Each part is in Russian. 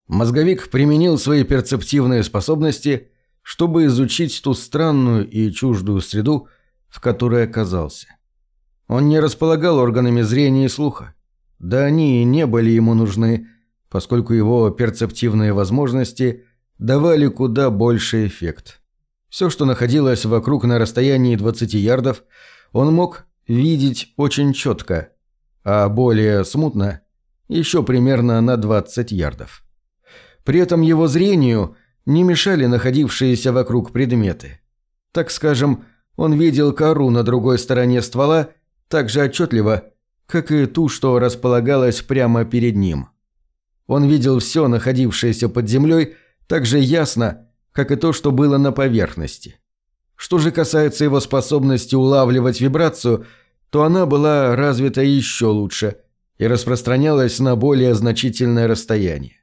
Мозговик применил свои перцептивные способности, чтобы изучить ту странную и чуждую среду, в которой оказался. Он не располагал органами зрения и слуха. Да они и не были ему нужны, поскольку его перцептивные возможности давали куда больший эффект. Все, что находилось вокруг на расстоянии 20 ярдов, он мог видеть очень четко, а более смутно еще примерно на 20 ярдов. При этом его зрению не мешали находившиеся вокруг предметы. Так скажем, он видел кору на другой стороне ствола так же отчетливо, как и ту, что располагалась прямо перед ним. Он видел все, находившееся под землей, так же ясно, как и то, что было на поверхности. Что же касается его способности улавливать вибрацию, то она была развита еще лучше и распространялась на более значительное расстояние.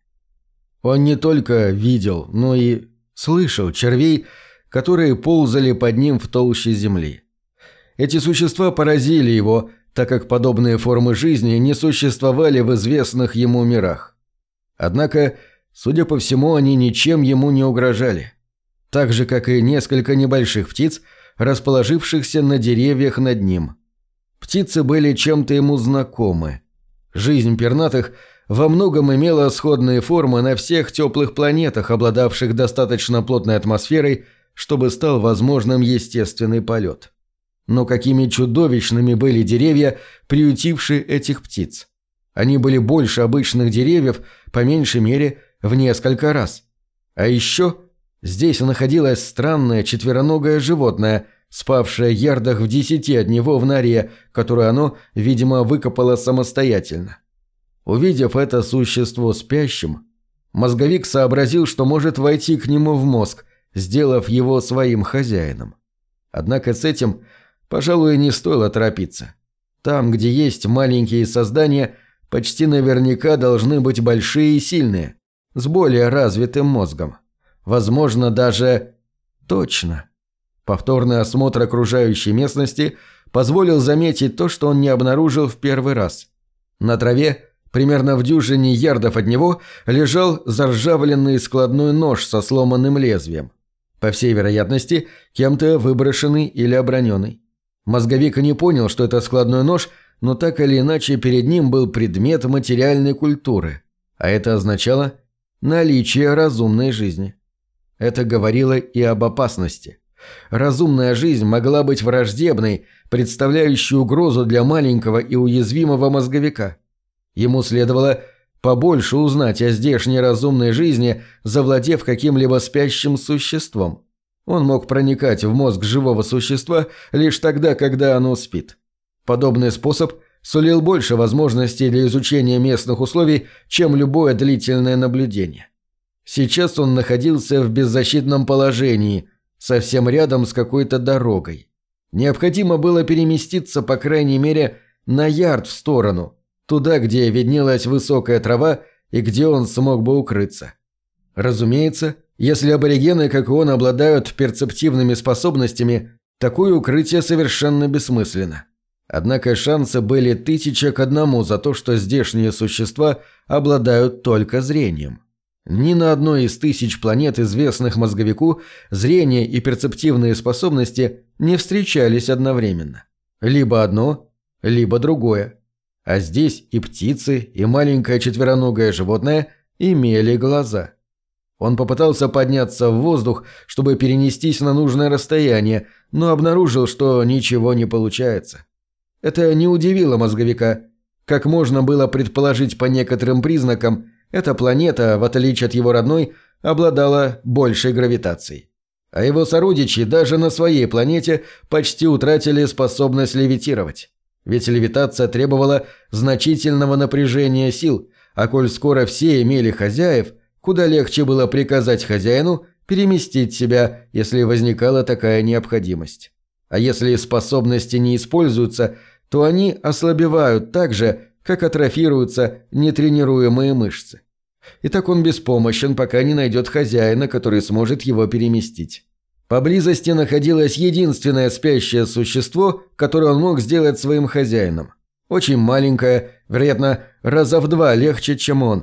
Он не только видел, но и слышал червей, которые ползали под ним в толще земли. Эти существа поразили его, так как подобные формы жизни не существовали в известных ему мирах. Однако, судя по всему, они ничем ему не угрожали. Так же, как и несколько небольших птиц, расположившихся на деревьях над ним. Птицы были чем-то ему знакомы. Жизнь пернатых во многом имела сходные формы на всех теплых планетах, обладавших достаточно плотной атмосферой, чтобы стал возможным естественный полет. Но какими чудовищными были деревья, приютившие этих птиц. Они были больше обычных деревьев, по меньшей мере, в несколько раз. А еще здесь находилось странное четвероногое животное, спавшее ярдах в 10 от него в норе, которую оно, видимо, выкопало самостоятельно. Увидев это существо спящим, мозговик сообразил, что может войти к нему в мозг, сделав его своим хозяином. Однако с этим, пожалуй, не стоило торопиться. Там, где есть маленькие создания, почти наверняка должны быть большие и сильные, с более развитым мозгом. Возможно, даже точно. Повторный осмотр окружающей местности позволил заметить то, что он не обнаружил в первый раз. На траве, примерно в дюжине ярдов от него, лежал заржавленный складной нож со сломанным лезвием. По всей вероятности, кем-то выброшенный или оброненный. Мозговик не понял, что это складной нож, но так или иначе перед ним был предмет материальной культуры, а это означало наличие разумной жизни. Это говорило и об опасности. Разумная жизнь могла быть враждебной, представляющей угрозу для маленького и уязвимого мозговика. Ему следовало побольше узнать о здешней разумной жизни, завладев каким-либо спящим существом. Он мог проникать в мозг живого существа лишь тогда, когда оно спит. Подобный способ сулил больше возможностей для изучения местных условий, чем любое длительное наблюдение. Сейчас он находился в беззащитном положении, совсем рядом с какой-то дорогой. Необходимо было переместиться, по крайней мере, на ярд в сторону, туда, где виднелась высокая трава и где он смог бы укрыться. Разумеется, если аборигены, как и он, обладают перцептивными способностями, такое укрытие совершенно бессмысленно. Однако шансы были 1000 к 1 за то, что здешние существа обладают только зрением. Ни на одной из 1000 планет, известных мозговику, зрение и перцептивные способности не встречались одновременно. Либо одно, либо другое. А здесь и птицы, и маленькое четвероногое животное имели глаза. Он попытался подняться в воздух, чтобы перенестись на нужное расстояние, но обнаружил, что ничего не получается. Это не удивило мозговика. Как можно было предположить по некоторым признакам, эта планета, в отличие от его родной, обладала большей гравитацией. А его сородичи даже на своей планете почти утратили способность левитировать. Ведь левитация требовала значительного напряжения сил, а коль скоро все имели хозяев, куда легче было приказать хозяину переместить себя, если возникала такая необходимость. А если способности не используются, то они ослабевают так же, как атрофируются нетренируемые мышцы. И так он беспомощен, пока не найдет хозяина, который сможет его переместить. Поблизости находилось единственное спящее существо, которое он мог сделать своим хозяином. Очень маленькое, вероятно, раза в 2 легче, чем он.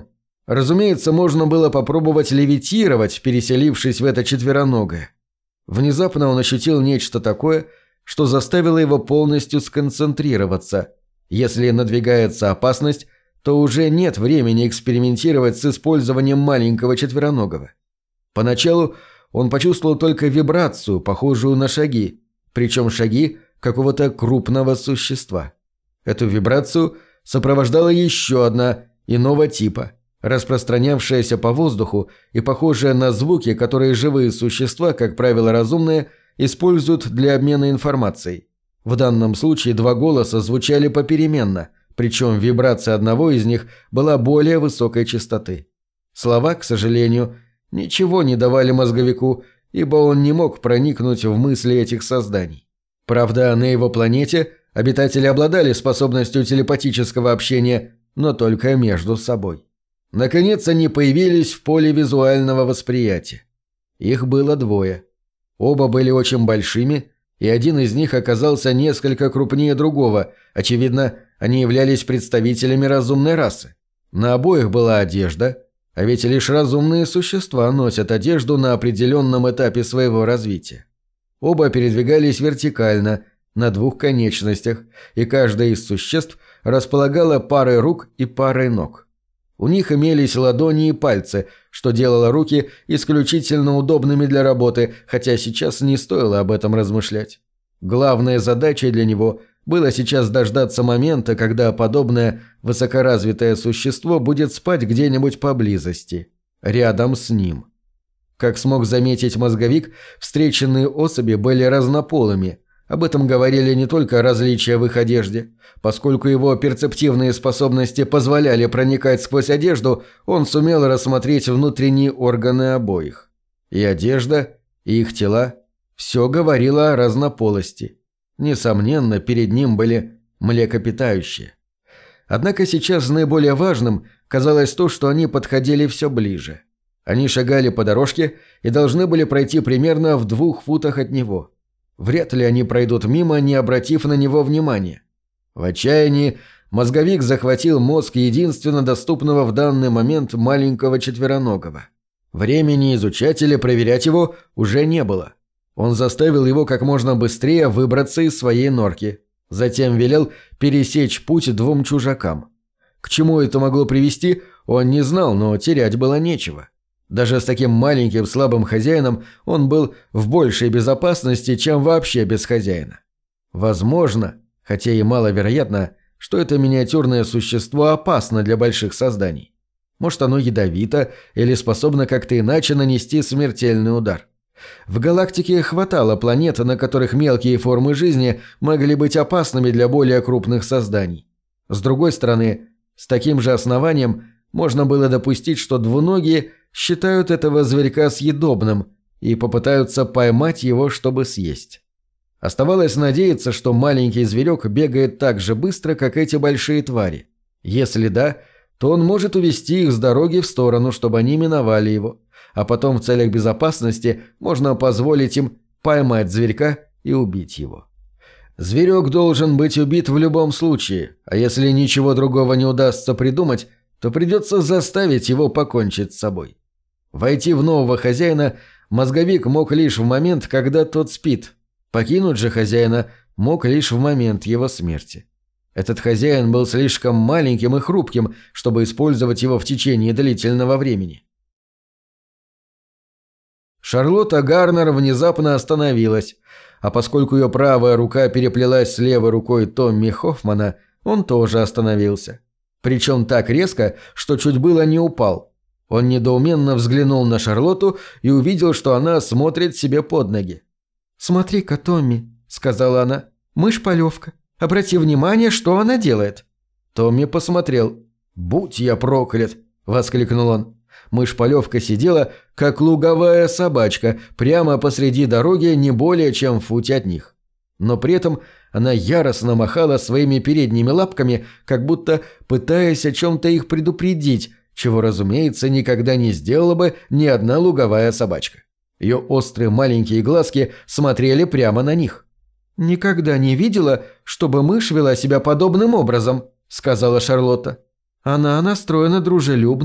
Разумеется, можно было попробовать левитировать, переселившись в это четвероногое. Внезапно он ощутил нечто такое, что заставило его полностью сконцентрироваться. Если надвигается опасность, то уже нет времени экспериментировать с использованием маленького четвероногого. Поначалу он почувствовал только вибрацию, похожую на шаги, причем шаги какого-то крупного существа. Эту вибрацию сопровождала еще одна, иного типа, распространявшаяся по воздуху и похожая на звуки, которые живые существа, как правило разумные, используют для обмена информацией. В данном случае два голоса звучали попеременно, причем вибрация одного из них была более высокой частоты. Слова, к сожалению, ничего не давали мозговику, ибо он не мог проникнуть в мысли этих созданий. Правда, на его планете обитатели обладали способностью телепатического общения, но только между собой. Наконец они появились в поле визуального восприятия. Их было двое. Оба были очень большими, и один из них оказался несколько крупнее другого. Очевидно, они являлись представителями разумной расы. На обоих была одежда, а ведь лишь разумные существа носят одежду на определенном этапе своего развития. Оба передвигались вертикально, на двух конечностях, и каждое из существ располагало парой рук и парой ног. У них имелись ладони и пальцы, что делало руки исключительно удобными для работы, хотя сейчас не стоило об этом размышлять. Главной задачей для него было сейчас дождаться момента, когда подобное высокоразвитое существо будет спать где-нибудь поблизости, рядом с ним. Как смог заметить мозговик, встреченные особи были разнополыми. Об этом говорили не только различия в их одежде. Поскольку его перцептивные способности позволяли проникать сквозь одежду, он сумел рассмотреть внутренние органы обоих. И одежда, и их тела – все говорило о разнополости. Несомненно, перед ним были млекопитающие. Однако сейчас наиболее важным казалось то, что они подходили все ближе. Они шагали по дорожке и должны были пройти примерно в 2 футах от него. Вряд ли они пройдут мимо, не обратив на него внимания. В отчаянии мозговик захватил мозг единственно доступного в данный момент маленького четвероногого. Времени изучать или проверять его уже не было. Он заставил его как можно быстрее выбраться из своей норки. Затем велел пересечь путь 2 чужакам. К чему это могло привести, он не знал, но терять было нечего. Даже с таким маленьким слабым хозяином он был в большей безопасности, чем вообще без хозяина. Возможно, хотя и маловероятно, что это миниатюрное существо опасно для больших созданий. Может, оно ядовито или способно как-то иначе нанести смертельный удар. В галактике хватало планет, на которых мелкие формы жизни могли быть опасными для более крупных созданий. С другой стороны, с таким же основанием можно было допустить, что двуногие считают этого зверька съедобным и попытаются поймать его, чтобы съесть. Оставалось надеяться, что маленький зверек бегает так же быстро, как эти большие твари. Если да, то он может увести их с дороги в сторону, чтобы они миновали его, а потом в целях безопасности можно позволить им поймать зверька и убить его. Зверек должен быть убит в любом случае, а если ничего другого не удастся придумать, то придется заставить его покончить с собой. Войти в нового хозяина мозговик мог лишь в момент, когда тот спит. Покинуть же хозяина мог лишь в момент его смерти. Этот хозяин был слишком маленьким и хрупким, чтобы использовать его в течение длительного времени. Шарлотта Гарнер внезапно остановилась, а поскольку ее правая рука переплелась с левой рукой Томми Хоффмана, он тоже остановился. Причем так резко, что чуть было не упал. Он недоуменно взглянул на Шарлотту и увидел, что она смотрит себе под ноги. «Смотри-ка, Томми», — сказала она, — «мышь-полевка. Обрати внимание, что она делает». Томми посмотрел. «Будь я проклят!» — воскликнул он. Мышь-полевка сидела, как луговая собачка, прямо посреди дороги, не более чем в футе от них. Но при этом она яростно махала своими передними лапками, как будто пытаясь о чем-то их предупредить, чего, разумеется, никогда не сделала бы ни одна луговая собачка. Ее острые маленькие глазки смотрели прямо на них. «Никогда не видела, чтобы мышь вела себя подобным образом», — сказала Шарлотта. «Она настроена дружелюбно,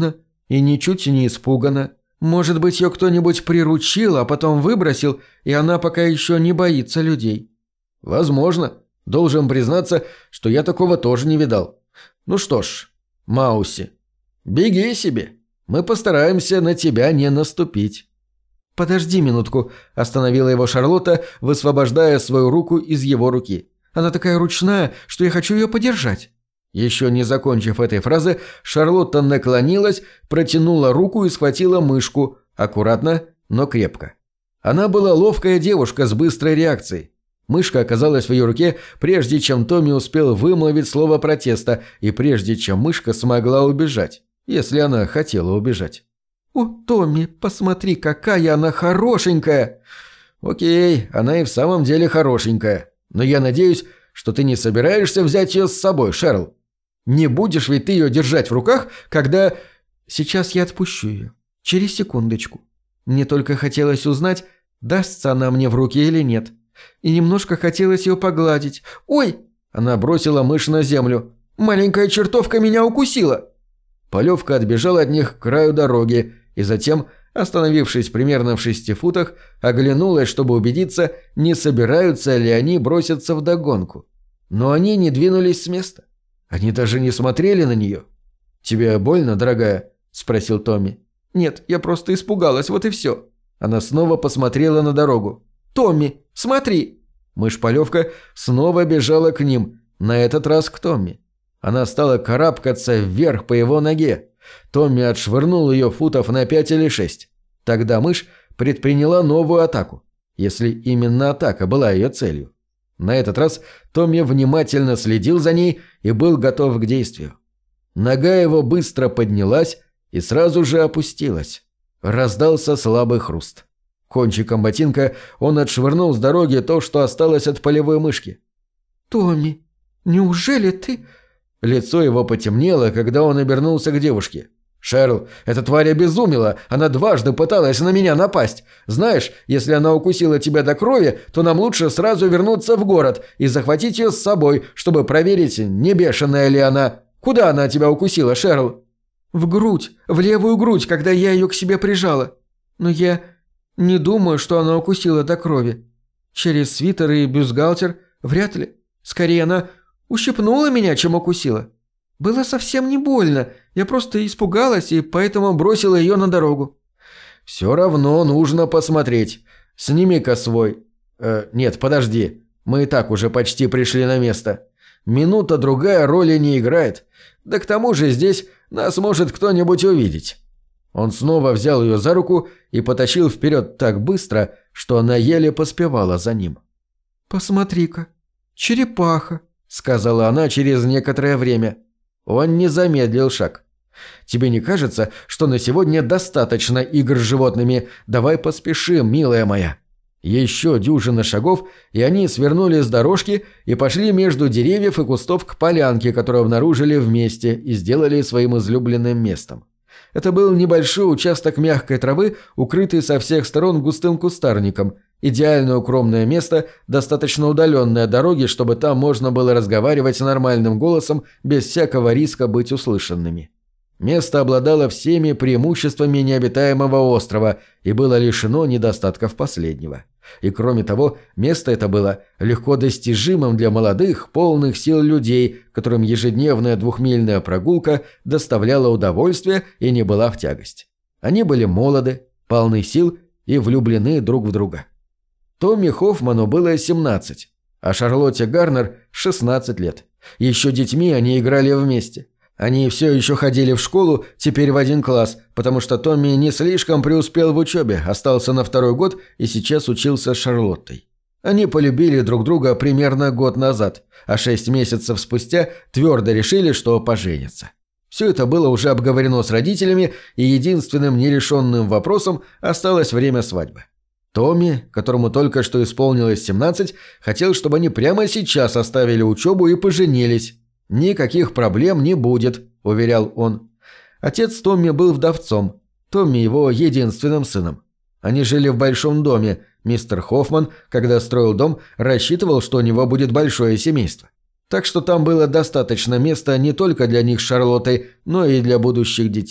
И ничуть не испугана. Может быть, ее кто-нибудь приручил, а потом выбросил, и она пока еще не боится людей. Возможно. Должен признаться, что я такого тоже не видал. Ну что ж, Мауси, беги себе. Мы постараемся на тебя не наступить. «Подожди минутку», – остановила его Шарлотта, высвобождая свою руку из его руки. «Она такая ручная, что я хочу ее подержать». Еще не закончив этой фразы, Шарлотта наклонилась, протянула руку и схватила мышку, аккуратно, но крепко. Она была ловкая девушка с быстрой реакцией. Мышка оказалась в ее руке, прежде чем Томми успел вымолвить слово протеста, и прежде чем мышка смогла убежать, если она хотела убежать. «О, Томми, посмотри, какая она хорошенькая!» «Окей, она и в самом деле хорошенькая. Но я надеюсь, что ты не собираешься взять ее с собой, Шерл. Не будешь ведь ты ее держать в руках, когда...» «Сейчас я отпущу ее. Через секундочку. Мне только хотелось узнать, дастся она мне в руки или нет. И немножко хотелось ее погладить. Ой!» Она бросила мышь на землю. «Маленькая чертовка меня укусила!» Полевка отбежала от них к краю дороги и затем, остановившись примерно в 6 футах, оглянулась, чтобы убедиться, не собираются ли они броситься вдогонку. Но они не двинулись с места. Они даже не смотрели на нее. «Тебе больно, дорогая?» – спросил Томми. «Нет, я просто испугалась, вот и все». Она снова посмотрела на дорогу. «Томми, смотри!» Мышь-полевка снова бежала к ним, на этот раз к Томми. Она стала карабкаться вверх по его ноге. Томми отшвырнул ее футов на 5 или 6. Тогда мышь предприняла новую атаку, если именно атака была ее целью. На этот раз Томми внимательно следил за ней и был готов к действию. Нога его быстро поднялась и сразу же опустилась. Раздался слабый хруст. Кончиком ботинка он отшвырнул с дороги то, что осталось от полевой мышки. «Томми, неужели ты...» Лицо его потемнело, когда он обернулся к девушке. «Шерл, эта тварь обезумела, она дважды пыталась на меня напасть. Знаешь, если она укусила тебя до крови, то нам лучше сразу вернуться в город и захватить ее с собой, чтобы проверить, не бешеная ли она. Куда она тебя укусила, Шерл?» «В грудь, в левую грудь, когда я ее к себе прижала. Но я не думаю, что она укусила до крови. Через свитер и бюстгальтер вряд ли. Скорее, она ущипнула меня, чем укусила. Было совсем не больно, я просто испугалась и поэтому бросила ее на дорогу». «Все равно нужно посмотреть. Сними-ка свой... нет, подожди, мы и так уже почти пришли на место. Минута-другая роли не играет. Да к тому же здесь нас может кто-нибудь увидеть». Он снова взял ее за руку и потащил вперед так быстро, что она еле поспевала за ним. «Посмотри-ка, черепаха», — сказала она через некоторое время. Он не замедлил шаг. «Тебе не кажется, что на сегодня достаточно игр с животными? Давай поспешим, милая моя». Еще дюжина шагов, и они свернули с дорожки и пошли между деревьев и кустов к полянке, которую обнаружили вместе и сделали своим излюбленным местом. Это был небольшой участок мягкой травы, укрытый со всех сторон густым кустарником. Идеально укромное место, достаточно удаленное от дороги, чтобы там можно было разговаривать нормальным голосом, без всякого риска быть услышанными. Место обладало всеми преимуществами необитаемого острова и было лишено недостатков последнего. И кроме того, место это было легко достижимым для молодых, полных сил людей, которым ежедневная 2-мильная прогулка доставляла удовольствие и не была в тягость. Они были молоды, полны сил и влюблены друг в друга. Томми Хоффману было 17, а Шарлотте Гарнер 16 лет. Еще детьми они играли вместе. Они все еще ходили в школу, теперь в один класс, потому что Томми не слишком преуспел в учебе, остался на 2-й год и сейчас учился с Шарлоттой. Они полюбили друг друга примерно год назад, а 6 месяцев спустя твердо решили, что поженятся. Все это было уже обговорено с родителями, и единственным нерешенным вопросом осталось время свадьбы. Томми, которому только что исполнилось 17, хотел, чтобы они прямо сейчас оставили учебу и поженились. «Никаких проблем не будет», – уверял он. Отец Томми был вдовцом, Томми его единственным сыном. Они жили в большом доме. Мистер Хоффман, когда строил дом, рассчитывал, что у него будет большое семейство. Так что там было достаточно места не только для них с Шарлоттой, но и для будущих детей.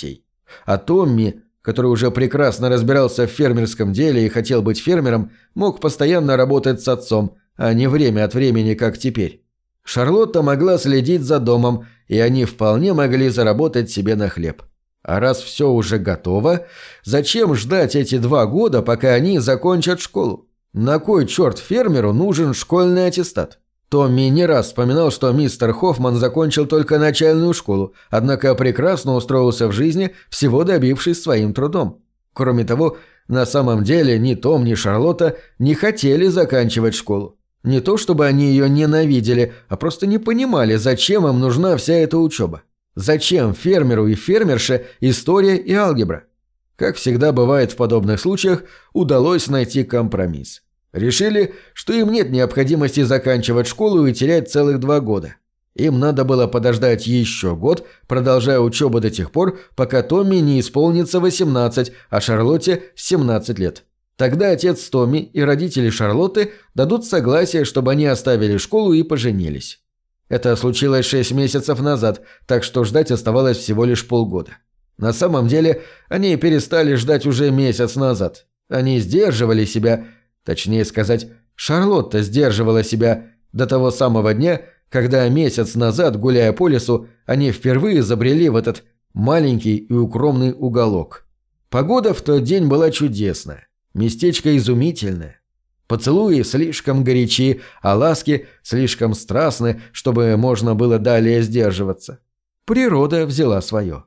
А Томми, который уже прекрасно разбирался в фермерском деле и хотел быть фермером, мог постоянно работать с отцом, а не время от времени, как теперь. Шарлотта могла следить за домом, и они вполне могли заработать себе на хлеб. А раз все уже готово, зачем ждать эти 2 года, пока они закончат школу? На кой черт фермеру нужен школьный аттестат? Томми не раз вспоминал, что мистер Хоффман закончил только начальную школу, однако прекрасно устроился в жизни, всего добившись своим трудом. Кроме того, на самом деле ни Том, ни Шарлотта не хотели заканчивать школу. Не то чтобы они ее ненавидели, а просто не понимали, зачем им нужна вся эта учеба. Зачем фермеру и фермерше история и алгебра? Как всегда бывает в подобных случаях, удалось найти компромисс. Решили, что им нет необходимости заканчивать школу и терять целых 2 года. Им надо было подождать еще год, продолжая учебу до тех пор, пока Томми не исполнится 18, а Шарлотте 17 лет. Тогда отец Томми и родители Шарлотты дадут согласие, чтобы они оставили школу и поженились. Это случилось 6 месяцев назад, так что ждать оставалось всего лишь полгода. На самом деле, они перестали ждать уже месяц назад. Они сдерживали себя, точнее сказать, Шарлотта сдерживала себя до того самого дня, когда месяц назад, гуляя по лесу, они впервые забрели в этот маленький и укромный уголок. Погода в тот день была чудесная, местечко изумительное. Поцелуи слишком горячи, а ласки слишком страстны, чтобы можно было далее сдерживаться. Природа взяла свое.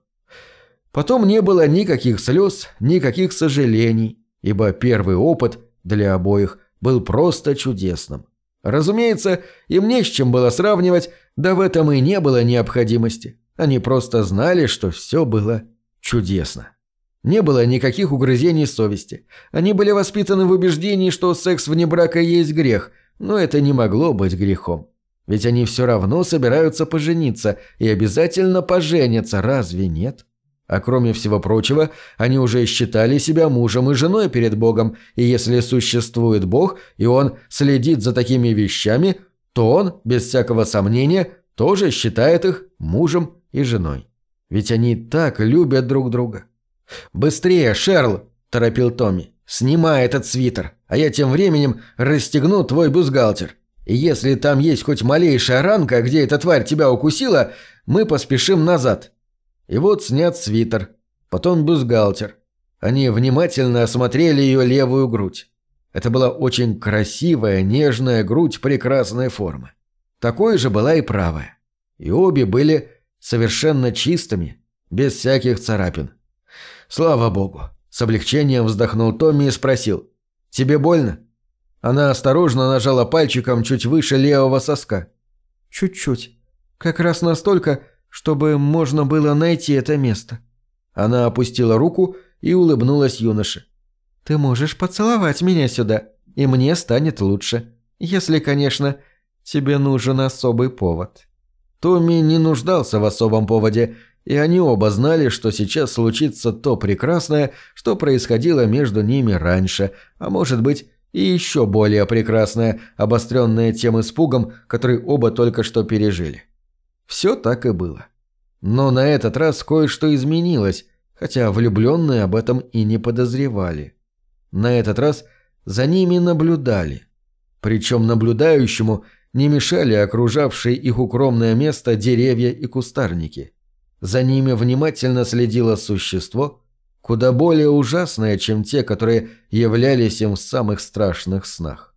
Потом не было никаких слез, никаких сожалений, ибо первый опыт для обоих был просто чудесным. Разумеется, им не с чем было сравнивать, да в этом и не было необходимости. Они просто знали, что все было чудесно. Не было никаких угрызений совести. Они были воспитаны в убеждении, что секс вне брака есть грех, но это не могло быть грехом. Ведь они все равно собираются пожениться и обязательно поженятся, разве нет? А кроме всего прочего, они уже считали себя мужем и женой перед Богом, и если существует Бог, и Он следит за такими вещами, то Он, без всякого сомнения, тоже считает их мужем и женой. Ведь они так любят друг друга. «Быстрее, Шерл!» – торопил Томми. «Снимай этот свитер, а я тем временем расстегну твой бюстгальтер. И если там есть хоть малейшая ранка, где эта тварь тебя укусила, мы поспешим назад». И вот снят свитер, потом бюстгальтер. Они внимательно осмотрели ее левую грудь. Это была очень красивая, нежная грудь прекрасной формы. Такой же была и правая. И обе были совершенно чистыми, без всяких царапин. «Слава богу!» – с облегчением вздохнул Томми и спросил. «Тебе больно?» Она осторожно нажала пальчиком чуть выше левого соска. «Чуть-чуть. Как раз настолько, чтобы можно было найти это место». Она опустила руку и улыбнулась юноше. «Ты можешь поцеловать меня сюда, и мне станет лучше. Если, конечно, тебе нужен особый повод». Томми не нуждался в особом поводе, и они оба знали, что сейчас случится то прекрасное, что происходило между ними раньше, а может быть и еще более прекрасное, обостренное тем испугом, который оба только что пережили. Все так и было. Но на этот раз кое-что изменилось, хотя влюбленные об этом и не подозревали. На этот раз за ними наблюдали. Причем наблюдающему не мешали окружавшие их укромное место деревья и кустарники. За ними внимательно следило существо, куда более ужасное, чем те, которые являлись им в самых страшных снах.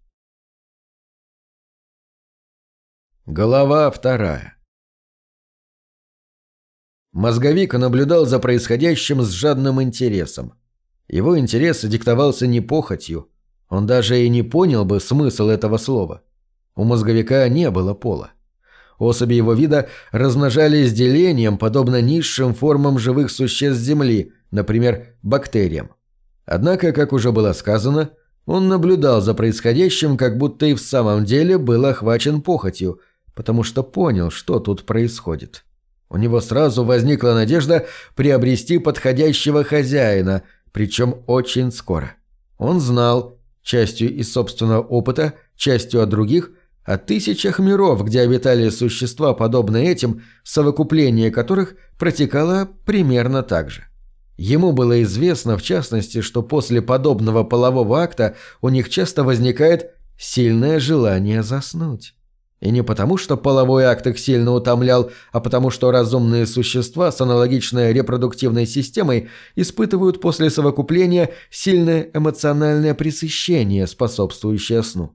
Глава 2. Мозговик наблюдал за происходящим с жадным интересом. Его интерес диктовался не похотью. Он даже и не понял бы смысл этого слова. У мозговика не было пола. Особи его вида размножались делением, подобно низшим формам живых существ Земли, например, бактериям. Однако, как уже было сказано, он наблюдал за происходящим, как будто и в самом деле был охвачен похотью, потому что понял, что тут происходит. У него сразу возникла надежда приобрести подходящего хозяина, причем очень скоро. Он знал, частью из собственного опыта, частью от других, о тысячах миров, где обитали существа, подобные этим, совокупление которых протекало примерно так же. Ему было известно, в частности, что после подобного полового акта у них часто возникает сильное желание заснуть. И не потому, что половой акт их сильно утомлял, а потому, что разумные существа с аналогичной репродуктивной системой испытывают после совокупления сильное эмоциональное пресыщение, способствующее сну.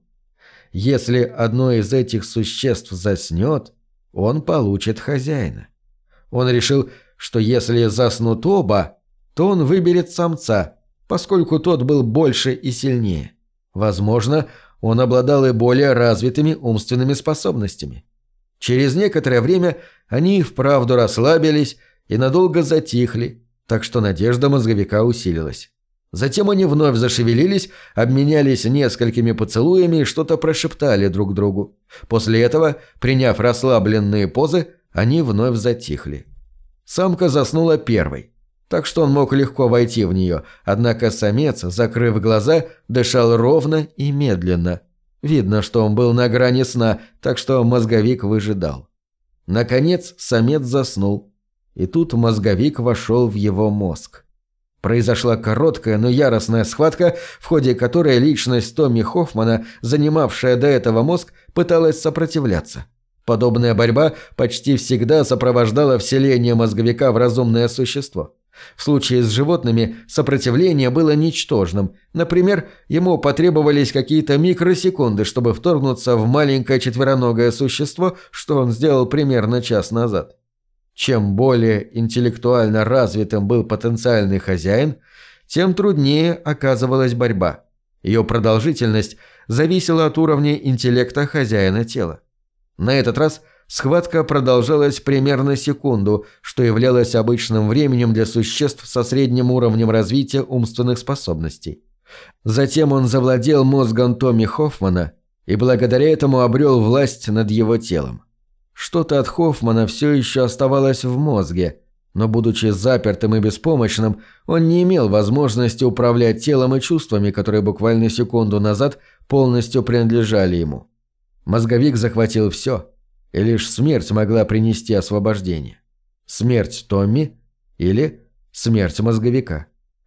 Если одно из этих существ заснет, он получит хозяина. Он решил, что если заснут оба, то он выберет самца, поскольку тот был больше и сильнее. Возможно, он обладал и более развитыми умственными способностями. Через некоторое время они и вправду расслабились и надолго затихли, так что надежда мозговика усилилась. Затем они вновь зашевелились, обменялись несколькими поцелуями и что-то прошептали друг другу. После этого, приняв расслабленные позы, они вновь затихли. Самка заснула первой, так что он мог легко войти в нее, однако самец, закрыв глаза, дышал ровно и медленно. Видно, что он был на грани сна, так что мозговик выжидал. Наконец самец заснул, и тут мозговик вошел в его мозг. Произошла короткая, но яростная схватка, в ходе которой личность Томми Хоффмана, занимавшая до этого мозг, пыталась сопротивляться. Подобная борьба почти всегда сопровождала вселение мозговика в разумное существо. В случае с животными сопротивление было ничтожным. Например, ему потребовались какие-то микросекунды, чтобы вторгнуться в маленькое четвероногое существо, что он сделал примерно час назад. Чем более интеллектуально развитым был потенциальный хозяин, тем труднее оказывалась борьба. Ее продолжительность зависела от уровня интеллекта хозяина тела. На этот раз схватка продолжалась примерно секунду, что являлось обычным временем для существ со средним уровнем развития умственных способностей. Затем он завладел мозгом Томми Хоффмана и благодаря этому обрел власть над его телом. Что-то от Хоффмана все еще оставалось в мозге, но, будучи запертым и беспомощным, он не имел возможности управлять телом и чувствами, которые буквально секунду назад полностью принадлежали ему. Мозговик захватил все, и лишь смерть могла принести освобождение. Смерть Томми или смерть мозговика.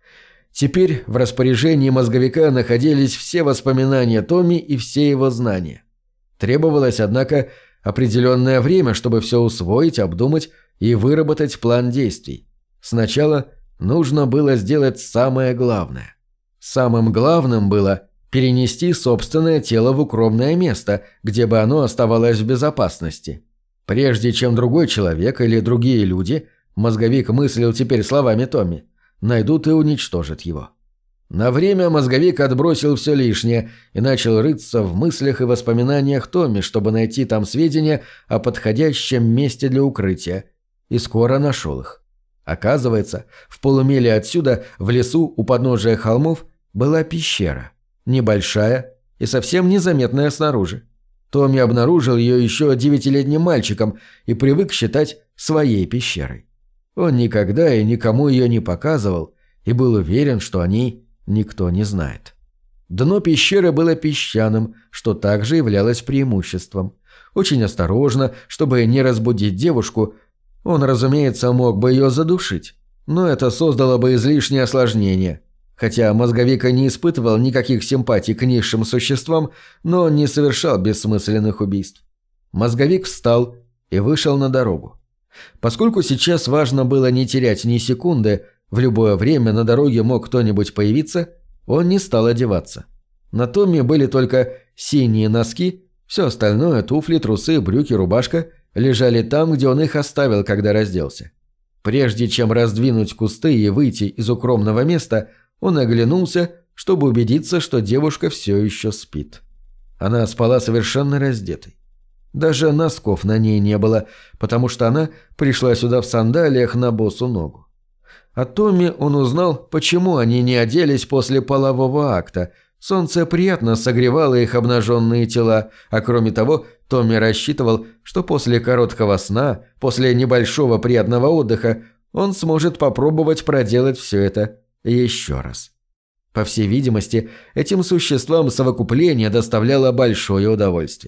Теперь в распоряжении мозговика находились все воспоминания Томми и все его знания. Требовалось, однако, определенное время, чтобы все усвоить, обдумать и выработать план действий. Сначала нужно было сделать самое главное. Самым главным было перенести собственное тело в укромное место, где бы оно оставалось в безопасности. Прежде чем другой человек или другие люди, мозговик мыслил теперь словами Томми, найдут и уничтожат его. На время мозговик отбросил все лишнее и начал рыться в мыслях и воспоминаниях Томми, чтобы найти там сведения о подходящем месте для укрытия, и скоро нашел их. Оказывается, в полумиле отсюда, в лесу у подножия холмов, была пещера, небольшая и совсем незаметная снаружи. Томми обнаружил ее еще 9-летним мальчиком и привык считать своей пещерой. Он никогда и никому ее не показывал и был уверен, что о ней никто не знает. Дно пещеры было песчаным, что также являлось преимуществом. Очень осторожно, чтобы не разбудить девушку, он, разумеется, мог бы ее задушить, но это создало бы излишнее осложнение. Хотя мозговик не испытывал никаких симпатий к низшим существам, но он не совершал бессмысленных убийств. Мозговик встал и вышел на дорогу. Поскольку сейчас важно было не терять ни секунды, в любое время на дороге мог кто-нибудь появиться, он не стал одеваться. На Томми были только синие носки, все остальное – туфли, трусы, брюки, рубашка – лежали там, где он их оставил, когда разделся. Прежде чем раздвинуть кусты и выйти из укромного места, он оглянулся, чтобы убедиться, что девушка все еще спит. Она спала совершенно раздетой. Даже носков на ней не было, потому что она пришла сюда в сандалиях на босу ногу. От Томми он узнал, почему они не оделись после полового акта. Солнце приятно согревало их обнаженные тела, а кроме того, Томми рассчитывал, что после короткого сна, после небольшого приятного отдыха, он сможет попробовать проделать все это еще раз. По всей видимости, этим существам совокупление доставляло большое удовольствие.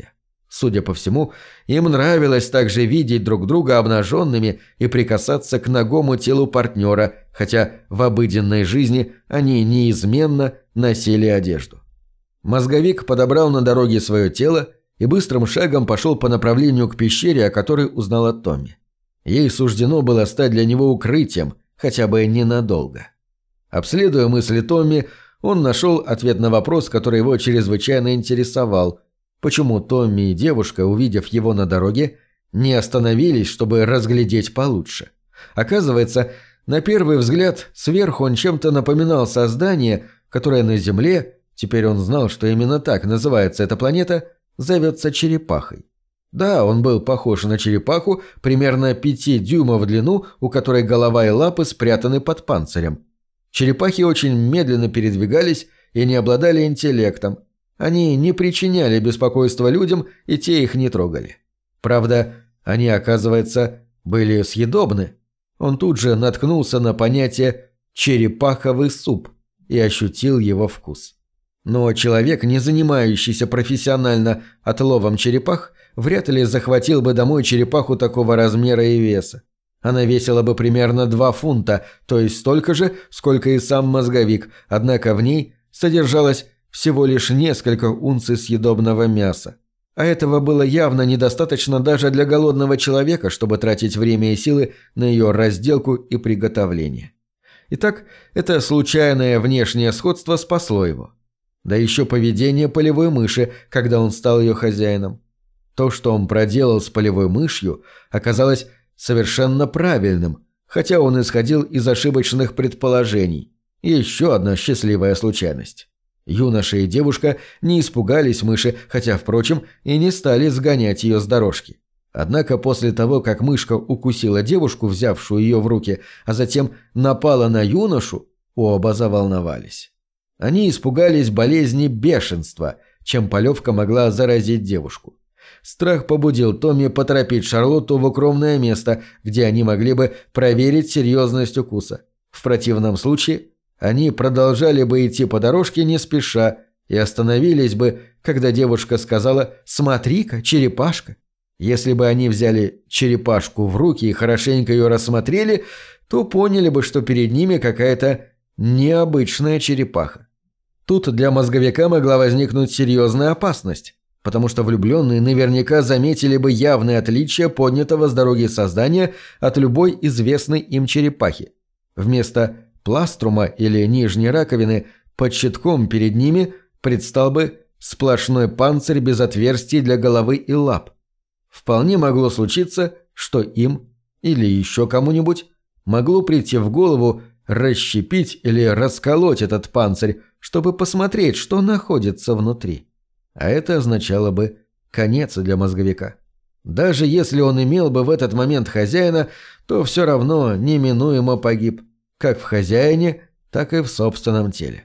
Судя по всему, им нравилось также видеть друг друга обнаженными и прикасаться к нагому телу партнера, хотя в обыденной жизни они неизменно носили одежду. Мозговик подобрал на дороге свое тело и быстрым шагом пошел по направлению к пещере, о которой узнала Томми. Ей суждено было стать для него укрытием, хотя бы ненадолго. Обследуя мысли Томми, он нашел ответ на вопрос, который его чрезвычайно интересовал. Почему Томми и девушка, увидев его на дороге, не остановились, чтобы разглядеть получше? Оказывается, на первый взгляд, сверху он чем-то напоминал создание, которое на Земле, теперь он знал, что именно так называется эта планета, зовется черепахой. Да, он был похож на черепаху, примерно 5 дюймов в длину, у которой голова и лапы спрятаны под панцирем. Черепахи очень медленно передвигались и не обладали интеллектом. Они не причиняли беспокойства людям, и те их не трогали. Правда, они, оказывается, были съедобны. Он тут же наткнулся на понятие «черепаховый суп» и ощутил его вкус. Но человек, не занимающийся профессионально отловом черепах, вряд ли захватил бы домой черепаху такого размера и веса. Она весила бы примерно 2 фунта, то есть столько же, сколько и сам мозговик, однако в ней содержалось всего лишь несколько унций съедобного мяса. А этого было явно недостаточно даже для голодного человека, чтобы тратить время и силы на ее разделку и приготовление. Итак, это случайное внешнее сходство спасло его. Да еще поведение полевой мыши, когда он стал ее хозяином. То, что он проделал с полевой мышью, оказалось совершенно правильным, хотя он исходил из ошибочных предположений. И еще одна счастливая случайность. Юноша и девушка не испугались мыши, хотя, впрочем, и не стали сгонять ее с дорожки. Однако после того, как мышка укусила девушку, взявшую ее в руки, а затем напала на юношу, оба заволновались. Они испугались болезни бешенства, чем полевка могла заразить девушку. Страх побудил Томми поторопить Шарлотту в укромное место, где они могли бы проверить серьезность укуса. В противном случае они продолжали бы идти по дорожке не спеша и остановились бы, когда девушка сказала «Смотри-ка, черепашка». Если бы они взяли черепашку в руки и хорошенько ее рассмотрели, то поняли бы, что перед ними какая-то необычная черепаха. Тут для мозговика могла возникнуть серьезная опасность, потому что влюбленные наверняка заметили бы явные отличия поднятого с дороги создания от любой известной им черепахи. Вместо пластрума или нижней раковины под щитком перед ними предстал бы сплошной панцирь без отверстий для головы и лап. Вполне могло случиться, что им или еще кому-нибудь могло прийти в голову расщепить или расколоть этот панцирь, чтобы посмотреть, что находится внутри. А это означало бы конец для мозговика. Даже если он имел бы в этот момент хозяина, то все равно неминуемо погиб, как в хозяине, так и в собственном теле.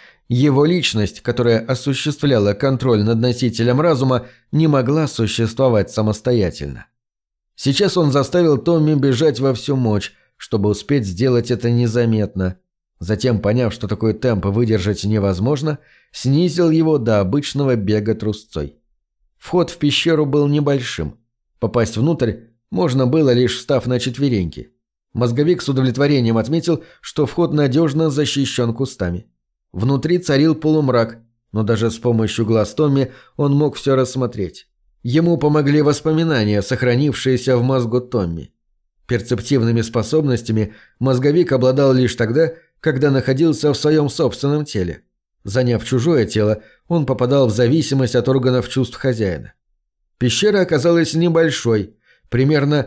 Его личность, которая осуществляла контроль над носителем разума, не могла существовать самостоятельно. Сейчас он заставил Томми бежать во всю мощь, чтобы успеть сделать это незаметно. Затем, поняв, что такой темп выдержать невозможно, снизил его до обычного бега трусцой. Вход в пещеру был небольшим. Попасть внутрь можно было, лишь встав на четвереньки. Мозговик с удовлетворением отметил, что вход надежно защищен кустами. Внутри царил полумрак, но даже с помощью глаз Томми он мог все рассмотреть. Ему помогли воспоминания, сохранившиеся в мозгу Томми. Перцептивными способностями мозговик обладал лишь тогда, когда находился в своем собственном теле. Заняв чужое тело, он попадал в зависимость от органов чувств хозяина. Пещера оказалась небольшой, примерно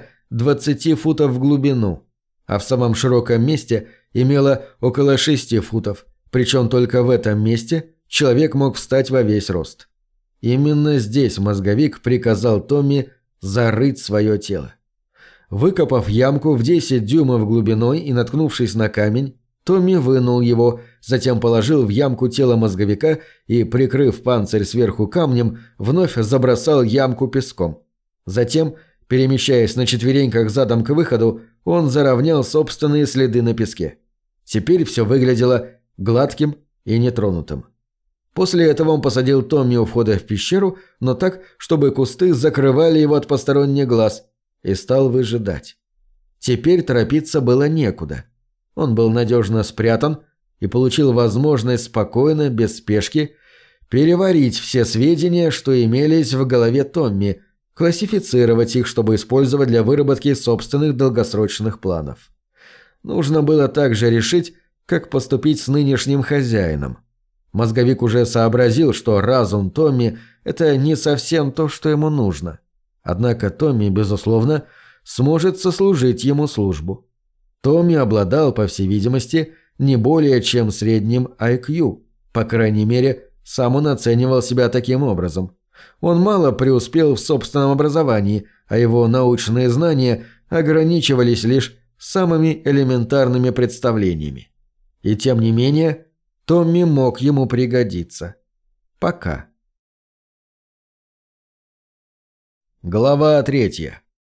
20 футов в глубину, а в самом широком месте имела около 6 футов, причем только в этом месте человек мог встать во весь рост. Именно здесь мозговик приказал Томми зарыть свое тело. Выкопав ямку в 10 дюймов глубиной и наткнувшись на камень, Томми вынул его, затем положил в ямку тело мозговика и, прикрыв панцирь сверху камнем, вновь забросал ямку песком. Затем, перемещаясь на четвереньках задом к выходу, он заровнял собственные следы на песке. Теперь все выглядело гладким и нетронутым. После этого он посадил Томми у входа в пещеру, но так, чтобы кусты закрывали его от посторонних глаз, и стал выжидать. Теперь торопиться было некуда. Он был надежно спрятан и получил возможность спокойно, без спешки, переварить все сведения, что имелись в голове Томми, классифицировать их, чтобы использовать для выработки собственных долгосрочных планов. Нужно было также решить, как поступить с нынешним хозяином. Мозговик уже сообразил, что разум Томми – это не совсем то, что ему нужно. Однако Томми, безусловно, сможет сослужить ему службу. Томми обладал, по всей видимости, не более чем средним IQ. По крайней мере, сам он оценивал себя таким образом. Он мало преуспел в собственном образовании, а его научные знания ограничивались лишь самыми элементарными представлениями. И тем не менее, Томми мог ему пригодиться. Пока. Глава 3.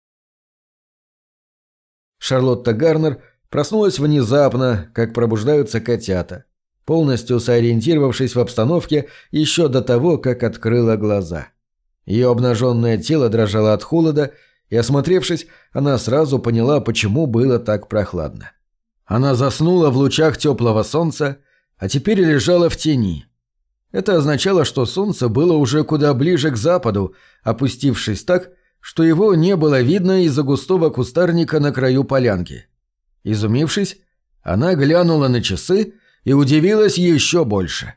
Шарлотта Гарнер проснулась внезапно, как пробуждаются котята, полностью сориентировавшись в обстановке еще до того, как открыла глаза. Ее обнаженное тело дрожало от холода, и, осмотревшись, она сразу поняла, почему было так прохладно. Она заснула в лучах теплого солнца, а теперь лежала в тени. Это означало, что солнце было уже куда ближе к западу, опустившись так, что его не было видно из-за густого кустарника на краю полянки. Изумившись, она глянула на часы и удивилась еще больше.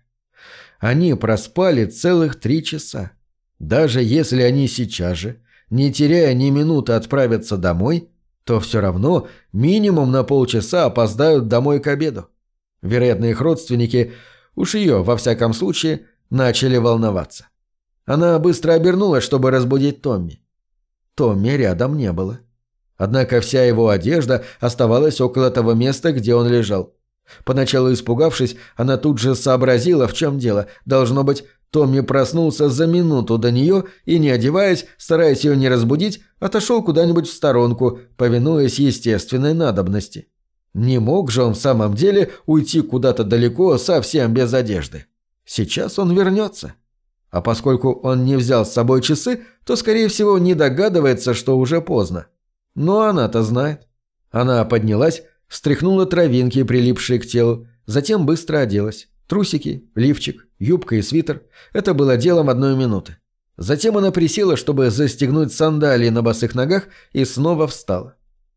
Они проспали целых 3 часа. Даже если они сейчас же, не теряя ни минуты, отправятся домой, то все равно минимум на полчаса опоздают домой к обеду. Вероятно, их родственники, уж ее, во всяком случае, начали волноваться. Она быстро обернулась, чтобы разбудить Томми. Томми рядом не было. Однако вся его одежда оставалась около того места, где он лежал. Поначалу испугавшись, она тут же сообразила, в чем дело. Должно быть, Томми проснулся за минуту до нее и, не одеваясь, стараясь ее не разбудить, отошел куда-нибудь в сторонку, повинуясь естественной надобности. Не мог же он в самом деле уйти куда-то далеко совсем без одежды. Сейчас он вернется. А поскольку он не взял с собой часы, то, скорее всего, не догадывается, что уже поздно. Но она-то знает. Она поднялась, встряхнула травинки, прилипшие к телу, затем быстро оделась. Трусики, лифчик, юбка и свитер – это было делом 1 минуты. Затем она присела, чтобы застегнуть сандалии на босых ногах, и снова встала.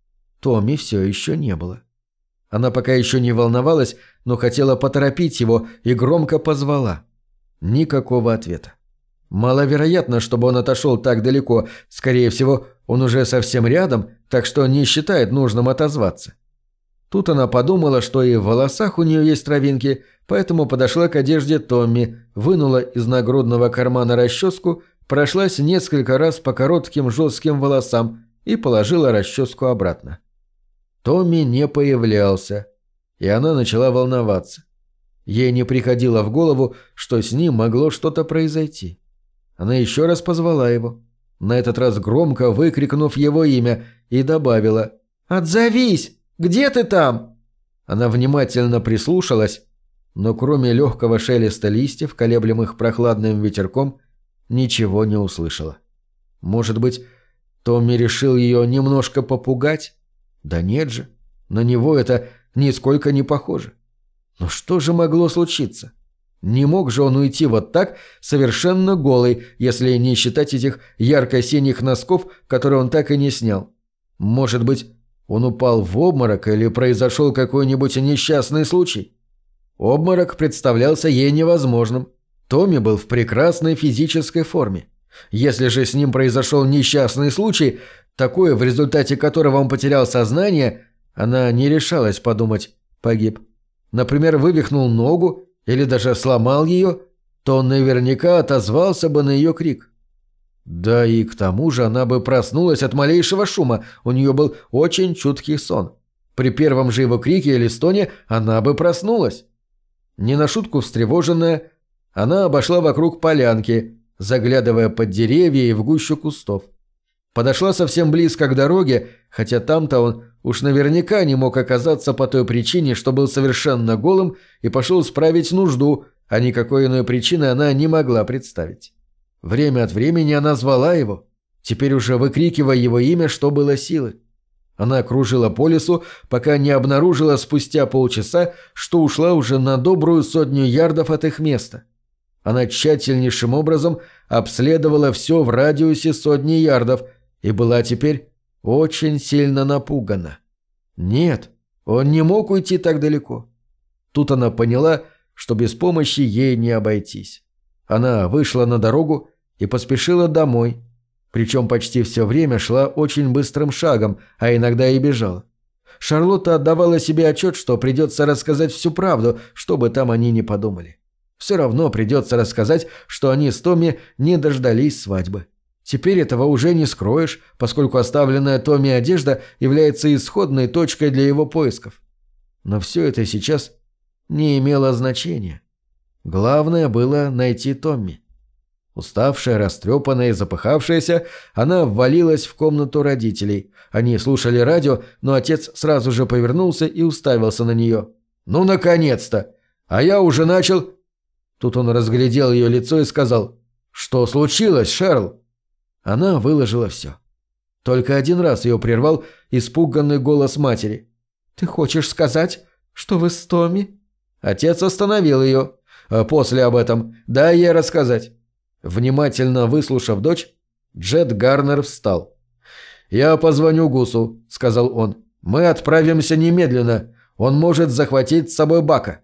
Томми все еще не было. Она пока еще не волновалась, но хотела поторопить его и громко позвала. Никакого ответа. Маловероятно, чтобы он отошел так далеко. Скорее всего, он уже совсем рядом, так что не считает нужным отозваться. Тут она подумала, что и в волосах у нее есть травинки, поэтому подошла к одежде Томми, вынула из нагрудного кармана расческу, прошлась несколько раз по коротким жестким волосам и положила расческу обратно. Томми не появлялся, и она начала волноваться. Ей не приходило в голову, что с ним могло что-то произойти. Она еще раз позвала его, на этот раз громко выкрикнув его имя, и добавила: «Отзовись! Где ты там?» Она внимательно прислушалась, но кроме легкого шелеста листьев, колеблемых прохладным ветерком, ничего не услышала. Может быть, Томми решил ее немножко попугать? Да нет же, на него это нисколько не похоже. Но что же могло случиться? Не мог же он уйти вот так, совершенно голый, если не считать этих ярко-синих носков, которые он так и не снял. Может быть, он упал в обморок или произошел какой-нибудь несчастный случай? Обморок представлялся ей невозможным. Томми был в прекрасной физической форме. Если же с ним произошел несчастный случай, такой, в результате которого он потерял сознание, она не решалась подумать «погиб». Например, вывихнул ногу или даже сломал ее, то он наверняка отозвался бы на ее крик. Да и к тому же она бы проснулась от малейшего шума, у нее был очень чуткий сон. При первом же его крике или стоне она бы проснулась. Не на шутку встревоженная, она обошла вокруг полянки, заглядывая под деревья и в гущу кустов. Подошла совсем близко к дороге, хотя там-то он уж наверняка не мог оказаться по той причине, что был совершенно голым и пошел справить нужду, а никакой иной причины она не могла представить. Время от времени она звала его, теперь уже выкрикивая его имя, что было силы. Она кружила по лесу, пока не обнаружила спустя полчаса, что ушла уже на добрую 100 ярдов от их места. Она тщательнейшим образом обследовала все в радиусе 100 ярдов и была теперь очень сильно напугана. Нет, он не мог уйти так далеко. Тут она поняла, что без помощи ей не обойтись. Она вышла на дорогу и поспешила домой, причем почти все время шла очень быстрым шагом, а иногда и бежала. Шарлотта отдавала себе отчет, что придется рассказать всю правду, что бы там они ни подумали. Все равно придется рассказать, что они с Томми не дождались свадьбы. Теперь этого уже не скроешь, поскольку оставленная Томми одежда является исходной точкой для его поисков. Но все это сейчас не имело значения. Главное было найти Томми. Уставшая, растрепанная и запыхавшаяся, она ввалилась в комнату родителей. Они слушали радио, но отец сразу же повернулся и уставился на нее. «Ну, наконец-то! А я уже начал...» Тут он разглядел ее лицо и сказал: «Что случилось, Шерл?» Она выложила все. Только один раз ее прервал испуганный голос матери. «Ты хочешь сказать, что вы с Томми?» Отец остановил ее. «После об этом. Дай ей рассказать». Внимательно выслушав дочь, Джет Гарнер встал. «Я позвоню Гусу», — сказал он. «Мы отправимся немедленно. Он может захватить с собой Бака».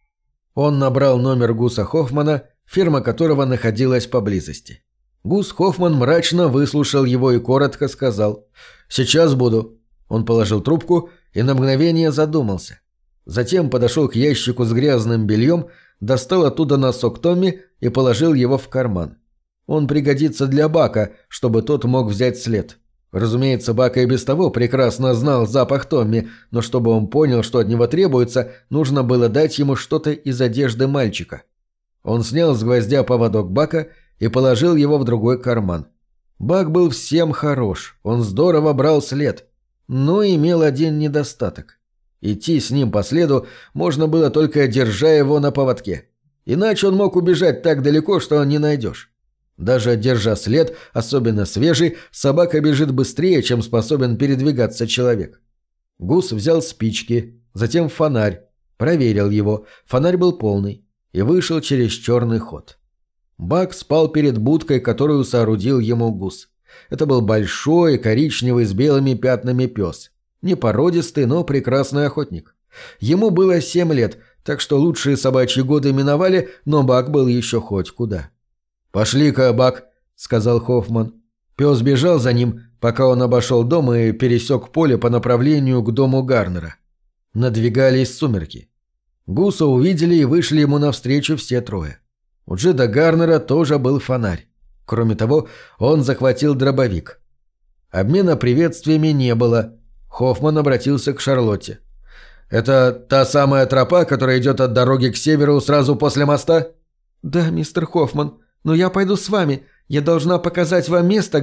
Он набрал номер Гуса Хоффмана, фирма которого находилась поблизости. Гус Хоффман мрачно выслушал его и коротко сказал: «Сейчас буду». Он положил трубку и на мгновение задумался. Затем подошел к ящику с грязным бельем, достал оттуда носок Томми и положил его в карман. Он пригодится для Бака, чтобы тот мог взять след. Разумеется, Бака и без того прекрасно знал запах Томми, но чтобы он понял, что от него требуется, нужно было дать ему что-то из одежды мальчика. Он снял с гвоздя поводок Бака и положил его в другой карман. Бак был всем хорош, он здорово брал след, но имел один недостаток. Идти с ним по следу можно было только держа его на поводке. Иначе он мог убежать так далеко, что не найдешь. Даже держа след, особенно свежий, собака бежит быстрее, чем способен передвигаться человек. Гус взял спички, затем фонарь, проверил его, фонарь был полный, и вышел через черный ход. Бак спал перед будкой, которую соорудил ему Гус. Это был большой, коричневый с белыми пятнами пес. Не породистый, но прекрасный охотник. Ему было 7 лет, так что лучшие собачьи годы миновали, но Бак был еще хоть куда. «Пошли-ка, Бак», — сказал Хоффман. Пес бежал за ним, пока он обошел дом и пересек поле по направлению к дому Гарнера. Надвигались сумерки. Гуса увидели и вышли ему навстречу все трое. У Джеда Гарнера тоже был фонарь. Кроме того, он захватил дробовик. Обмена приветствиями не было. Хоффман обратился к Шарлотте. «Это та самая тропа, которая идет от дороги к северу сразу после моста?» «Да, мистер Хоффман, но я пойду с вами. Я должна показать вам место,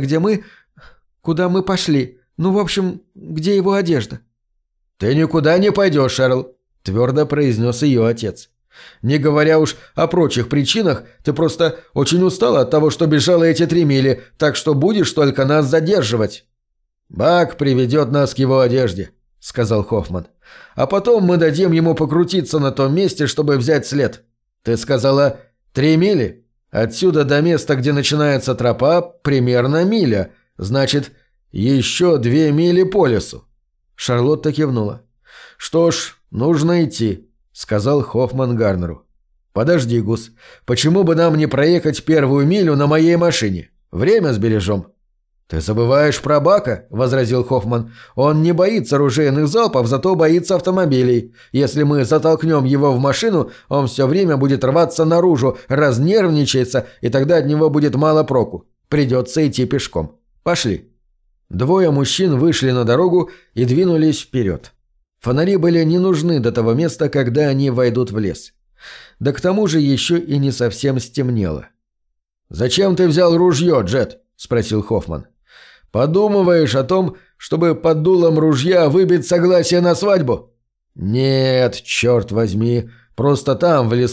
куда мы пошли. Ну, в общем, где его одежда». «Ты никуда не пойдешь, Шерл», — твердо произнес ее отец. «Не говоря уж о прочих причинах, ты просто очень устала от того, что бежала эти 3 мили, так что будешь только нас задерживать». «Бак приведет нас к его одежде», — сказал Хоффман. «А потом мы дадим ему покрутиться на том месте, чтобы взять след. Ты сказала 3 мили? Отсюда до места, где начинается тропа, примерно миля. Значит, еще 2 мили по лесу». Шарлотта кивнула. «Что ж, нужно идти», — сказал Хоффман Гарнеру. «Подожди, Гус, почему бы нам не проехать 1 милю на моей машине? Время сбережем». «Ты забываешь про Бака», — возразил Хоффман. «Он не боится ружейных залпов, зато боится автомобилей. Если мы затолкнем его в машину, он все время будет рваться наружу, разнервничается, и тогда от него будет мало проку. Придется идти пешком. Пошли». 2 мужчин вышли на дорогу и двинулись вперед. Фонари были не нужны до того места, когда они войдут в лес. Да к тому же еще и не совсем стемнело. «Зачем ты взял ружье, Джет?» – спросил Хоффман. «Подумываешь о том, чтобы под дулом ружья выбить согласие на свадьбу?» «Нет, черт возьми, просто там, в лесу,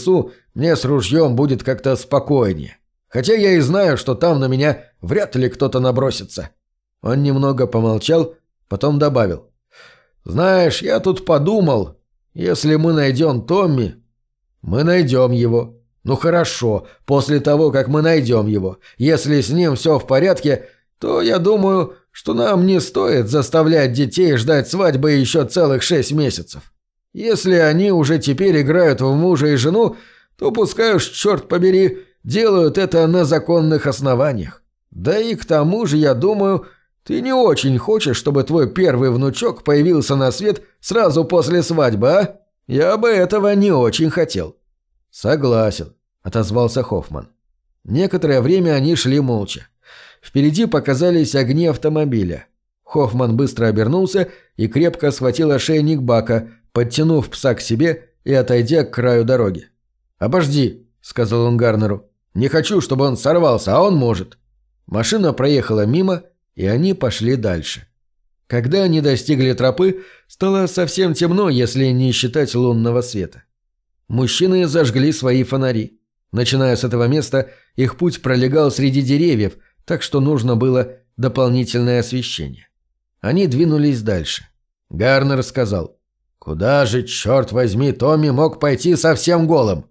Мне с ружьем будет как-то спокойнее. Хотя я и знаю, что там на меня вряд ли кто-то набросится». Он немного помолчал, потом добавил. «Знаешь, я тут подумал, если мы найдем Томми...» «Мы найдем его. Ну хорошо, после того, как мы найдем его, если с ним все в порядке, то я думаю, что нам не стоит заставлять детей ждать свадьбы еще целых 6 месяцев. Если они уже теперь играют в мужа и жену, то пускай уж, черт побери, делают это на законных основаниях. Да и к тому же, я думаю, ты не очень хочешь, чтобы твой первый внучок появился на свет сразу после свадьбы, а? Я бы этого не очень хотел». «Согласен», — отозвался Хоффман. Некоторое время они шли молча. Впереди показались огни автомобиля. Хоффман быстро обернулся и крепко схватил ошейник Бака, подтянув пса к себе и отойдя к краю дороги. «Обожди», — сказал он Гарнеру. «Не хочу, чтобы он сорвался, а он может». Машина проехала мимо, и они пошли дальше. Когда они достигли тропы, стало совсем темно, если не считать лунного света. Мужчины зажгли свои фонари. Начиная с этого места, их путь пролегал среди деревьев, так что нужно было дополнительное освещение. Они двинулись дальше. Гарнер сказал: «Куда же, черт возьми, Томми мог пойти совсем голым?»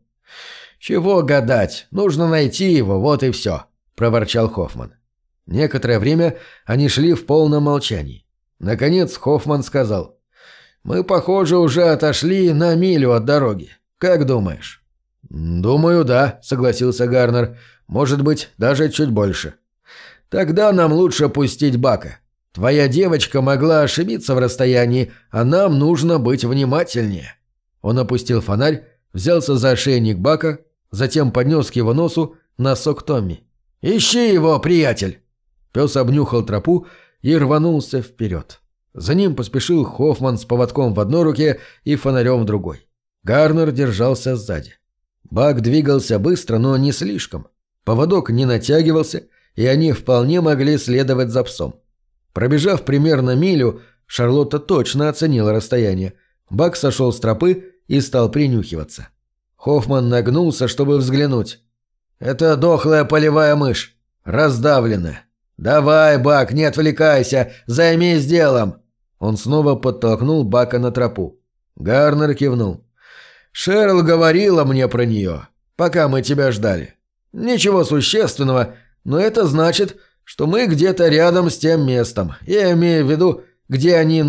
«Чего гадать, нужно найти его, вот и все», – проворчал Хоффман. Некоторое время они шли в полном молчании. Наконец Хоффман сказал: «Мы, похоже, уже отошли на милю от дороги. Как думаешь?» «Думаю, да», — согласился Гарнер. «Может быть, даже чуть больше». «Тогда нам лучше пустить Бака. Твоя девочка могла ошибиться в расстоянии, а нам нужно быть внимательнее». Он опустил фонарь, взялся за ошейник Бака, затем поднес к его носу носок Томми. «Ищи его, приятель!» Пес обнюхал тропу и рванулся вперед. За ним поспешил Хоффман с поводком в одной руке и фонарем в другой. Гарнер держался сзади. Бак двигался быстро, но не слишком. Поводок не натягивался, и они вполне могли следовать за псом. Пробежав примерно милю, Шарлотта точно оценила расстояние. Бак сошел с тропы и стал принюхиваться. Хоффман нагнулся, чтобы взглянуть. «Это дохлая полевая мышь. Раздавленная. Давай, Бак, не отвлекайся, займись делом!» Он снова подтолкнул Бака на тропу. Гарнер кивнул. «Шерл говорила мне про нее, пока мы тебя ждали. Ничего существенного, но это значит, что мы где-то рядом с тем местом. Я имею в виду, где они,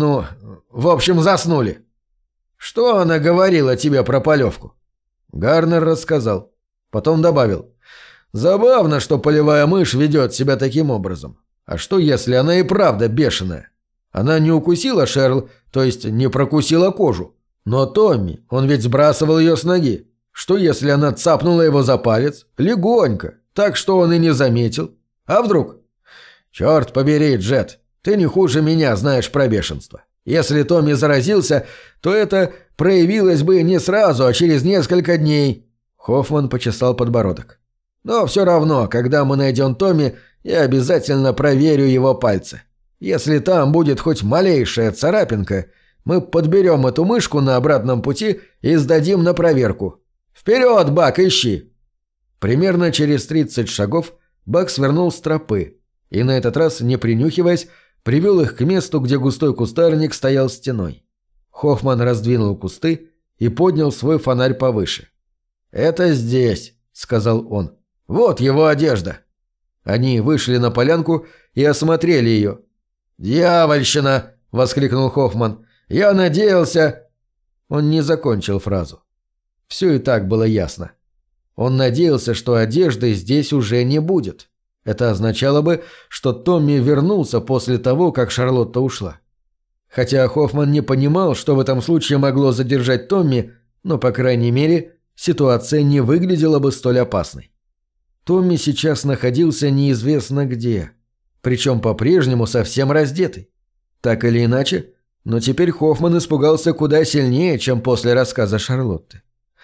в общем, заснули». «Что она говорила тебе про полевку?» Гарнер рассказал. Потом добавил. «Забавно, что полевая мышь ведет себя таким образом. А что, если она и правда бешеная? Она не укусила Шерл, то есть не прокусила кожу. Но Томми, он ведь сбрасывал ее с ноги. Что, если она цапнула его за палец? Легонько, так что он и не заметил. А вдруг? Черт побери, Джет, ты не хуже меня знаешь про бешенство. Если Томми заразился, то это проявилось бы не сразу, а через несколько дней». Хоффман почесал подбородок. «Но все равно, когда мы найдем Томми, я обязательно проверю его пальцы. Если там будет хоть малейшая царапинка, мы подберем эту мышку на обратном пути и сдадим на проверку. Вперед, Бак, ищи!» Примерно через 30 шагов Бак свернул с тропы и на этот раз, не принюхиваясь, привел их к месту, где густой кустарник стоял стеной. Хоффман раздвинул кусты и поднял свой фонарь повыше. «Это здесь», — сказал он. «Вот его одежда». Они вышли на полянку и осмотрели ее. «Дьявольщина!» — воскликнул Хоффман. «Я надеялся...» Он не закончил фразу. Все и так было ясно. Он надеялся, что одежды здесь уже не будет. Это означало бы, что Томми вернулся после того, как Шарлотта ушла. Хотя Хоффман не понимал, что в этом случае могло задержать Томми, но, по крайней мере, ситуация не выглядела бы столь опасной. Томми сейчас находился неизвестно где, причем по-прежнему совсем раздетый. Так или иначе, но теперь Хоффман испугался куда сильнее, чем после рассказа Шарлотты.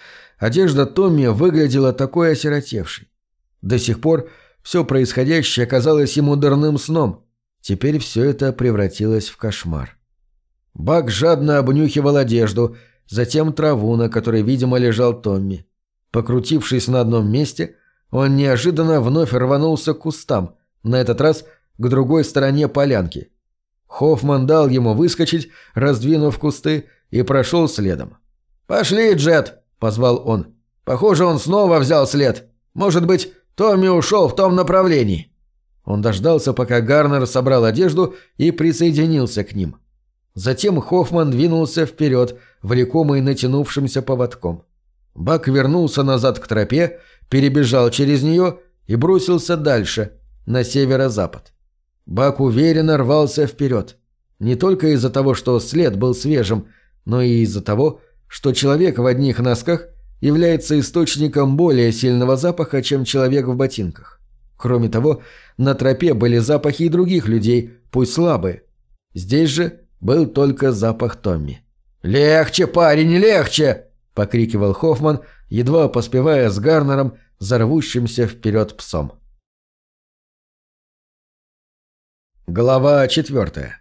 Одежда Томми выглядела такой осиротевшей. До сих пор все происходящее казалось ему дурным сном. Теперь все это превратилось в кошмар. Бак жадно обнюхивал одежду, затем траву, на которой, видимо, лежал Томми. Покрутившись на одном месте, он неожиданно вновь рванулся к кустам, на этот раз к другой стороне полянки. Хоффман дал ему выскочить, раздвинув кусты, и прошел следом. «Пошли, Джет!» – позвал он. «Похоже, он снова взял след. Может быть, Томми ушел в том направлении». Он дождался, пока Гарнер собрал одежду и присоединился к ним. Затем Хоффман двинулся вперед, влекомый натянувшимся поводком. Бак вернулся назад к тропе, перебежал через нее и бросился дальше, на северо-запад. Бак уверенно рвался вперед. Не только из-за того, что след был свежим, но и из-за того, что человек в одних носках является источником более сильного запаха, чем человек в ботинках. Кроме того, на тропе были запахи и других людей, пусть слабые. Здесь же был только запах Томми. «Легче, парень, легче!» – покрикивал Хоффман, едва поспевая с Гарнером за рвущимся вперед псом. Глава 4.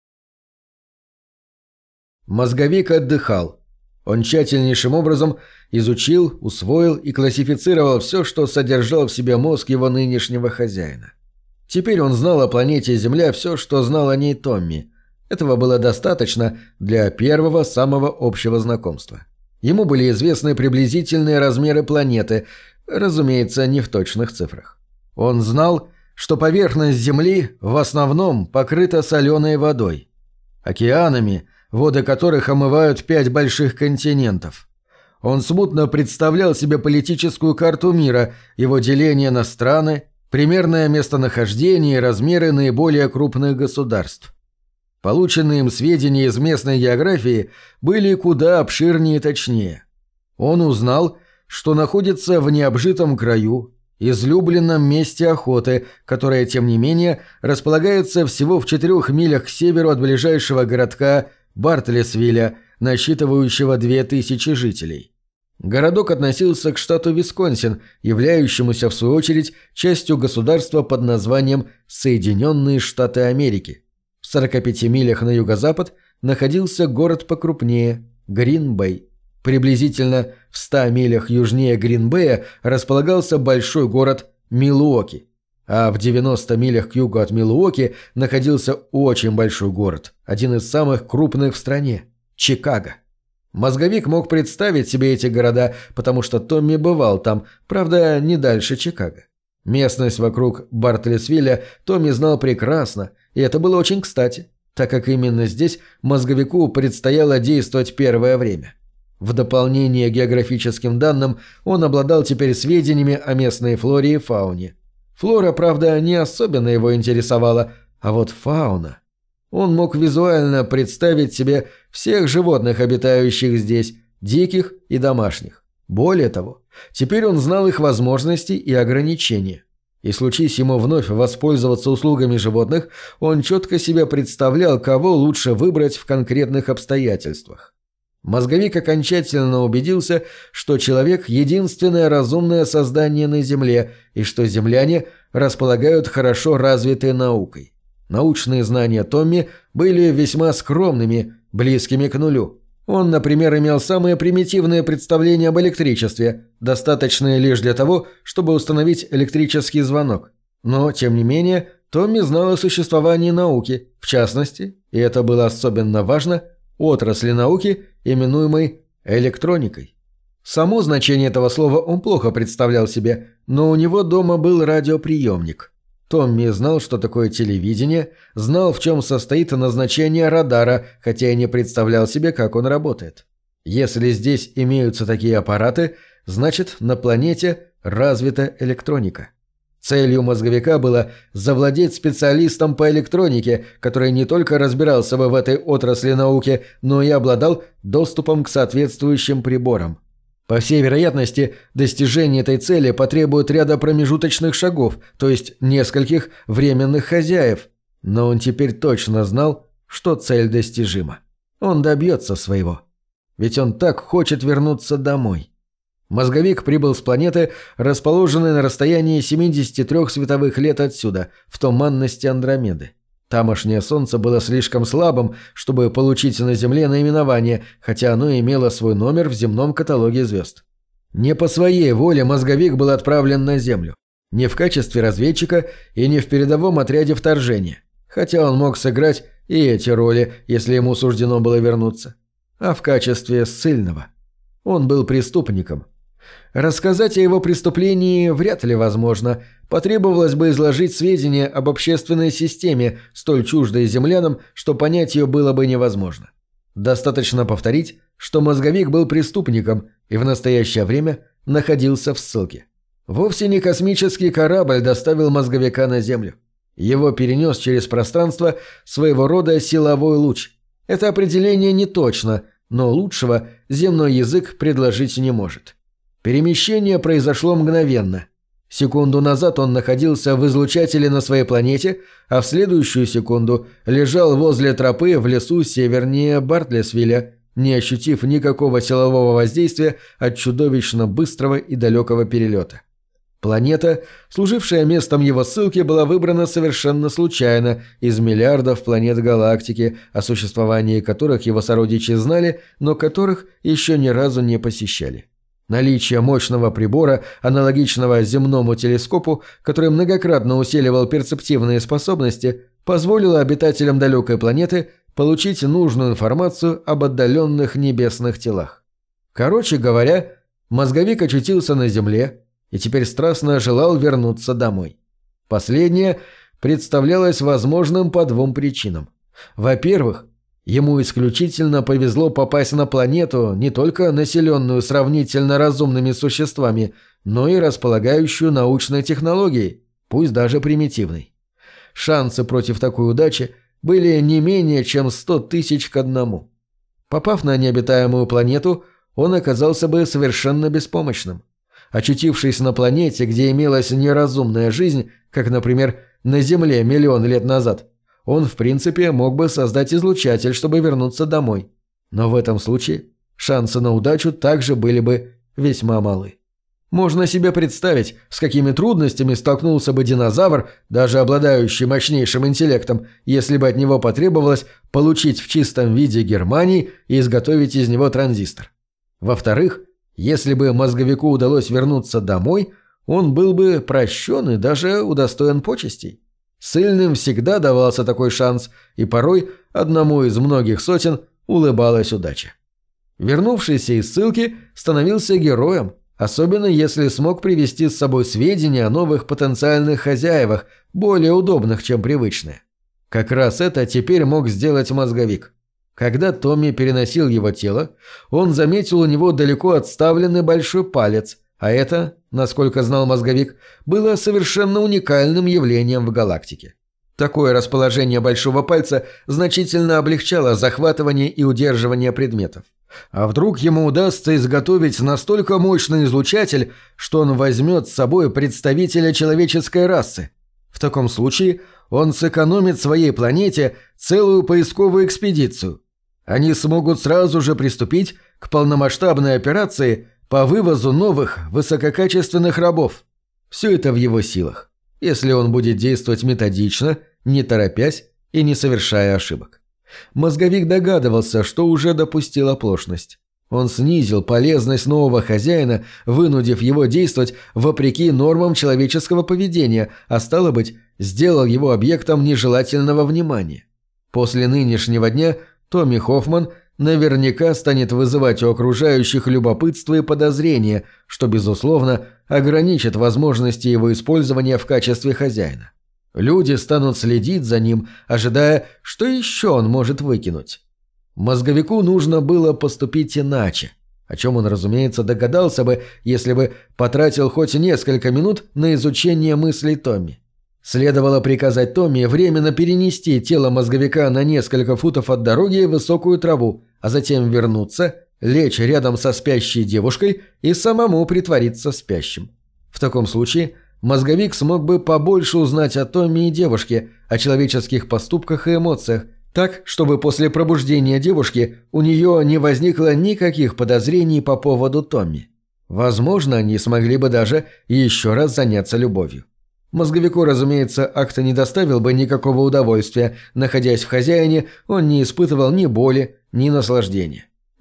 Мозговик отдыхал. Он тщательнейшим образом изучил, усвоил и классифицировал все, что содержал в себе мозг его нынешнего хозяина. Теперь он знал о планете Земля все, что знал о ней Томми. Этого было достаточно для первого самого общего знакомства. Ему были известны приблизительные размеры планеты, разумеется, не в точных цифрах. Он знал, что поверхность Земли в основном покрыта соленой водой, океанами, воды которых омывают 5 больших континентов. Он смутно представлял себе политическую карту мира, его деление на страны, примерное местонахождение и размеры наиболее крупных государств. Полученные им сведения из местной географии были куда обширнее и точнее. Он узнал, что находится в необжитом краю, излюбленном месте охоты, которое, тем не менее, располагается всего в 4 милях к северу от ближайшего городка Бартлесвилля, насчитывающего 2000 жителей. Городок относился к штату Висконсин, являющемуся, в свою очередь, частью государства под названием Соединенные Штаты Америки. В 45 милях на юго-запад находился город покрупнее – Грин-Бэй. Приблизительно в 100 милях южнее Грин-Бэя располагался большой город Милуоки, а в 90 милях к югу от Милуоки находился очень большой город, один из самых крупных в стране – Чикаго. Мозговик мог представить себе эти города, потому что Томми бывал там, правда, не дальше Чикаго. Местность вокруг Бартлесвилля Томми знал прекрасно, и это было очень кстати, так как именно здесь мозговику предстояло действовать первое время. В дополнение к географическим данным он обладал теперь сведениями о местной флоре и фауне. Флора, правда, не особенно его интересовала, а вот фауна. Он мог визуально представить себе всех животных, обитающих здесь, диких и домашних. Более того, теперь он знал их возможности и ограничения. И случись ему вновь воспользоваться услугами животных, он четко себе представлял, кого лучше выбрать в конкретных обстоятельствах. Мозговик окончательно убедился, что человек – единственное разумное создание на Земле, и что земляне располагают хорошо развитой наукой. Научные знания Томми были весьма скромными, близкими к нулю. Он, например, имел самые примитивные представления об электричестве, достаточные лишь для того, чтобы установить электрический звонок. Но, тем не менее, Томми знал о существовании науки, в частности, и это было особенно важно, отрасли науки, именуемой электроникой. Само значение этого слова он плохо представлял себе, но у него дома был радиоприемник. Томми знал, что такое телевидение, знал, в чем состоит назначение радара, хотя и не представлял себе, как он работает. Если здесь имеются такие аппараты, значит, на планете развита электроника. Целью мозговика было завладеть специалистом по электронике, который не только разбирался бы в этой отрасли науки, но и обладал доступом к соответствующим приборам. По всей вероятности, достижение этой цели потребует ряда промежуточных шагов, то есть нескольких временных хозяев. Но он теперь точно знал, что цель достижима. Он добьется своего. Ведь он так хочет вернуться домой. Мозговик прибыл с планеты, расположенной на расстоянии 73 световых лет отсюда, в туманности Андромеды. Тамошнее солнце было слишком слабым, чтобы получить на Земле наименование, хотя оно имело свой номер в земном каталоге звезд. Не по своей воле мозговик был отправлен на Землю. Не в качестве разведчика и не в передовом отряде вторжения. Хотя он мог сыграть и эти роли, если ему суждено было вернуться. А в качестве ссыльного. Он был преступником. Рассказать о его преступлении вряд ли возможно. Потребовалось бы изложить сведения об общественной системе, столь чуждой землянам, что понять ее было бы невозможно. Достаточно повторить, что мозговик был преступником и в настоящее время находился в ссылке. Вовсе не космический корабль доставил мозговика на Землю. Его перенес через пространство своего рода силовой луч. Это определение не точно, но лучшего земной язык предложить не может. Перемещение произошло мгновенно. Секунду назад он находился в излучателе на своей планете, а в следующую секунду лежал возле тропы в лесу севернее Бартлесвилля, не ощутив никакого силового воздействия от чудовищно быстрого и далекого перелета. Планета, служившая местом его ссылки, была выбрана совершенно случайно из миллиардов планет галактики, о существовании которых его сородичи знали, но которых еще ни разу не посещали. Наличие мощного прибора, аналогичного земному телескопу, который многократно усиливал перцептивные способности, позволило обитателям далекой планеты получить нужную информацию об отдаленных небесных телах. Короче говоря, мозговик очутился на Земле и теперь страстно желал вернуться домой. Последнее представлялось возможным по двум причинам. Во-первых, ему исключительно повезло попасть на планету, не только населенную сравнительно разумными существами, но и располагающую научной технологией, пусть даже примитивной. Шансы против такой удачи были не менее чем 100 тысяч к 1. Попав на необитаемую планету, он оказался бы совершенно беспомощным. Очутившись на планете, где имелась неразумная жизнь, как, например, на Земле миллион лет назад, он, в принципе, мог бы создать излучатель, чтобы вернуться домой. Но в этом случае шансы на удачу также были бы весьма малы. Можно себе представить, с какими трудностями столкнулся бы динозавр, даже обладающий мощнейшим интеллектом, если бы от него потребовалось получить в чистом виде германий и изготовить из него транзистор. Во-вторых, если бы мозговику удалось вернуться домой, он был бы прощен и даже удостоен почестей. Ссыльным всегда давался такой шанс, и порой одному из многих сотен улыбалась удача. Вернувшийся из ссылки становился героем, особенно если смог привести с собой сведения о новых потенциальных хозяевах, более удобных, чем привычные. Как раз это теперь мог сделать мозговик. Когда Томми переносил его тело, он заметил у него далеко отставленный большой палец, а это, насколько знал мозговик, было совершенно уникальным явлением в галактике. Такое расположение большого пальца значительно облегчало захватывание и удерживание предметов. А вдруг ему удастся изготовить настолько мощный излучатель, что он возьмет с собой представителя человеческой расы? В таком случае он сэкономит своей планете целую поисковую экспедицию. Они смогут сразу же приступить к полномасштабной операции по вывозу новых высококачественных рабов. Все это в его силах, если он будет действовать методично, не торопясь и не совершая ошибок. Мозговик догадывался, что уже допустил оплошность. Он снизил полезность нового хозяина, вынудив его действовать вопреки нормам человеческого поведения, а стало быть, сделал его объектом нежелательного внимания. После нынешнего дня Томми Хоффман наверняка станет вызывать у окружающих любопытство и подозрение, что, безусловно, ограничит возможности его использования в качестве хозяина. Люди станут следить за ним, ожидая, что еще он может выкинуть. Мозговику нужно было поступить иначе, о чем он, разумеется, догадался бы, если бы потратил хоть несколько минут на изучение мыслей Томми. Следовало приказать Томми временно перенести тело мозговика на несколько футов от дороги в высокую траву, а затем вернуться, лечь рядом со спящей девушкой и самому притвориться спящим. В таком случае мозговик смог бы побольше узнать о Томми и девушке, о человеческих поступках и эмоциях, так, чтобы после пробуждения девушки у нее не возникло никаких подозрений по поводу Томми. Возможно, они смогли бы даже еще раз заняться любовью. Мозговику, разумеется, акт не доставил бы никакого удовольствия. Находясь в хозяине, он не испытывал ни боли, ни наслаждения.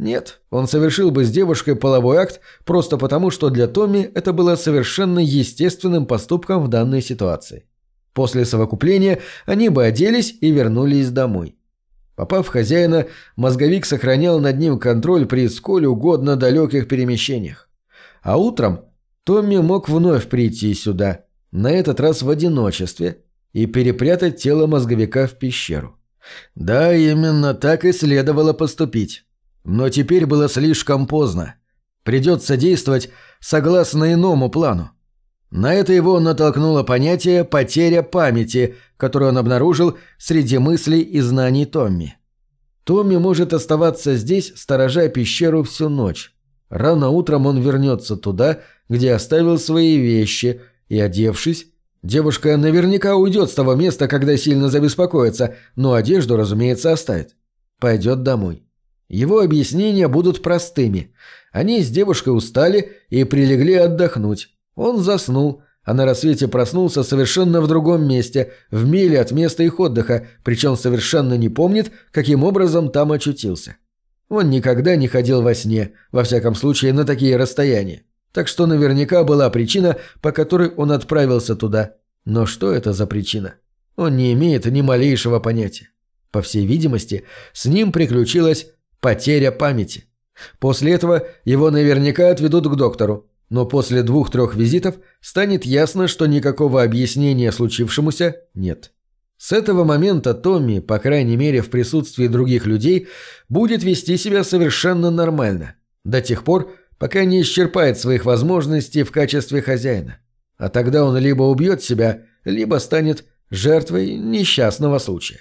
Нет, он совершил бы с девушкой половой акт просто потому, что для Томми это было совершенно естественным поступком в данной ситуации. После совокупления они бы оделись и вернулись домой. Попав в хозяина, мозговик сохранял над ним контроль при сколь угодно далеких перемещениях. А утром Томми мог вновь прийти сюда, на этот раз в одиночестве, и перепрятать тело мозговика в пещеру. Да, именно так и следовало поступить. Но теперь было слишком поздно. Придется действовать согласно иному плану. На это его натолкнуло понятие «потеря памяти», которое он обнаружил среди мыслей и знаний Томми. Томми может оставаться здесь, сторожа пещеру всю ночь. Рано утром он вернется туда, где оставил свои вещи, и, одевшись, девушка наверняка уйдет с того места, когда сильно забеспокоится, но одежду, разумеется, оставит. Пойдет домой. Его объяснения будут простыми. Они с девушкой устали и прилегли отдохнуть. Он заснул, а на рассвете проснулся совершенно в другом месте, в миле от места их отдыха, причем совершенно не помнит, каким образом там очутился. Он никогда не ходил во сне, во всяком случае на такие расстояния. Так что наверняка была причина, по которой он отправился туда. Но что это за причина? Он не имеет ни малейшего понятия. По всей видимости, с ним приключилась потеря памяти. После этого его наверняка отведут к доктору. Но после 2-3 визитов станет ясно, что никакого объяснения случившемуся нет. С этого момента Томми, по крайней мере в присутствии других людей, будет вести себя совершенно нормально. До тех пор, пока не исчерпает своих возможностей в качестве хозяина. А тогда он либо убьет себя, либо станет жертвой несчастного случая.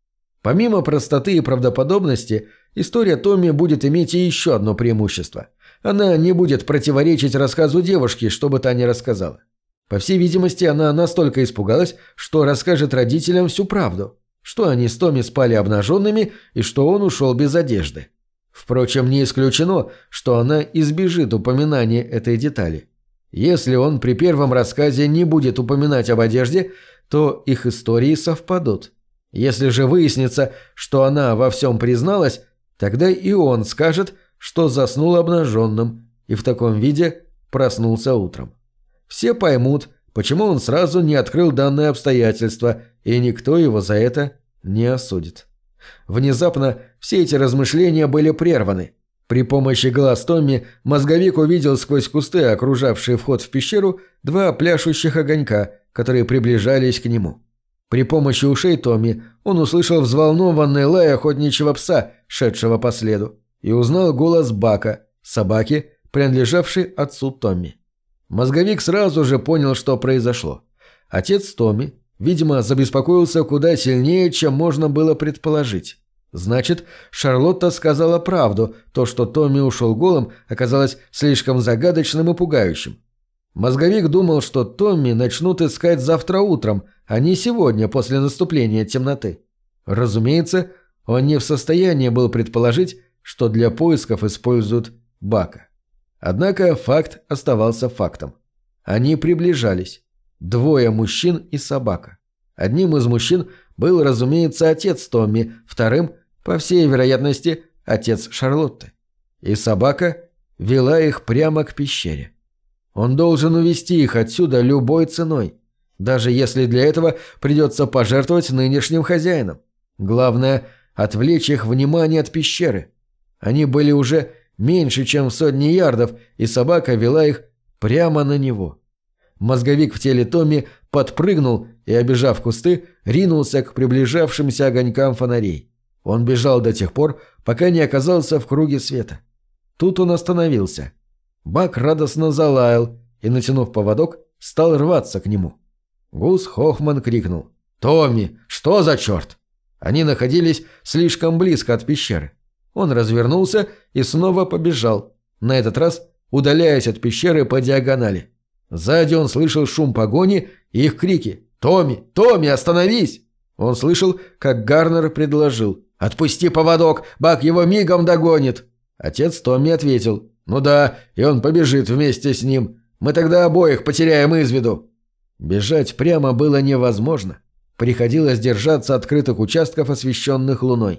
Помимо простоты и правдоподобности, история Томми будет иметь и еще одно преимущество. Она не будет противоречить рассказу девушки, что бы та ни рассказала. По всей видимости, она настолько испугалась, что расскажет родителям всю правду, что они с Томми спали обнаженными и что он ушел без одежды. Впрочем, не исключено, что она избежит упоминания этой детали. Если он при первом рассказе не будет упоминать об одежде, то их истории совпадут. Если же выяснится, что она во всем призналась, тогда и он скажет, что заснул обнаженным и в таком виде проснулся утром. Все поймут, почему он сразу не открыл данное обстоятельство, и никто его за это не осудит. Внезапно все эти размышления были прерваны. При помощи глаз Томми мозговик увидел сквозь кусты, окружавшие вход в пещеру, 2 пляшущих огонька, которые приближались к нему. При помощи ушей Томми он услышал взволнованный лай охотничьего пса, шедшего по следу, и узнал голос Бака, собаки, принадлежавшей отцу Томми. Мозговик сразу же понял, что произошло. Отец Томми, видимо, забеспокоился куда сильнее, чем можно было предположить. Значит, Шарлотта сказала правду, то, что Томми ушел голым, оказалось слишком загадочным и пугающим. Мозговик думал, что Томми начнут искать завтра утром, а не сегодня после наступления темноты. Разумеется, он не в состоянии был предположить, что для поисков используют Бака. Однако факт оставался фактом. Они приближались. 2 мужчин и собака. Одним из мужчин был, разумеется, отец Томми, вторым, по всей вероятности, отец Шарлотты. И собака вела их прямо к пещере. Он должен увести их отсюда любой ценой, даже если для этого придется пожертвовать нынешним хозяином. Главное – отвлечь их внимание от пещеры. Они были уже меньше, чем в 100 ярдов, и собака вела их прямо на него. Мозговик в теле Томми подпрыгнул и, обежав кусты, ринулся к приближавшимся огонькам фонарей. Он бежал до тех пор, пока не оказался в круге света. Тут он остановился. Бак радостно залаял и, натянув поводок, стал рваться к нему. Гус Хоффман крикнул: «Томми, что за черт?» Они находились слишком близко от пещеры. Он развернулся и снова побежал, на этот раз удаляясь от пещеры по диагонали. Сзади он слышал шум погони и их крики: «Томми! Томми, остановись!» Он слышал, как Гарнер предложил: «Отпусти поводок, Бак его мигом догонит!» Отец Томми ответил: «Ну да, и он побежит вместе с ним. Мы тогда обоих потеряем из виду». Бежать прямо было невозможно. Приходилось держаться открытых участков, освещенных луной.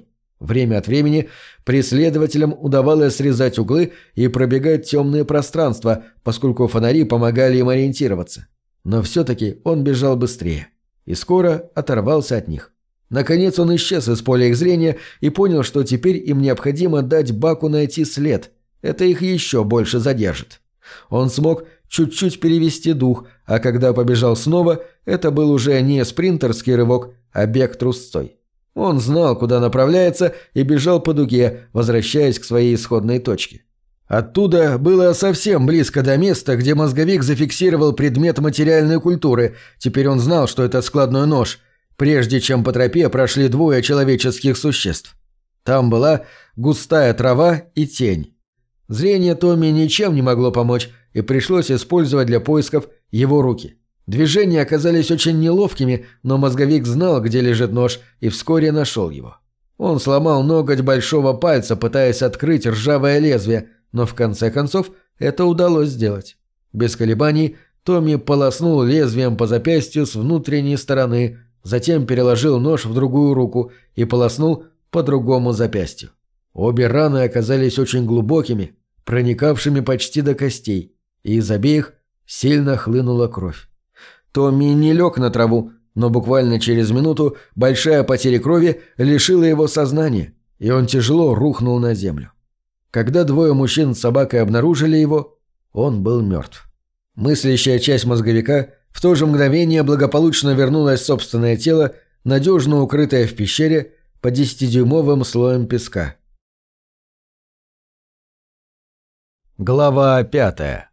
Время от времени преследователям удавалось срезать углы и пробегать темные пространства, поскольку фонари помогали им ориентироваться. Но все-таки он бежал быстрее и скоро оторвался от них. Наконец он исчез из поля их зрения и понял, что теперь им необходимо дать Баку найти след. Это их еще больше задержит. Он смог чуть-чуть перевести дух, а когда побежал снова, это был уже не спринтерский рывок, а бег трусцой. Он знал, куда направляется, и бежал по дуге, возвращаясь к своей исходной точке. Оттуда было совсем близко до места, где мозговик зафиксировал предмет материальной культуры. Теперь он знал, что это складной нож, прежде чем по тропе прошли двое человеческих существ. Там была густая трава и тень. Зрение Томми ничем не могло помочь, и пришлось использовать для поисков его руки. Движения оказались очень неловкими, но мозговик знал, где лежит нож, и вскоре нашел его. Он сломал ноготь большого пальца, пытаясь открыть ржавое лезвие, но в конце концов это удалось сделать. Без колебаний Томми полоснул лезвием по запястью с внутренней стороны, затем переложил нож в другую руку и полоснул по другому запястью. Обе раны оказались очень глубокими, проникавшими почти до костей, и из обеих сильно хлынула кровь. Томми не лег на траву, но буквально через минуту большая потеря крови лишила его сознания, и он тяжело рухнул на землю. Когда двое мужчин с собакой обнаружили его, он был мертв. Мыслящая часть мозговика в то же мгновение благополучно вернулась в собственное тело, надежно укрытое в пещере под 10-дюймовым слоем песка. Глава 5.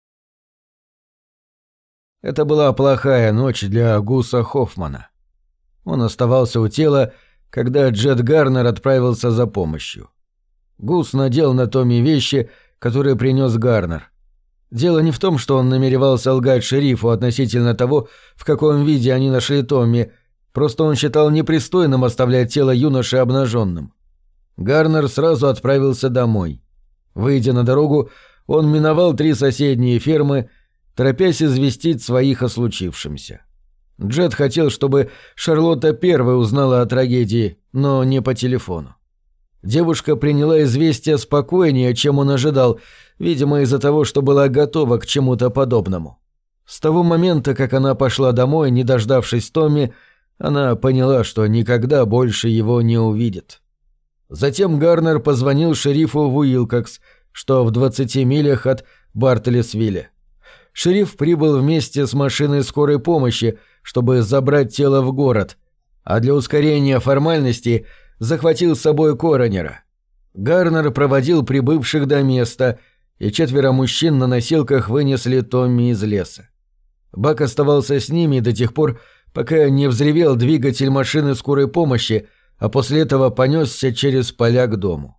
Это была плохая ночь для Гуса Хоффмана. Он оставался у тела, когда Джет Гарнер отправился за помощью. Гус надел на Томми вещи, которые принес Гарнер. Дело не в том, что он намеревался лгать шерифу относительно того, в каком виде они нашли Томми, просто он считал непристойным оставлять тело юноши обнаженным. Гарнер сразу отправился домой. Выйдя на дорогу, он миновал 3 соседние фермы, торопясь известить своих о случившемся. Джет хотел, чтобы Шарлотта первой узнала о трагедии, но не по телефону. Девушка приняла известие спокойнее, чем он ожидал, видимо, из-за того, что была готова к чему-то подобному. С того момента, как она пошла домой, не дождавшись Томми, она поняла, что никогда больше его не увидит. Затем Гарнер позвонил шерифу в Уилкокс, что в 20 милях от Бартлесвилля. Шериф прибыл вместе с машиной скорой помощи, чтобы забрать тело в город, а для ускорения формальностей захватил с собой коронера. Гарнер проводил прибывших до места, и 4 мужчин на носилках вынесли Томми из леса. Бак оставался с ними до тех пор, пока не взревел двигатель машины скорой помощи, а после этого понесся через поля к дому.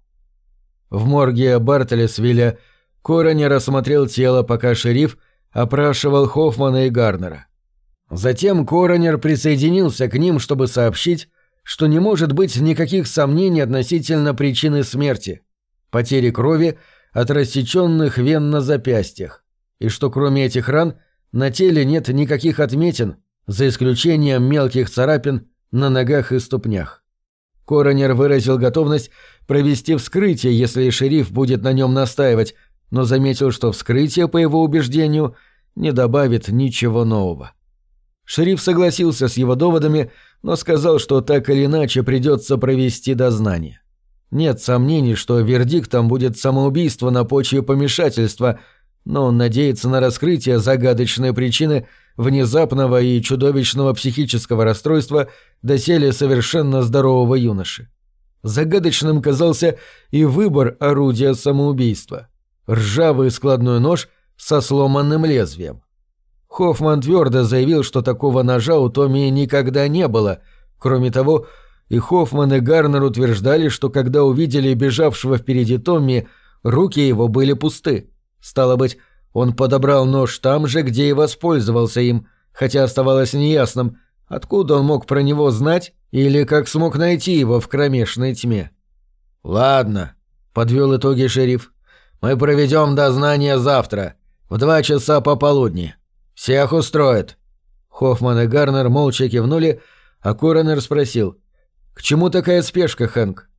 В морге Бартлесвилля коронер осмотрел тело, пока шериф опрашивал Хоффмана и Гарнера. Затем коронер присоединился к ним, чтобы сообщить, что не может быть никаких сомнений относительно причины смерти – потери крови от рассеченных вен на запястьях, и что кроме этих ран на теле нет никаких отметин, за исключением мелких царапин на ногах и ступнях. Коронер выразил готовность провести вскрытие, если шериф будет на нем настаивать, но заметил, что вскрытие, по его убеждению, не добавит ничего нового. Шериф согласился с его доводами, но сказал, что так или иначе придется провести дознание. Нет сомнений, что вердиктом будет самоубийство на почве помешательства, но он надеется на раскрытие загадочной причины внезапного и чудовищного психического расстройства доселе совершенно здорового юноши. Загадочным казался и выбор орудия самоубийства – ржавый складной нож со сломанным лезвием. Хоффман твердо заявил, что такого ножа у Томми никогда не было. Кроме того, и Хоффман, и Гарнер утверждали, что когда увидели бежавшего впереди Томми, руки его были пусты. Стало быть, он подобрал нож там же, где и воспользовался им, хотя оставалось неясным, откуда он мог про него знать или как смог найти его в кромешной тьме. «Ладно», — подвел итоги шериф, — «мы проведем дознание завтра, в 2 часа пополудни. Всех устроит». Хоффман и Гарнер молча кивнули, а коронер спросил: «К чему такая спешка, Хэнк?»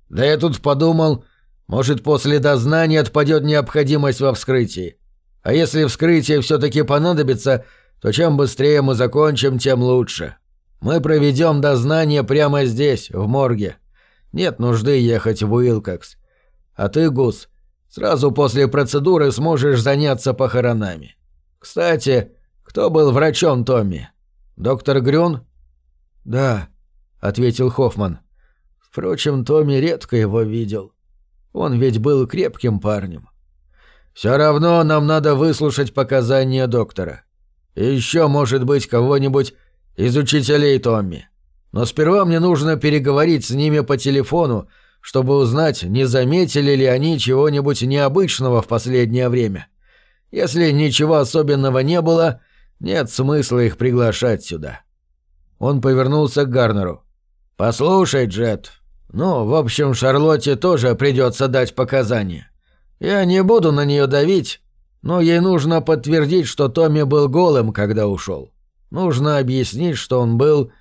Да я тут подумал, может, после дознания отпадет необходимость во вскрытии. А если вскрытие все-таки понадобится, то чем быстрее мы закончим, тем лучше. Мы проведем дознание прямо здесь, в морге. Нет нужды ехать в Уилкокс. А ты, Гус, сразу после процедуры сможешь заняться похоронами. Кстати, кто был врачом Томми? Доктор Грюн?» «Да», — ответил Хоффман. «Впрочем, Томми редко его видел. Он ведь был крепким парнем». «Все равно нам надо выслушать показания доктора. И еще, может быть, кого-нибудь из учителей Томми. Но сперва мне нужно переговорить с ними по телефону, чтобы узнать, не заметили ли они чего-нибудь необычного в последнее время. Если ничего особенного не было, нет смысла их приглашать сюда». Он повернулся к Гарнеру. «Послушай, Джет, в общем, Шарлотте тоже придется дать показания. Я не буду на нее давить, но ей нужно подтвердить, что Томми был голым, когда ушел. Нужно объяснить, что он был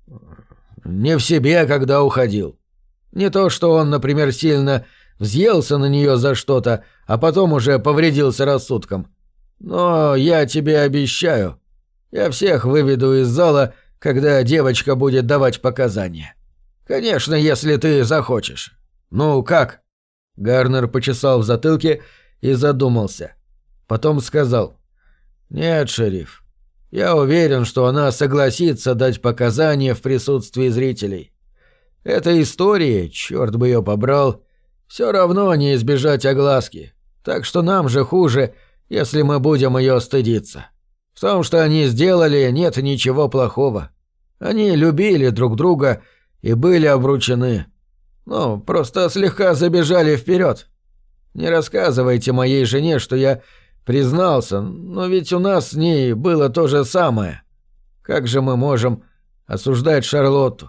не в себе, когда уходил. Не то, что он, например, сильно взъелся на нее за что-то, а потом уже повредился рассудком. Но я тебе обещаю, я всех выведу из зала, когда девочка будет давать показания. Конечно, если ты захочешь. Ну, как?» Гарнер почесал в затылке и задумался. Потом сказал: «Нет, шериф, я уверен, что она согласится дать показания в присутствии зрителей. Этой истории, черт бы ее побрал, все равно не избежать огласки, так что нам же хуже, если мы будем ее стыдиться. В том, что они сделали, нет ничего плохого. Они любили друг друга и были обручены. Просто слегка забежали вперед. Не рассказывайте моей жене, что я признался, но ведь у нас с ней было то же самое. Как же мы можем осуждать Шарлотту?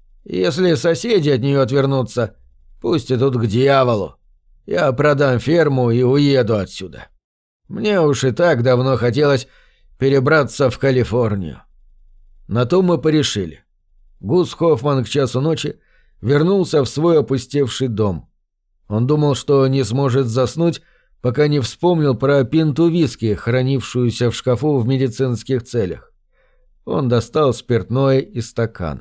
Если соседи от нее отвернутся, пусть идут к дьяволу. Я продам ферму и уеду отсюда. Мне уж и так давно хотелось перебраться в Калифорнию». На то мы порешили. Гус Хоффман к часу ночи вернулся в свой опустевший дом. Он думал, что не сможет заснуть, пока не вспомнил про пинту виски, хранившуюся в шкафу в медицинских целях. Он достал спиртное и стакан.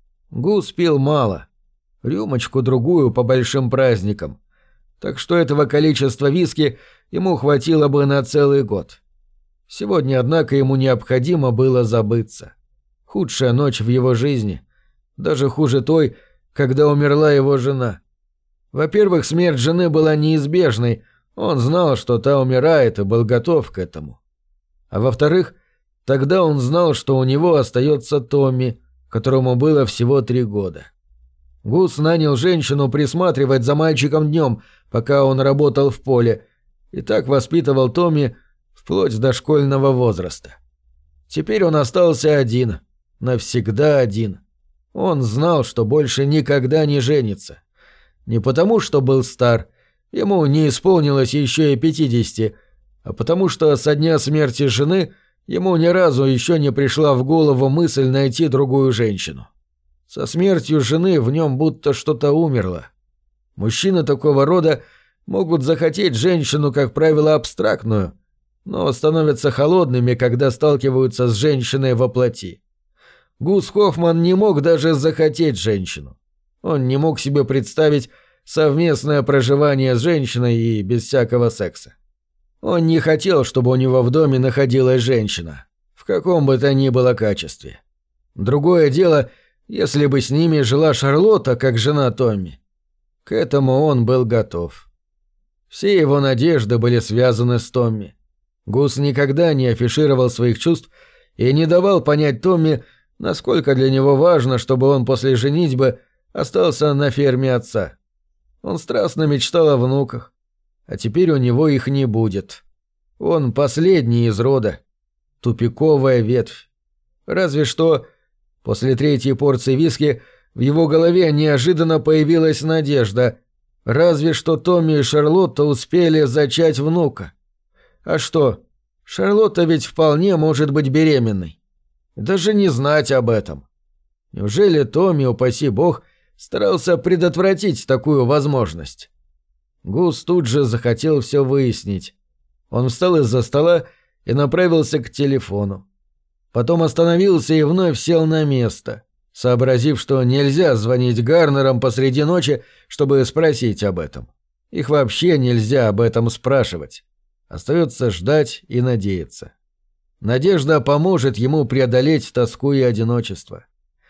Гус пил мало, рюмочку-другую по большим праздникам, так что этого количества виски ему хватило бы на целый год. Сегодня, однако, ему необходимо было забыться. Худшая ночь в его жизни, даже хуже той, когда умерла его жена. Во-первых, смерть жены была неизбежной, он знал, что та умирает, и был готов к этому. А во-вторых, тогда он знал, что у него остается Томми, которому было всего 3 года. Гус нанял женщину присматривать за мальчиком днем, пока он работал в поле, и так воспитывал Томми вплоть до школьного возраста. Теперь он остался один, навсегда один. Он знал, что больше никогда не женится. Не потому, что был стар, ему не исполнилось еще и 50, а потому что со дня смерти жены ему ни разу еще не пришла в голову мысль найти другую женщину. Со смертью жены в нем будто что-то умерло. Мужчины такого рода могут захотеть женщину, как правило, абстрактную, но становятся холодными, когда сталкиваются с женщиной во плоти. Гус Хоффман не мог даже захотеть женщину. Он не мог себе представить совместное проживание с женщиной и без всякого секса. Он не хотел, чтобы у него в доме находилась женщина, в каком бы то ни было качестве. Другое дело, если бы с ними жила Шарлотта, как жена Томми. К этому он был готов. Все его надежды были связаны с Томми. Гус никогда не афишировал своих чувств и не давал понять Томми, насколько для него важно, чтобы он после женитьбы остался на ферме отца. Он страстно мечтал о внуках, а теперь у него их не будет. Он последний из рода, тупиковая ветвь. Разве что после 3-й порции виски в его голове неожиданно появилась надежда. Разве что Томми и Шарлотта успели зачать внука. А что, Шарлотта ведь вполне может быть беременной. Даже не знать об этом. Неужели Томми, упаси бог, старался предотвратить такую возможность. Гус тут же захотел все выяснить. Он встал из-за стола и направился к телефону. Потом остановился и вновь сел на место, сообразив, что нельзя звонить Гарнерам посреди ночи, чтобы спросить об этом. Их вообще нельзя об этом спрашивать. Остается ждать и надеяться. Надежда поможет ему преодолеть тоску и одиночество.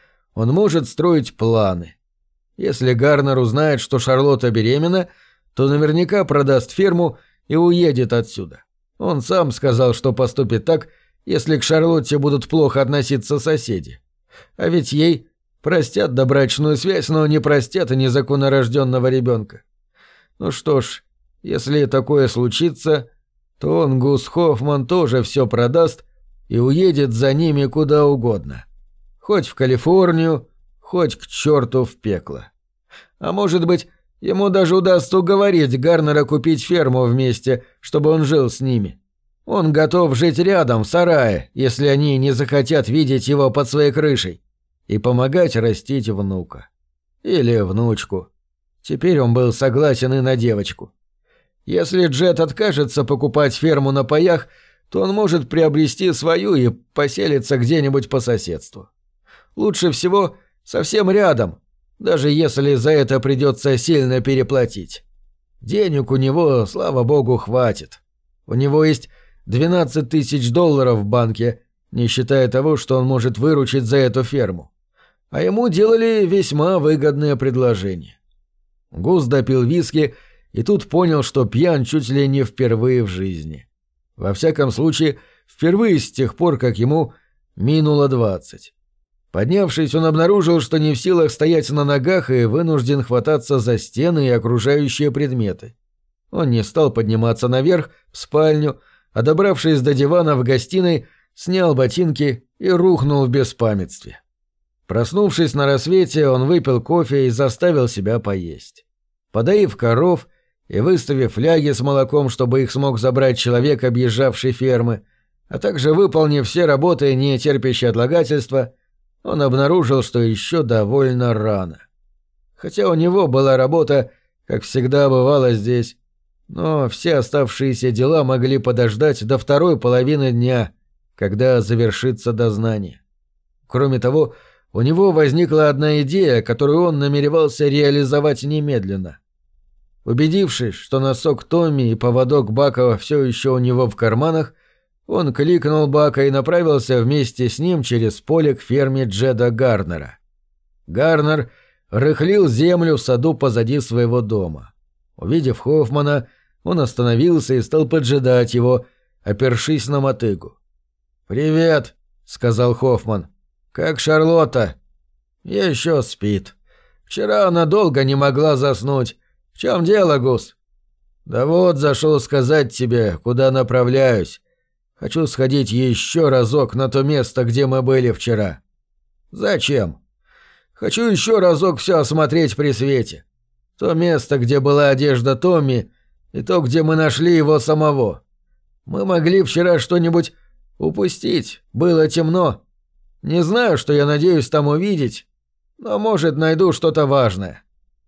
Он может строить планы. Если Гарнер узнает, что Шарлотта беременна, то наверняка продаст ферму и уедет отсюда. Он сам сказал, что поступит так, если к Шарлотте будут плохо относиться соседи. А ведь ей простят добрачную связь, но не простят и незаконнорожденного ребенка. Ну что ж, если такое случится, то он, Гус Хоффман, тоже все продаст и уедет за ними куда угодно. Хоть в Калифорнию, хоть к черту в пекло. А может быть, ему даже удастся уговорить Гарнера купить ферму вместе, чтобы он жил с ними. Он готов жить рядом, в сарае, если они не захотят видеть его под своей крышей, и помогать растить внука. Или внучку. Теперь он был согласен и на девочку. Если Джет откажется покупать ферму на паях, то он может приобрести свою и поселиться где-нибудь по соседству. Лучше всего совсем рядом, даже если за это придется сильно переплатить. Денег у него, слава богу, хватит. У него есть $12 тысяч в банке, не считая того, что он может выручить за эту ферму. А ему делали весьма выгодное предложение. Гус допил виски и тут понял, что пьян чуть ли не впервые в жизни. Во всяком случае, впервые с тех пор, как ему минуло 20. Поднявшись, он обнаружил, что не в силах стоять на ногах и вынужден хвататься за стены и окружающие предметы. Он не стал подниматься наверх, в спальню, а добравшись до дивана в гостиной, снял ботинки и рухнул в беспамятстве. Проснувшись на рассвете, он выпил кофе и заставил себя поесть. Подоив коров и выставив фляги с молоком, чтобы их смог забрать человек, объезжавший фермы, а также выполнив все работы, не терпящие отлагательства, он обнаружил, что еще довольно рано. Хотя у него была работа, как всегда бывало здесь, но все оставшиеся дела могли подождать до второй половины дня, когда завершится дознание. Кроме того, у него возникла одна идея, которую он намеревался реализовать немедленно. Убедившись, что носок Томми и поводок Бака все еще у него в карманах, он кликнул Бака и направился вместе с ним через поле к ферме Джеда Гарнера. Гарнер рыхлил землю в саду позади своего дома. Увидев Хоффмана, он остановился и стал поджидать его, опершись на мотыгу. «Привет», — сказал Хоффман. «Как Шарлотта?» «Еще спит. Вчера она долго не могла заснуть. В чем дело, Гус?» «Да вот, зашел сказать тебе, куда направляюсь. Хочу сходить еще разок на то место, где мы были вчера». «Зачем?» «Хочу еще разок все осмотреть при свете. То место, где была одежда Томми, и то, где мы нашли его самого. Мы могли вчера что-нибудь упустить, было темно. Не знаю, что я надеюсь там увидеть, но, может, найду что-то важное.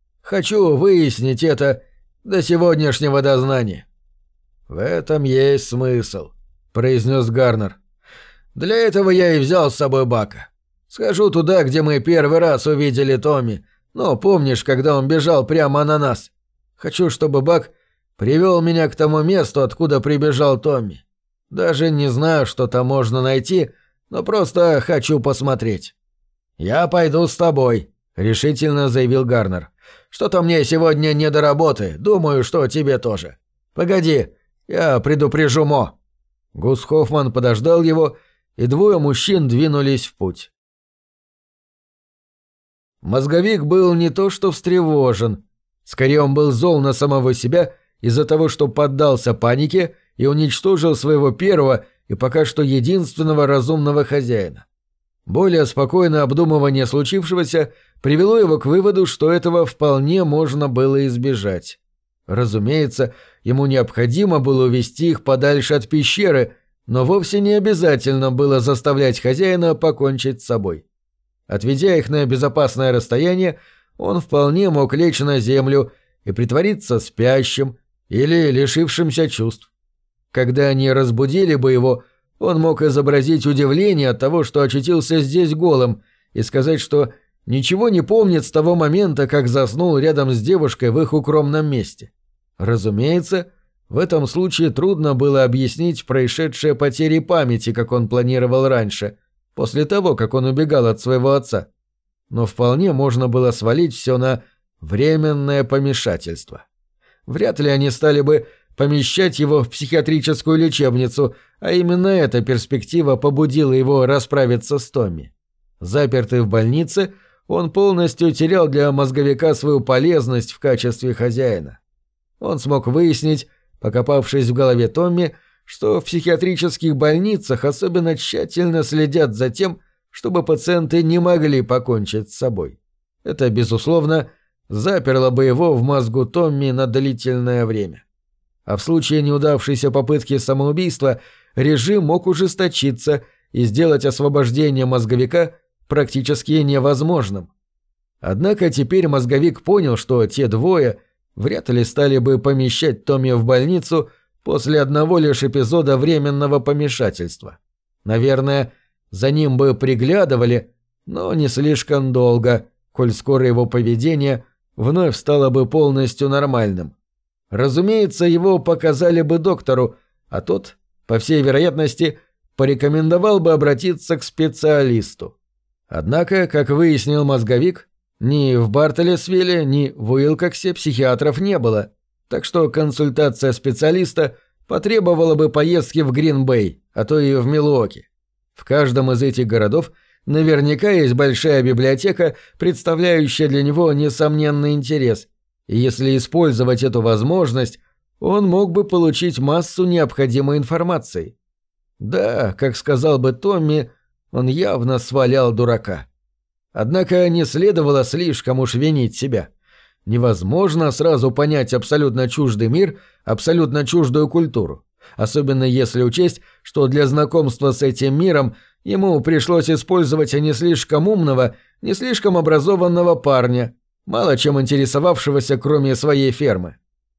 Хочу выяснить это до сегодняшнего дознания». «В этом есть смысл», — произнес Гарнер. «Для этого я и взял с собой Бака. Схожу туда, где мы первый раз увидели Томми, но помнишь, когда он бежал прямо на нас? Хочу, чтобы Бак привел меня к тому месту, откуда прибежал Томми. Даже не знаю, что там можно найти, но просто хочу посмотреть». «Я пойду с тобой», — решительно заявил Гарнер. «Что-то мне сегодня не до работы, думаю, что тебе тоже. Погоди, я предупрежу Мо». Гус Хоффман подождал его, и двое мужчин двинулись в путь. Мозговик был не то что встревожен. Скорее, он был зол на самого себя из-за того, что поддался панике и уничтожил своего первого и пока что единственного разумного хозяина. Более спокойное обдумывание случившегося привело его к выводу, что этого вполне можно было избежать. Разумеется, ему необходимо было увести их подальше от пещеры, но вовсе не обязательно было заставлять хозяина покончить с собой. Отведя их на безопасное расстояние, он вполне мог лечь на землю и притвориться спящим или лишившимся чувств. Когда они разбудили бы его, он мог изобразить удивление от того, что очутился здесь голым, и сказать, что ничего не помнит с того момента, как заснул рядом с девушкой в их укромном месте. Разумеется, в этом случае трудно было объяснить происшедшие потери памяти, как он планировал раньше, после того, как он убегал от своего отца. Но вполне можно было свалить все на временное помешательство. Вряд ли они стали бы помещать его в психиатрическую лечебницу, а именно эта перспектива побудила его расправиться с Томми. Запертый в больнице, он полностью терял для мозговика свою полезность в качестве хозяина. Он смог выяснить, покопавшись в голове Томми, что в психиатрических больницах особенно тщательно следят за тем, чтобы пациенты не могли покончить с собой. Это, безусловно, заперло бы его в мозгу Томми на длительное время. А в случае неудавшейся попытки самоубийства режим мог ужесточиться и сделать освобождение мозговика практически невозможным. Однако теперь мозговик понял, что те двое вряд ли стали бы помещать Томми в больницу после одного лишь эпизода временного помешательства. Наверное, за ним бы приглядывали, но не слишком долго, коль скоро его поведение вновь стало бы полностью нормальным. Разумеется, его показали бы доктору, а тот, по всей вероятности, порекомендовал бы обратиться к специалисту. Однако, как выяснил мозговик, ни в Бартолесвилле, ни в Уилкоксе психиатров не было, так что консультация специалиста потребовала бы поездки в Грин-Бэй, а то и в Милуоки. В каждом из этих городов наверняка есть большая библиотека, представляющая для него несомненный интерес, и если использовать эту возможность, он мог бы получить массу необходимой информации. Да, как сказал бы Томми, он явно свалял дурака. Однако не следовало слишком уж винить себя. Невозможно сразу понять абсолютно чуждый мир, абсолютно чуждую культуру. Особенно если учесть, что для знакомства с этим миром ему пришлось использовать не слишком умного, не слишком образованного парня, мало чем интересовавшегося, кроме своей фермы.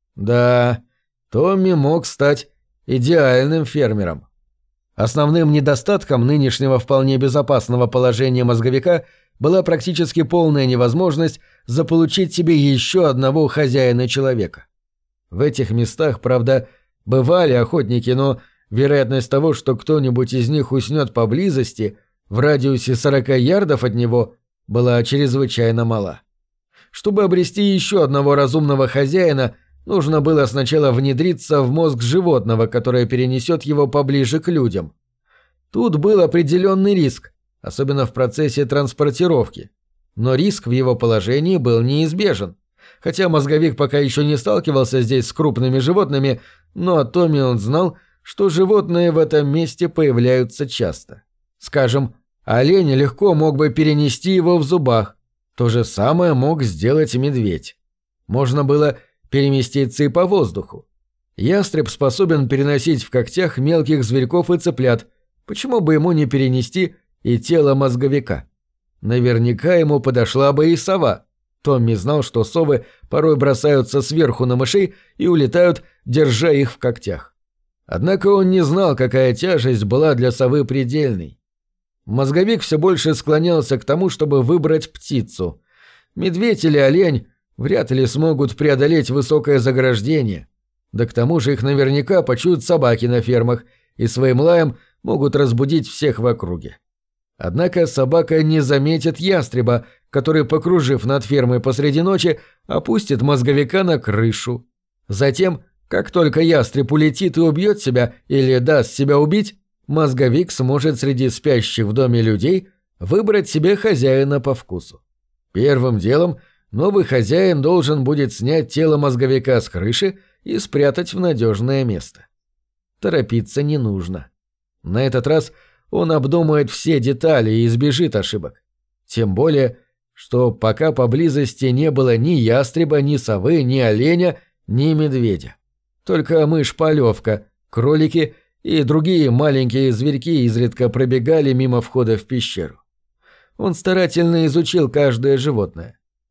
Да, Томми мог стать идеальным фермером. Основным недостатком нынешнего вполне безопасного положения мозговика была практически полная невозможность заполучить себе еще одного хозяина-человека. В этих местах, правда, бывали охотники, но вероятность того, что кто-нибудь из них уснет поблизости, в радиусе 40 ярдов от него, была чрезвычайно мала. Чтобы обрести еще одного разумного хозяина, нужно было сначала внедриться в мозг животного, которое перенесет его поближе к людям. Тут был определенный риск, особенно в процессе транспортировки. Но риск в его положении был неизбежен. Хотя мозговик пока еще не сталкивался здесь с крупными животными, но о Томми он знал, что животные в этом месте появляются часто. Скажем, олень легко мог бы перенести его в зубах. То же самое мог сделать медведь. Можно было переместиться и по воздуху. Ястреб способен переносить в когтях мелких зверьков и цыплят. Почему бы ему не перенести и тело мозговика? Наверняка ему подошла бы и сова. Томми знал, что совы порой бросаются сверху на мышей и улетают, держа их в когтях. Однако он не знал, какая тяжесть была для совы предельной. Мозговик все больше склонялся к тому, чтобы выбрать птицу. Медведь или олень вряд ли смогут преодолеть высокое заграждение. Да к тому же их наверняка почуют собаки на фермах и своим лаем могут разбудить всех в округе. Однако собака не заметит ястреба, который, покружив над фермой посреди ночи, опустит мозговика на крышу. Затем, как только ястреб улетит и убьет себя или даст себя убить, мозговик сможет среди спящих в доме людей выбрать себе хозяина по вкусу. Первым делом новый хозяин должен будет снять тело мозговика с крыши и спрятать в надежное место. Торопиться не нужно. На этот раз он обдумает все детали и избежит ошибок. Тем более, что пока поблизости не было ни ястреба, ни совы, ни оленя, ни медведя. Только мышь-полевка, кролики и другие маленькие зверьки изредка пробегали мимо входа в пещеру. Он старательно изучил каждое животное.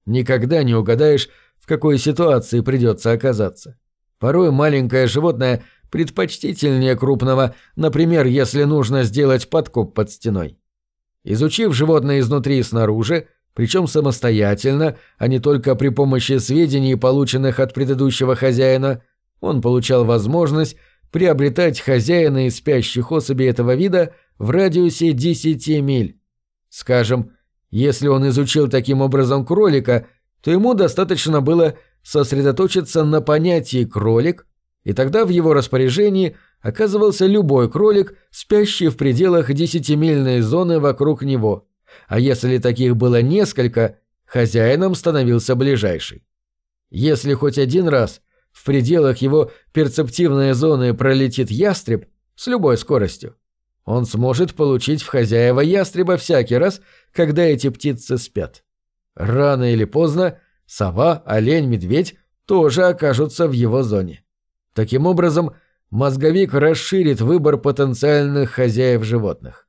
Никогда не угадаешь, в какой ситуации придется оказаться. Порой маленькое животное предпочтительнее крупного, например, если нужно сделать подкоп под стеной. Изучив животное изнутри и снаружи, причем самостоятельно, а не только при помощи сведений, полученных от предыдущего хозяина, он получал возможность приобретать хозяина из спящих особей этого вида в радиусе 10 миль. Скажем, если он изучил таким образом кролика, то ему достаточно было сосредоточиться на понятии «кролик», и тогда в его распоряжении оказывался любой кролик, спящий в пределах 10-мильной зоны вокруг него, а если таких было несколько, хозяином становился ближайший. Если хоть один раз в пределах его перцептивной зоны пролетит ястреб с любой скоростью, он сможет получить в хозяева ястреба всякий раз, когда эти птицы спят. Рано или поздно сова, олень, медведь тоже окажутся в его зоне. Таким образом, мозговик расширит выбор потенциальных хозяев животных.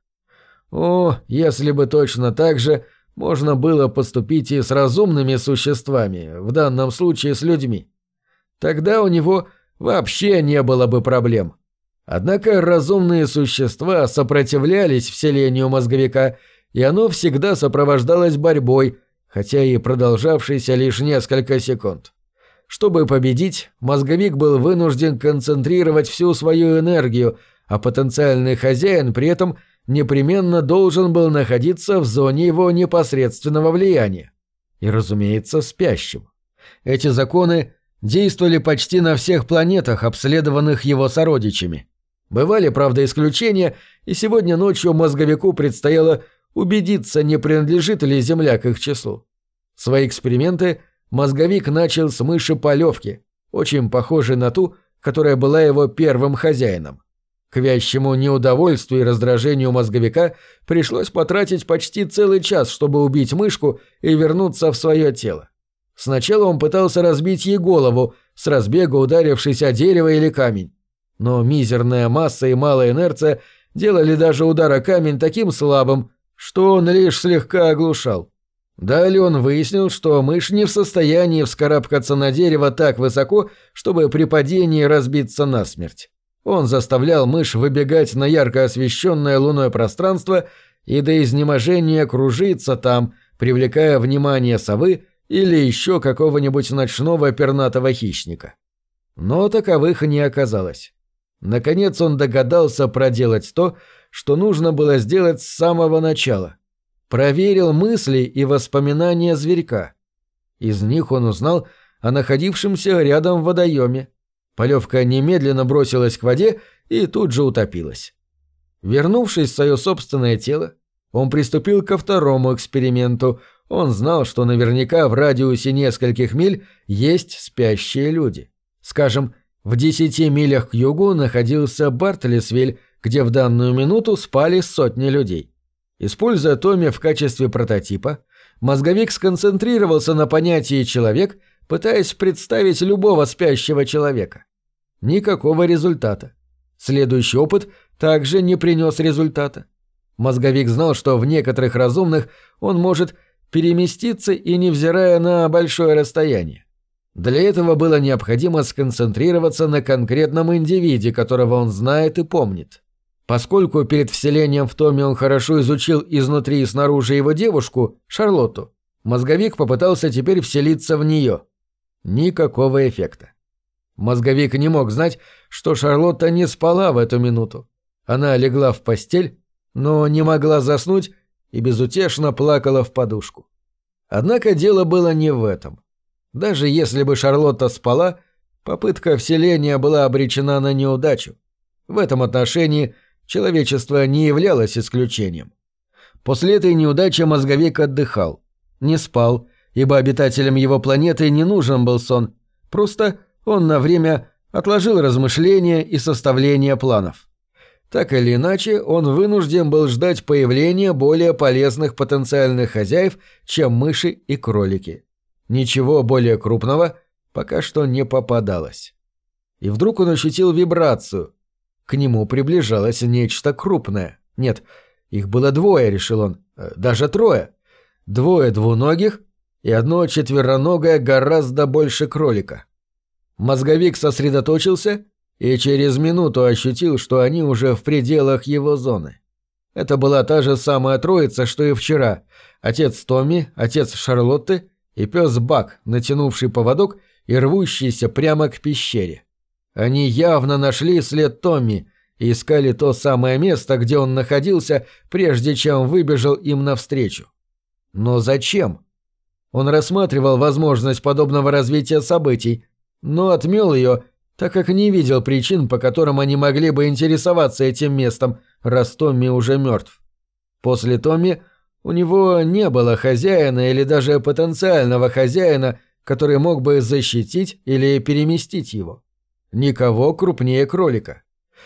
О, если бы точно так же можно было поступить и с разумными существами, в данном случае с людьми. Тогда у него вообще не было бы проблем. Однако разумные существа сопротивлялись вселению мозговика, и оно всегда сопровождалось борьбой, хотя и продолжавшейся лишь несколько секунд. Чтобы победить, мозговик был вынужден концентрировать всю свою энергию, а потенциальный хозяин при этом непременно должен был находиться в зоне его непосредственного влияния. И, разумеется, спящим. Эти законы действовали почти на всех планетах, обследованных его сородичами. Бывали, правда, исключения, и сегодня ночью мозговику предстояло убедиться, не принадлежит ли Земля к их числу. Свои эксперименты мозговик начал с мыши-полевки, очень похожей на ту, которая была его первым хозяином. К вящему неудовольствию и раздражению мозговика пришлось потратить почти целый час, чтобы убить мышку и вернуться в свое тело. Сначала он пытался разбить ей голову, с разбега ударившись о дерево или камень. Но мизерная масса и малая инерция делали даже удар о камень таким слабым, что он лишь слегка оглушал. Далее он выяснил, что мышь не в состоянии вскарабкаться на дерево так высоко, чтобы при падении разбиться насмерть. Он заставлял мышь выбегать на ярко освещенное луной пространство и до изнеможения кружиться там, привлекая внимание совы или еще какого-нибудь ночного пернатого хищника. Но таковых не оказалось. Наконец он догадался проделать то, что нужно было сделать с самого начала. Проверил мысли и воспоминания зверька. Из них он узнал о находившемся рядом водоеме. Полевка немедленно бросилась к воде и тут же утопилась. Вернувшись в свое собственное тело, он приступил ко второму эксперименту. Он знал, что наверняка в радиусе нескольких миль есть спящие люди. Скажем, в 10 милях к югу находился Бартлесвиль, где в данную минуту спали сотни людей. Используя Томми в качестве прототипа, мозговик сконцентрировался на понятии «человек», пытаясь представить любого спящего человека. Никакого результата. Следующий опыт также не принес результата. Мозговик знал, что в некоторых разумных он может переместиться и невзирая на большое расстояние. Для этого было необходимо сконцентрироваться на конкретном индивиде, которого он знает и помнит. Поскольку перед вселением в Томми он хорошо изучил изнутри и снаружи его девушку, Шарлотту, мозговик попытался теперь вселиться в нее. Никакого эффекта. Мозговик не мог знать, что Шарлотта не спала в эту минуту. Она легла в постель, но не могла заснуть и безутешно плакала в подушку. Однако дело было не в этом. Даже если бы Шарлотта спала, попытка вселения была обречена на неудачу. В этом отношении человечество не являлось исключением. После этой неудачи мозговик отдыхал. Не спал, ибо обитателям его планеты не нужен был сон. Просто он на время отложил размышления и составление планов. Так или иначе, он вынужден был ждать появления более полезных потенциальных хозяев, чем мыши и кролики. Ничего более крупного пока что не попадалось. И вдруг он ощутил вибрацию. К нему приближалось нечто крупное. Нет, их было двое, решил он, даже трое. Двое двуногих и одно четвероногое гораздо больше кролика. Мозговик сосредоточился и через минуту ощутил, что они уже в пределах его зоны. Это была та же самая троица, что и вчера. Отец Томми, отец Шарлотты и пес Бак, натянувший поводок и рвущийся прямо к пещере. Они явно нашли след Томми и искали то самое место, где он находился, прежде чем выбежал им навстречу. Но зачем? Он рассматривал возможность подобного развития событий, но отмел ее, так как не видел причин, по которым они могли бы интересоваться этим местом, раз Томми уже мертв. После Томми у него не было хозяина или даже потенциального хозяина, который мог бы защитить или переместить его. Никого крупнее кролика.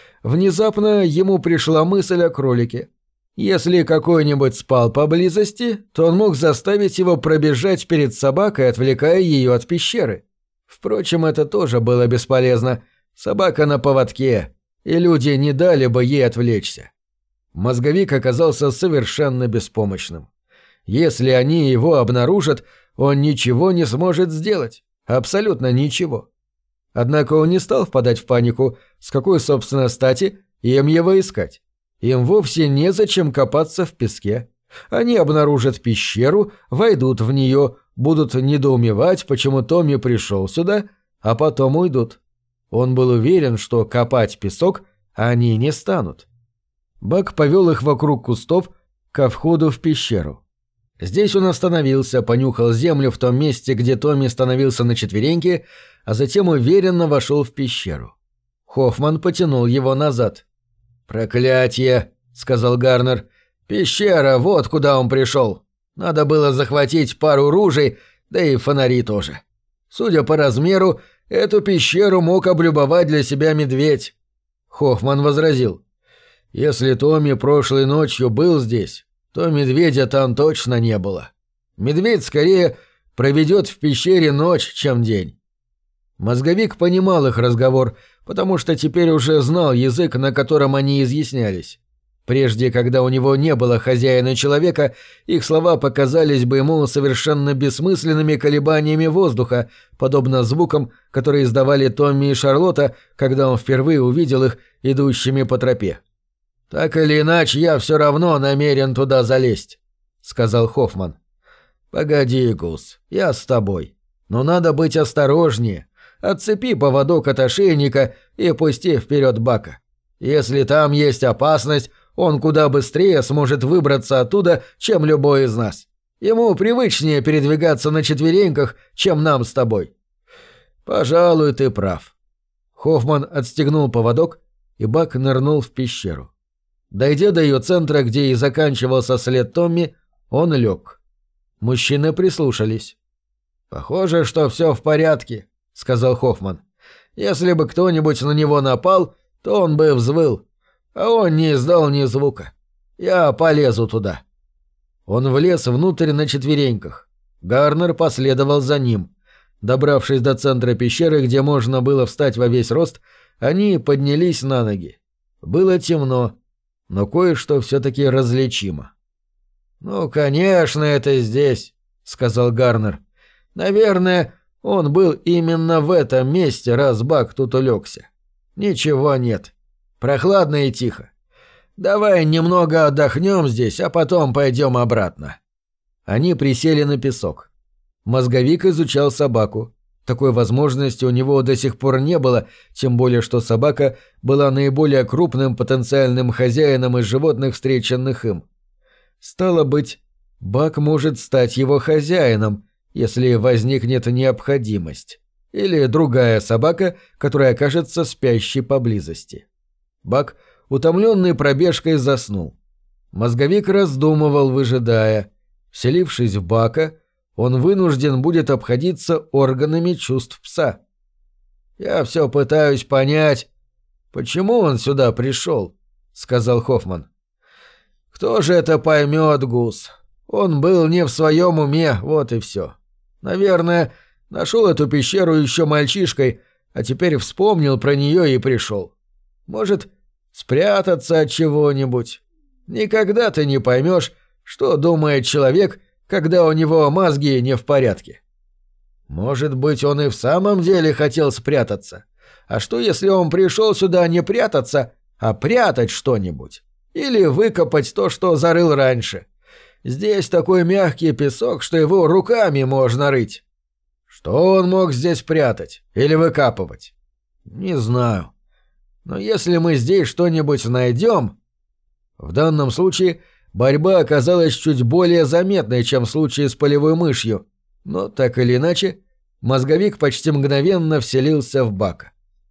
Внезапно ему пришла мысль о кролике. Если какой-нибудь спал поблизости, то он мог заставить его пробежать перед собакой, отвлекая ее от пещеры. Впрочем, это тоже было бесполезно. Собака на поводке, и люди не дали бы ей отвлечься. Мозговик оказался совершенно беспомощным. Если они его обнаружат, он ничего не сможет сделать. Абсолютно ничего. Однако он не стал впадать в панику, с какой, собственно, стати им его искать. Им вовсе незачем копаться в песке. Они обнаружат пещеру, войдут в нее, будут недоумевать, почему Томми пришел сюда, а потом уйдут. Он был уверен, что копать песок они не станут. Бак повел их вокруг кустов ко входу в пещеру. Здесь он остановился, понюхал землю в том месте, где Томми становился на четвереньки, а затем уверенно вошел в пещеру. Хоффман потянул его назад. «Проклятье!» — сказал Гарнер. «Пещера, вот куда он пришел. Надо было захватить пару ружей, да и фонари тоже. Судя по размеру, эту пещеру мог облюбовать для себя медведь». Хоффман возразил. «Если Томми прошлой ночью был здесь, то медведя там точно не было. Медведь скорее проведет в пещере ночь, чем день». Мозговик понимал их разговор, потому что теперь уже знал язык, на котором они изъяснялись. Прежде, когда у него не было хозяина человека, их слова показались бы ему совершенно бессмысленными колебаниями воздуха, подобно звукам, которые издавали Томми и Шарлотта, когда он впервые увидел их идущими по тропе. «Так или иначе, я все равно намерен туда залезть», — сказал Хоффман. «Погоди, Гус, я с тобой. Но надо быть осторожнее. Отцепи поводок от ошейника и пусти вперед Бака. Если там есть опасность, он куда быстрее сможет выбраться оттуда, чем любой из нас. Ему привычнее передвигаться на четвереньках, чем нам с тобой». «Пожалуй, ты прав». Хоффман отстегнул поводок, и Бак нырнул в пещеру. Дойдя до ее центра, где и заканчивался след Томми, он лег. Мужчины прислушались. «Похоже, что все в порядке», — сказал Хоффман. «Если бы кто-нибудь на него напал, то он бы взвыл. А он не издал ни звука. Я полезу туда». Он влез внутрь на четвереньках. Гарнер последовал за ним. Добравшись до центра пещеры, где можно было встать во весь рост, они поднялись на ноги. Было темно, но кое-что все-таки различимо. «Ну, конечно, это здесь», — сказал Гарнер. «Наверное, он был именно в этом месте, раз Бак тут улегся. Ничего нет. Прохладно и тихо. Давай немного отдохнем здесь, а потом пойдем обратно». Они присели на песок. Мозговик изучал собаку. Такой возможности у него до сих пор не было, тем более что собака была наиболее крупным потенциальным хозяином из животных, встреченных им. Стало быть, Бак может стать его хозяином, если возникнет необходимость. Или другая собака, которая окажется спящей поблизости. Бак, утомленный пробежкой, заснул. Мозговик раздумывал, выжидая. Вселившись в Бака, он вынужден будет обходиться органами чувств пса. «Я все пытаюсь понять, почему он сюда пришел», — сказал Хоффман. «Кто же это поймет, Гус? Он был не в своем уме, вот и все. Наверное, нашел эту пещеру еще мальчишкой, а теперь вспомнил про нее и пришел. Может, спрятаться от чего-нибудь. Никогда ты не поймешь, что думает человек, когда у него мозги не в порядке. Может быть, он и в самом деле хотел спрятаться. А что, если он пришел сюда не прятаться, а прятать что-нибудь? Или выкопать то, что зарыл раньше? Здесь такой мягкий песок, что его руками можно рыть. Что он мог здесь прятать или выкапывать? Не знаю. Но если мы здесь что-нибудь найдем... В данном случае борьба оказалась чуть более заметной, чем в случае с полевой мышью. Но так или иначе, мозговик почти мгновенно вселился в Бака.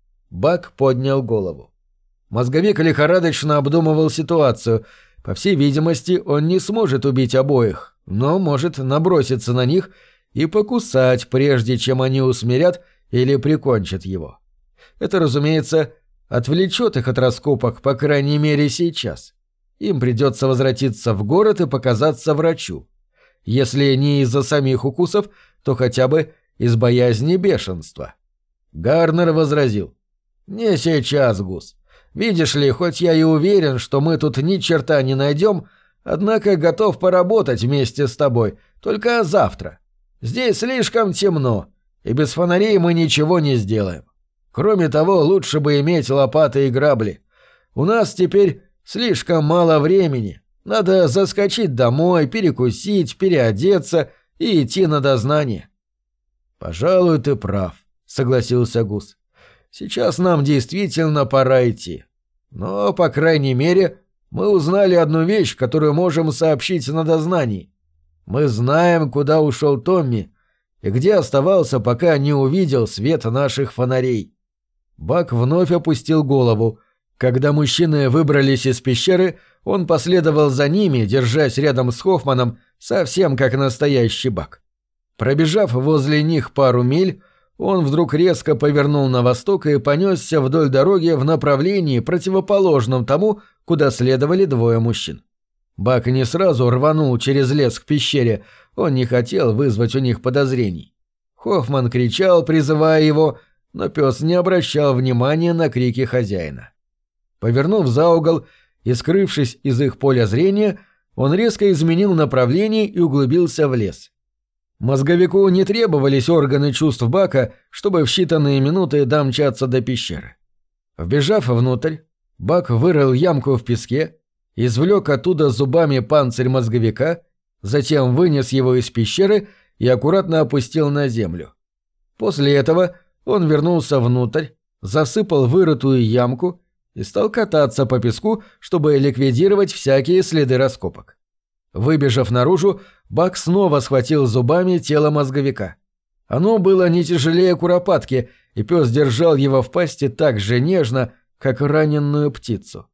Бак поднял голову. Мозговик лихорадочно обдумывал ситуацию. По всей видимости, он не сможет убить обоих, но может наброситься на них и покусать, прежде чем они усмирят или прикончат его. Это, разумеется, отвлечет их от раскопок, по крайней мере, сейчас. Им придется возвратиться в город и показаться врачу. Если не из-за самих укусов, то хотя бы из боязни бешенства. Гарнер возразил. «Не сейчас, Гус. Видишь ли, хоть я и уверен, что мы тут ни черта не найдем, однако готов поработать вместе с тобой, только завтра. Здесь слишком темно, и без фонарей мы ничего не сделаем. Кроме того, лучше бы иметь лопаты и грабли. У нас теперь слишком мало времени. Надо заскочить домой, перекусить, переодеться и идти на дознание». «Пожалуй, ты прав», — согласился Гус. «Сейчас нам действительно пора идти. Но, по крайней мере, мы узнали одну вещь, которую можем сообщить на дознании. Мы знаем, куда ушел Томми и где оставался, пока не увидел свет наших фонарей». Бак вновь опустил голову. Когда мужчины выбрались из пещеры, он последовал за ними, держась рядом с Хоффманом, совсем как настоящий Бак. Пробежав возле них пару миль, он вдруг резко повернул на восток и понесся вдоль дороги в направлении, противоположном тому, куда следовали двое мужчин. Бак не сразу рванул через лес к пещере, он не хотел вызвать у них подозрений. Хоффман кричал, призывая его, но пес не обращал внимания на крики хозяина. Повернув за угол и скрывшись из их поля зрения, он резко изменил направление и углубился в лес. Мозговику не требовались органы чувств Бака, чтобы в считанные минуты домчаться до пещеры. Вбежав внутрь, Бак вырыл ямку в песке, извлек оттуда зубами панцирь мозговика, затем вынес его из пещеры и аккуратно опустил на землю. После этого он вернулся внутрь, засыпал вырытую ямку и стал кататься по песку, чтобы ликвидировать всякие следы раскопок. Выбежав наружу, Бак снова схватил зубами тело мозговика. Оно было не тяжелее куропатки, и пес держал его в пасти так же нежно, как раненую птицу.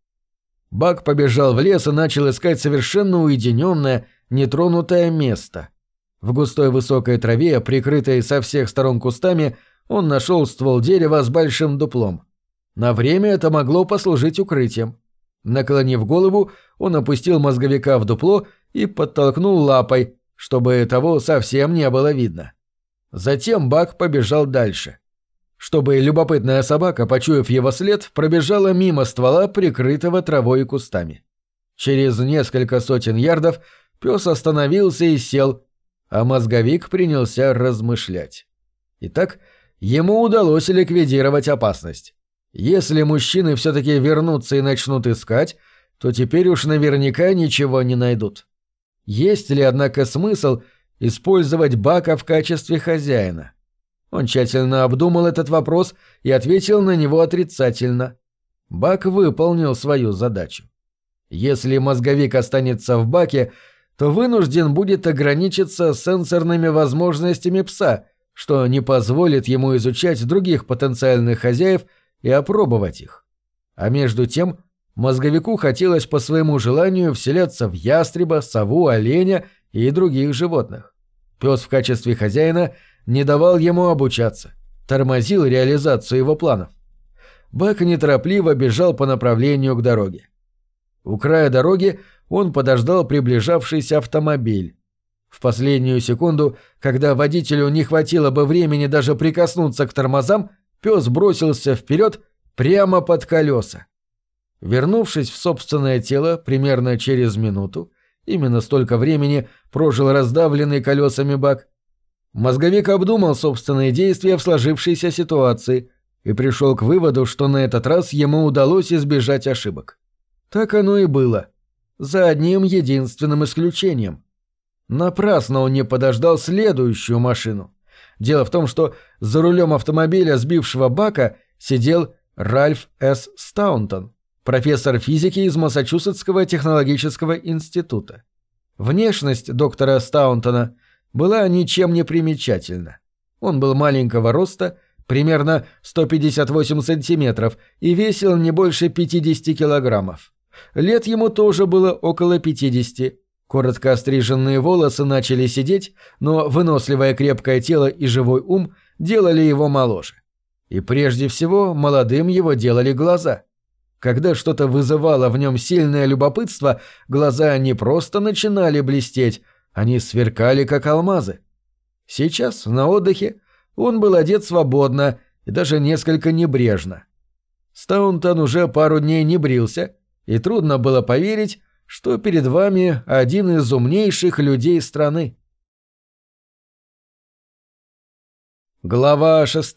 Бак побежал в лес и начал искать совершенно уединенное, нетронутое место. В густой высокой траве, прикрытой со всех сторон кустами, он нашел ствол дерева с большим дуплом. На время это могло послужить укрытием. Наклонив голову, он опустил мозговика в дупло и подтолкнул лапой, чтобы того совсем не было видно. Затем Бак побежал дальше. Чтобы любопытная собака, почуяв его след, пробежала мимо ствола, прикрытого травой и кустами. Через несколько сотен ярдов пес остановился и сел, а мозговик принялся размышлять. Итак, ему удалось ликвидировать опасность. Если мужчины все-таки вернутся и начнут искать, то теперь уж наверняка ничего не найдут. Есть ли, однако, смысл использовать Бака в качестве хозяина? Он тщательно обдумал этот вопрос и ответил на него отрицательно. Бак выполнил свою задачу. Если мозговик останется в Баке, то вынужден будет ограничиться сенсорными возможностями пса, что не позволит ему изучать других потенциальных хозяев и опробовать их. А между тем мозговику хотелось по своему желанию вселяться в ястреба, сову, оленя и других животных. Пес в качестве хозяина не давал ему обучаться, тормозил реализацию его планов. Бак неторопливо бежал по направлению к дороге. У края дороги он подождал приближавшийся автомобиль. В последнюю секунду, когда водителю не хватило бы времени даже прикоснуться к тормозам, пес бросился вперед прямо под колеса. Вернувшись в собственное тело примерно через минуту Именно столько времени прожил раздавленный колесами бак. Мозговик обдумал собственные действия в сложившейся ситуации и пришел к выводу, что на этот раз ему удалось избежать ошибок. Так оно и было. За одним единственным исключением. Напрасно он не подождал следующую машину. Дело в том, что за рулем автомобиля, сбившего бака, сидел Ральф С. Стаунтон, профессор физики из Массачусетского технологического института. Внешность доктора Стаунтона была ничем не примечательна. Он был маленького роста, примерно 158 сантиметров, и весил не больше 50 килограммов. Лет ему тоже было около 50. Коротко остриженные волосы начали сидеть, но выносливое крепкое тело и живой ум делали его моложе. И прежде всего молодым его делали глаза. Когда что-то вызывало в нем сильное любопытство, глаза не просто начинали блестеть, они сверкали, как алмазы. Сейчас, на отдыхе, он был одет свободно и даже несколько небрежно. Стаунтон уже пару дней не брился, и трудно было поверить, что перед вами один из умнейших людей страны. Глава 6.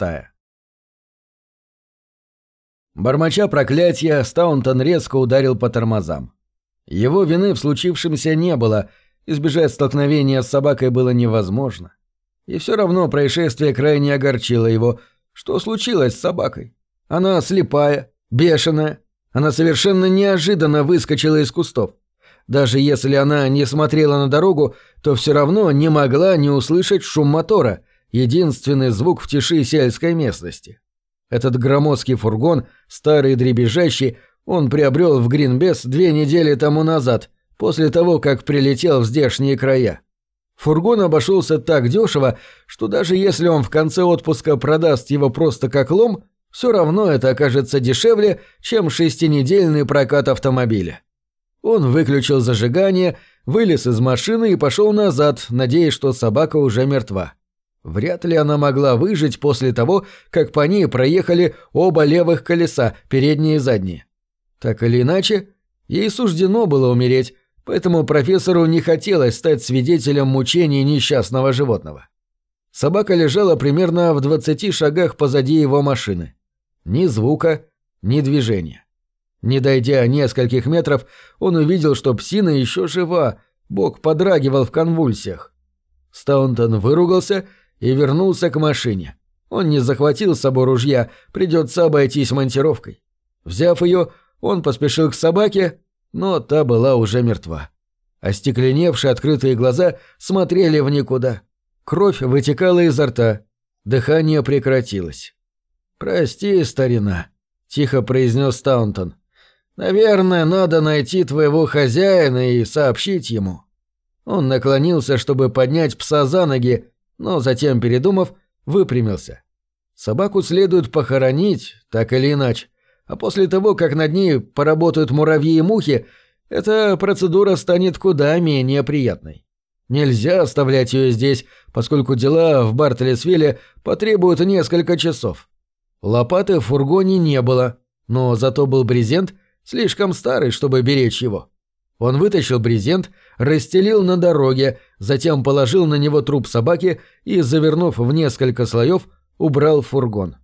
Бормоча проклятия, Стаунтон резко ударил по тормозам. Его вины в случившемся не было, избежать столкновения с собакой было невозможно. И все равно происшествие крайне огорчило его. Что случилось с собакой? Она слепая, бешеная. Она совершенно неожиданно выскочила из кустов. Даже если она не смотрела на дорогу, то все равно не могла не услышать шум мотора, единственный звук в тиши сельской местности. Этот громоздкий фургон, старый и дребезжащий, он приобрел в Гринбес 2 недели тому назад, после того, как прилетел в здешние края. Фургон обошелся так дешево, что даже если он в конце отпуска продаст его просто как лом, все равно это окажется дешевле, чем 6-недельный прокат автомобиля. Он выключил зажигание, вылез из машины и пошел назад, надеясь, что собака уже мертва. Вряд ли она могла выжить после того, как по ней проехали оба левых колеса, передние и задние. Так или иначе, ей суждено было умереть, поэтому профессору не хотелось стать свидетелем мучений несчастного животного. Собака лежала примерно в 20 шагах позади его машины. Ни звука, ни движения. Не дойдя нескольких метров, он увидел, что псина еще жива, бок подрагивал в конвульсиях. Стаунтон выругался и вернулся к машине. Он не захватил с собой ружья, придется обойтись монтировкой. Взяв ее, он поспешил к собаке, но та была уже мертва. Остекленевшие открытые глаза смотрели в никуда. Кровь вытекала изо рта. Дыхание прекратилось. «Прости, старина», — тихо произнес Стаунтон. «Наверное, надо найти твоего хозяина и сообщить ему». Он наклонился, чтобы поднять пса за ноги, но затем, передумав, выпрямился. Собаку следует похоронить, так или иначе, а после того, как над ней поработают муравьи и мухи, эта процедура станет куда менее приятной. Нельзя оставлять ее здесь, поскольку дела в Бартлесвилле потребуют несколько часов. Лопаты в фургоне не было, но зато был брезент, слишком старый, чтобы беречь его. Он вытащил брезент, расстелил на дороге, затем положил на него труп собаки и, завернув в несколько слоев, убрал в фургон.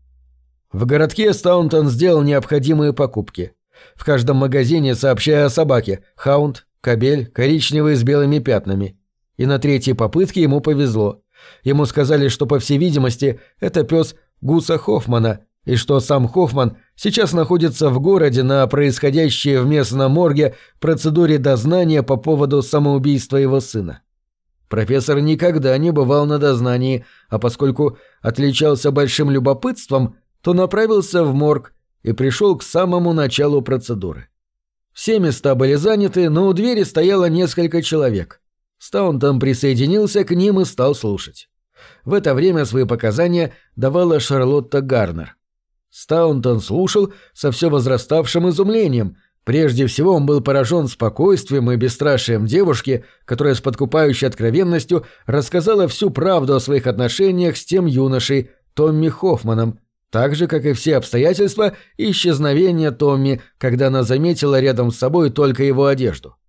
В городке Стаунтон сделал необходимые покупки. В каждом магазине сообщая о собаке: хаунд, кобель, коричневый с белыми пятнами. И на 3-й попытке ему повезло. Ему сказали, что, по всей видимости, это пес Гуса Хоффмана, и что сам Хоффман сейчас находится в городе на происходящей в местном морге процедуре дознания по поводу самоубийства его сына. Профессор никогда не бывал на дознании, а поскольку отличался большим любопытством, то направился в морг и пришел к самому началу процедуры. Все места были заняты, но у двери стояло несколько человек. Стаунтон присоединился к ним и стал слушать. В это время свои показания давала Шарлотта Гарнер. Стаунтон слушал со все возраставшим изумлением. Прежде всего он был поражен спокойствием и бесстрашием девушки, которая с подкупающей откровенностью рассказала всю правду о своих отношениях с тем юношей, Томми Хоффманом, так же, как и все обстоятельства исчезновения Томми, когда она заметила рядом с собой только его одежду.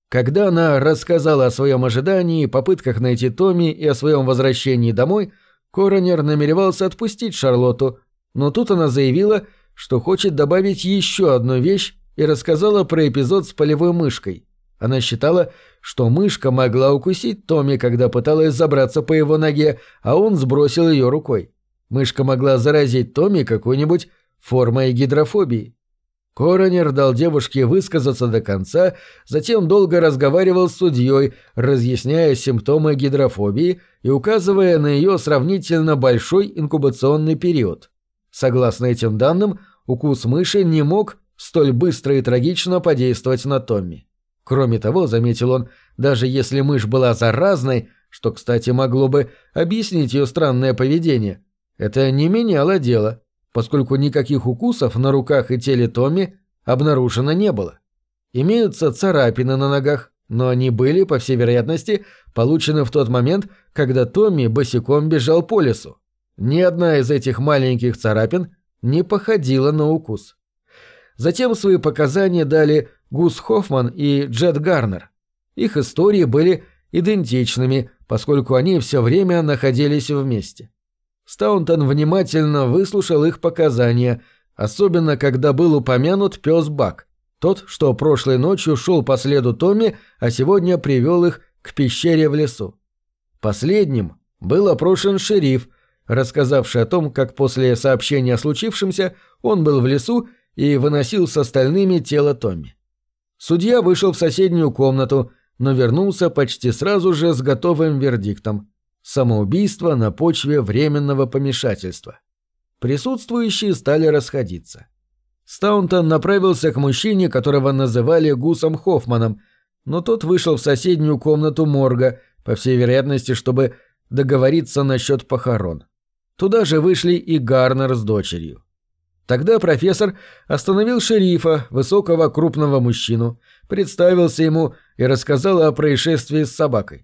Когда она рассказала о своем ожидании, попытках найти Томми и о своем возвращении домой, коронер намеревался отпустить Шарлотту, но тут она заявила, что хочет добавить еще одну вещь и рассказала про эпизод с полевой мышкой. Она считала, что мышка могла укусить Томми, когда пыталась забраться по его ноге, а он сбросил ее рукой. Мышка могла заразить Томми какой-нибудь формой гидрофобии. Коронер дал девушке высказаться до конца, затем долго разговаривал с судьей, разъясняя симптомы гидрофобии и указывая на ее сравнительно большой инкубационный период. Согласно этим данным, укус мыши не мог столь быстро и трагично подействовать на Томми. Кроме того, заметил он, даже если мышь была заразной, что, кстати, могло бы объяснить ее странное поведение, это не меняло дело, поскольку никаких укусов на руках и теле Томми обнаружено не было. Имеются царапины на ногах, но они были, по всей вероятности, получены в тот момент, когда Томми босиком бежал по лесу. Ни одна из этих маленьких царапин не походила на укус. Затем свои показания дали Гус Хоффман и Джет Гарнер. Их истории были идентичными, поскольку они все время находились вместе. Стаунтон внимательно выслушал их показания, особенно когда был упомянут пес Бак, тот, что прошлой ночью шел по следу Томми, а сегодня привел их к пещере в лесу. Последним был опрошен шериф, рассказавший о том, как после сообщения о случившемся он был в лесу и выносил с остальными тело Томми. Судья вышел в соседнюю комнату, но вернулся почти сразу же с готовым вердиктом. Самоубийство на почве временного помешательства. Присутствующие стали расходиться. Стаунтон направился к мужчине, которого называли Гусом Хоффманом, но тот вышел в соседнюю комнату морга, по всей вероятности, чтобы договориться насчет похорон. Туда же вышли и Гарнер с дочерью. Тогда профессор остановил шерифа, высокого крупного мужчину, представился ему и рассказал о происшествии с собакой.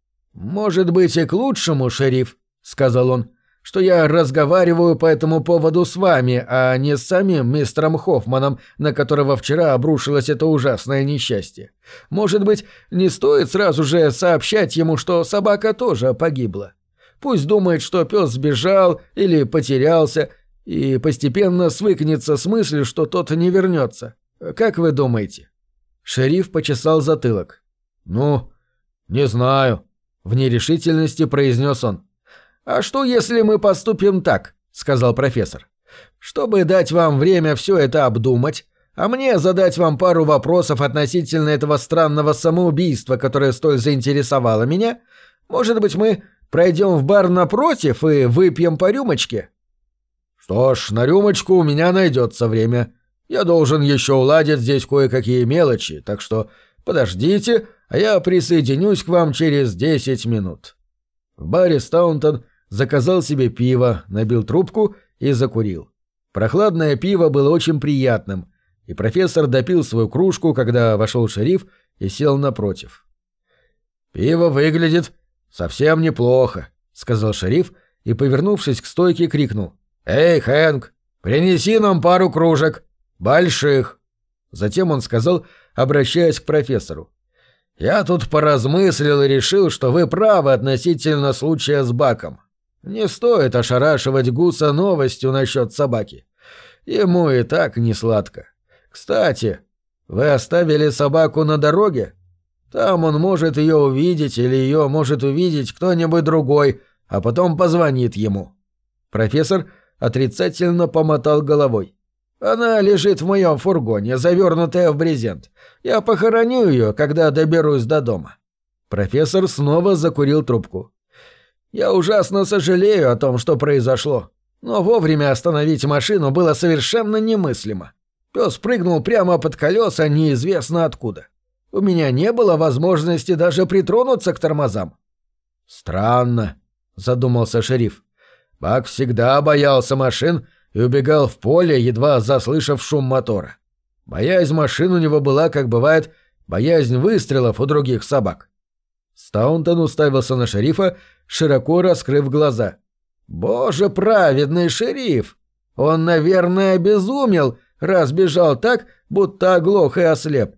«Может быть и к лучшему, шериф», — сказал он, — «что я разговариваю по этому поводу с вами, а не с самим мистером Хоффманом, на которого вчера обрушилось это ужасное несчастье. Может быть, не стоит сразу же сообщать ему, что собака тоже погибла. Пусть думает, что пес сбежал или потерялся, и постепенно свыкнется с мыслью, что тот не вернется. Как вы думаете?» Шериф почесал затылок. «Ну, не знаю», — в нерешительности произнес он. «А что, если мы поступим так?» — сказал профессор. «Чтобы дать вам время все это обдумать, а мне задать вам пару вопросов относительно этого странного самоубийства, которое столь заинтересовало меня, может быть, мы пройдем в бар напротив и выпьем по рюмочке?» «Что ж, на рюмочку у меня найдется время. Я должен еще уладить здесь кое-какие мелочи, так что подождите, а я присоединюсь к вам через 10 минут». В баре Стаунтон заказал себе пиво, набил трубку и закурил. Прохладное пиво было очень приятным, и профессор допил свою кружку, когда вошел шериф и сел напротив. «Пиво выглядит совсем неплохо», — сказал шериф и, повернувшись к стойке, крикнул: «Эй, Хэнк, принеси нам пару кружек. Больших». Затем он сказал, обращаясь к профессору: «Я тут поразмыслил и решил, что вы правы относительно случая с Баком. Не стоит ошарашивать Гуса новостью насчет собаки. Ему и так не сладко. Кстати, вы оставили собаку на дороге? Там он может ее увидеть или ее может увидеть кто-нибудь другой, а потом позвонит ему». Профессор отрицательно помотал головой. «Она лежит в моем фургоне, завернутая в брезент. Я похороню ее, когда доберусь до дома». Профессор снова закурил трубку. «Я ужасно сожалею о том, что произошло, но вовремя остановить машину было совершенно немыслимо. Пес прыгнул прямо под колеса неизвестно откуда. У меня не было возможности даже притронуться к тормозам». «Странно», — задумался шериф. «Бак всегда боялся машин и убегал в поле, едва заслышав шум мотора. Боязнь машин у него была, как бывает, боязнь выстрелов у других собак». Стаунтон уставился на шерифа, широко раскрыв глаза. «Боже праведный шериф! Он, наверное, обезумел, раз бежал так, будто оглох и ослеп.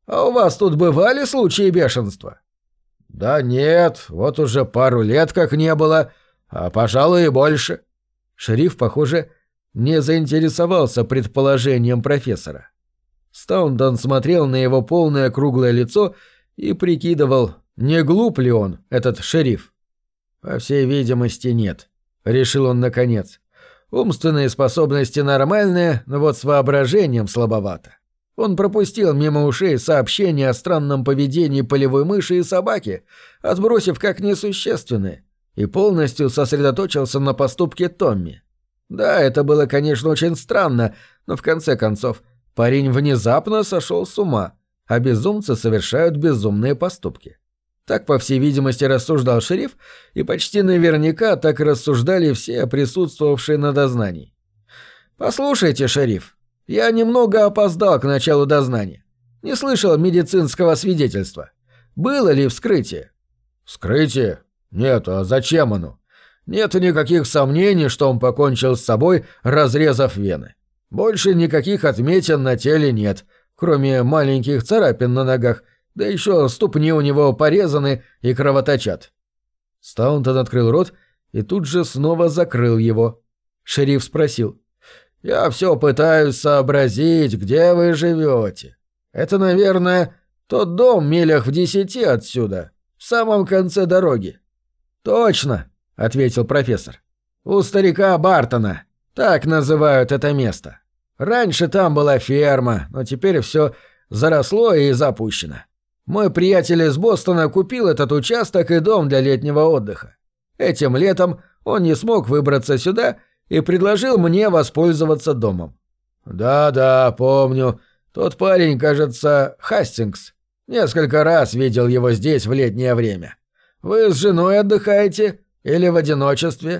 А у вас тут бывали случаи бешенства?» «Да нет, вот уже пару лет как не было, а, пожалуй, и больше». Шериф, похоже, не заинтересовался предположением профессора. Стаунтон смотрел на его полное круглое лицо и прикидывал, не глуп ли он, этот шериф. «По всей видимости, нет», — решил он наконец. «Умственные способности нормальные, но вот с воображением слабовато». Он пропустил мимо ушей сообщения о странном поведении полевой мыши и собаки, отбросив как несущественные, и полностью сосредоточился на поступке Томми. Да, это было, конечно, очень странно, но в конце концов парень внезапно сошел с ума, а безумцы совершают безумные поступки. Так, по всей видимости, рассуждал шериф, и почти наверняка так рассуждали все присутствовавшие на дознании. «Послушайте, шериф, я немного опоздал к началу дознания. Не слышал медицинского свидетельства. Было ли вскрытие?» «Вскрытие? Нет, а зачем оно? Нет никаких сомнений, что он покончил с собой, разрезав вены. Больше никаких отметин на теле нет, кроме маленьких царапин на ногах, да еще ступни у него порезаны и кровоточат». Стаунтон открыл рот и тут же снова закрыл его. Шериф спросил: «Я все пытаюсь сообразить, где вы живете. Это, наверное, тот дом милях в 10 отсюда, в самом конце дороги». «Точно», — ответил профессор. «У старика Бартона. Так называют это место. Раньше там была ферма, но теперь все заросло и запущено. Мой приятель из Бостона купил этот участок и дом для летнего отдыха. Этим летом он не смог выбраться сюда и предложил мне воспользоваться домом». «Да-да, помню. Тот парень, кажется, Хастингс. Несколько раз видел его здесь в летнее время. Вы с женой отдыхаете или в одиночестве?»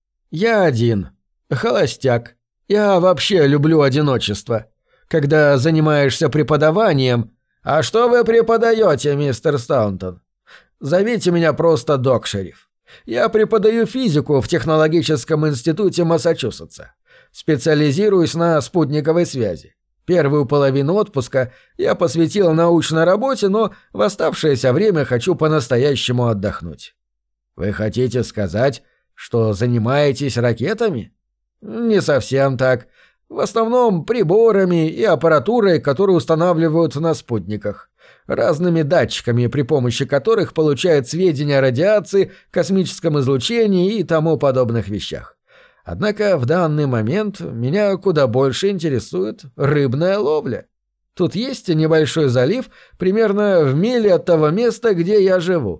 «Я один. Холостяк. Я вообще люблю одиночество. Когда занимаешься преподаванием...» «А что вы преподаете, мистер Стаунтон?» «Зовите меня просто Док, шериф. Я преподаю физику в технологическом институте Массачусетса. Специализируюсь на спутниковой связи. Первую половину отпуска я посвятил научной работе, но в оставшееся время хочу по-настоящему отдохнуть». «Вы хотите сказать, что занимаетесь ракетами?» «Не совсем так. В основном приборами и аппаратурой, которую устанавливают на спутниках. Разными датчиками, при помощи которых получают сведения о радиации, космическом излучении и тому подобных вещах. Однако в данный момент меня куда больше интересует рыбная ловля. Тут есть небольшой залив, примерно в миле от того места, где я живу».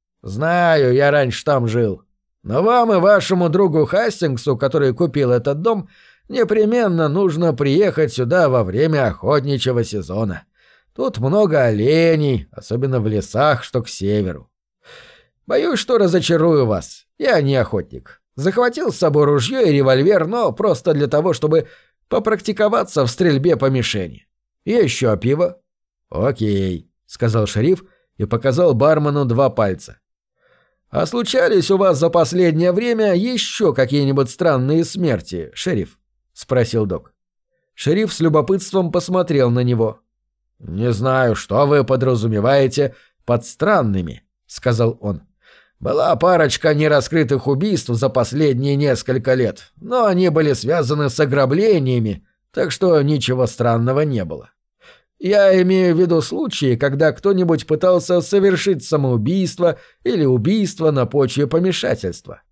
«Знаю, я раньше там жил. Но вам и вашему другу Хастингсу, который купил этот дом, непременно нужно приехать сюда во время охотничьего сезона. Тут много оленей, особенно в лесах, что к северу. Боюсь, что разочарую вас. Я не охотник. Захватил с собой ружье и револьвер, но просто для того, чтобы попрактиковаться в стрельбе по мишени. И еще пиво». «Окей», — сказал шериф и показал бармену 2 пальца. «А случались у вас за последнее время еще какие-нибудь странные смерти, шериф?» — спросил Док. Шериф с любопытством посмотрел на него. «Не знаю, что вы подразумеваете под странными», — сказал он. «Была парочка нераскрытых убийств за последние несколько лет, но они были связаны с ограблениями, так что ничего странного не было. Я имею в виду случаи, когда кто-нибудь пытался совершить самоубийство или убийство на почве помешательства.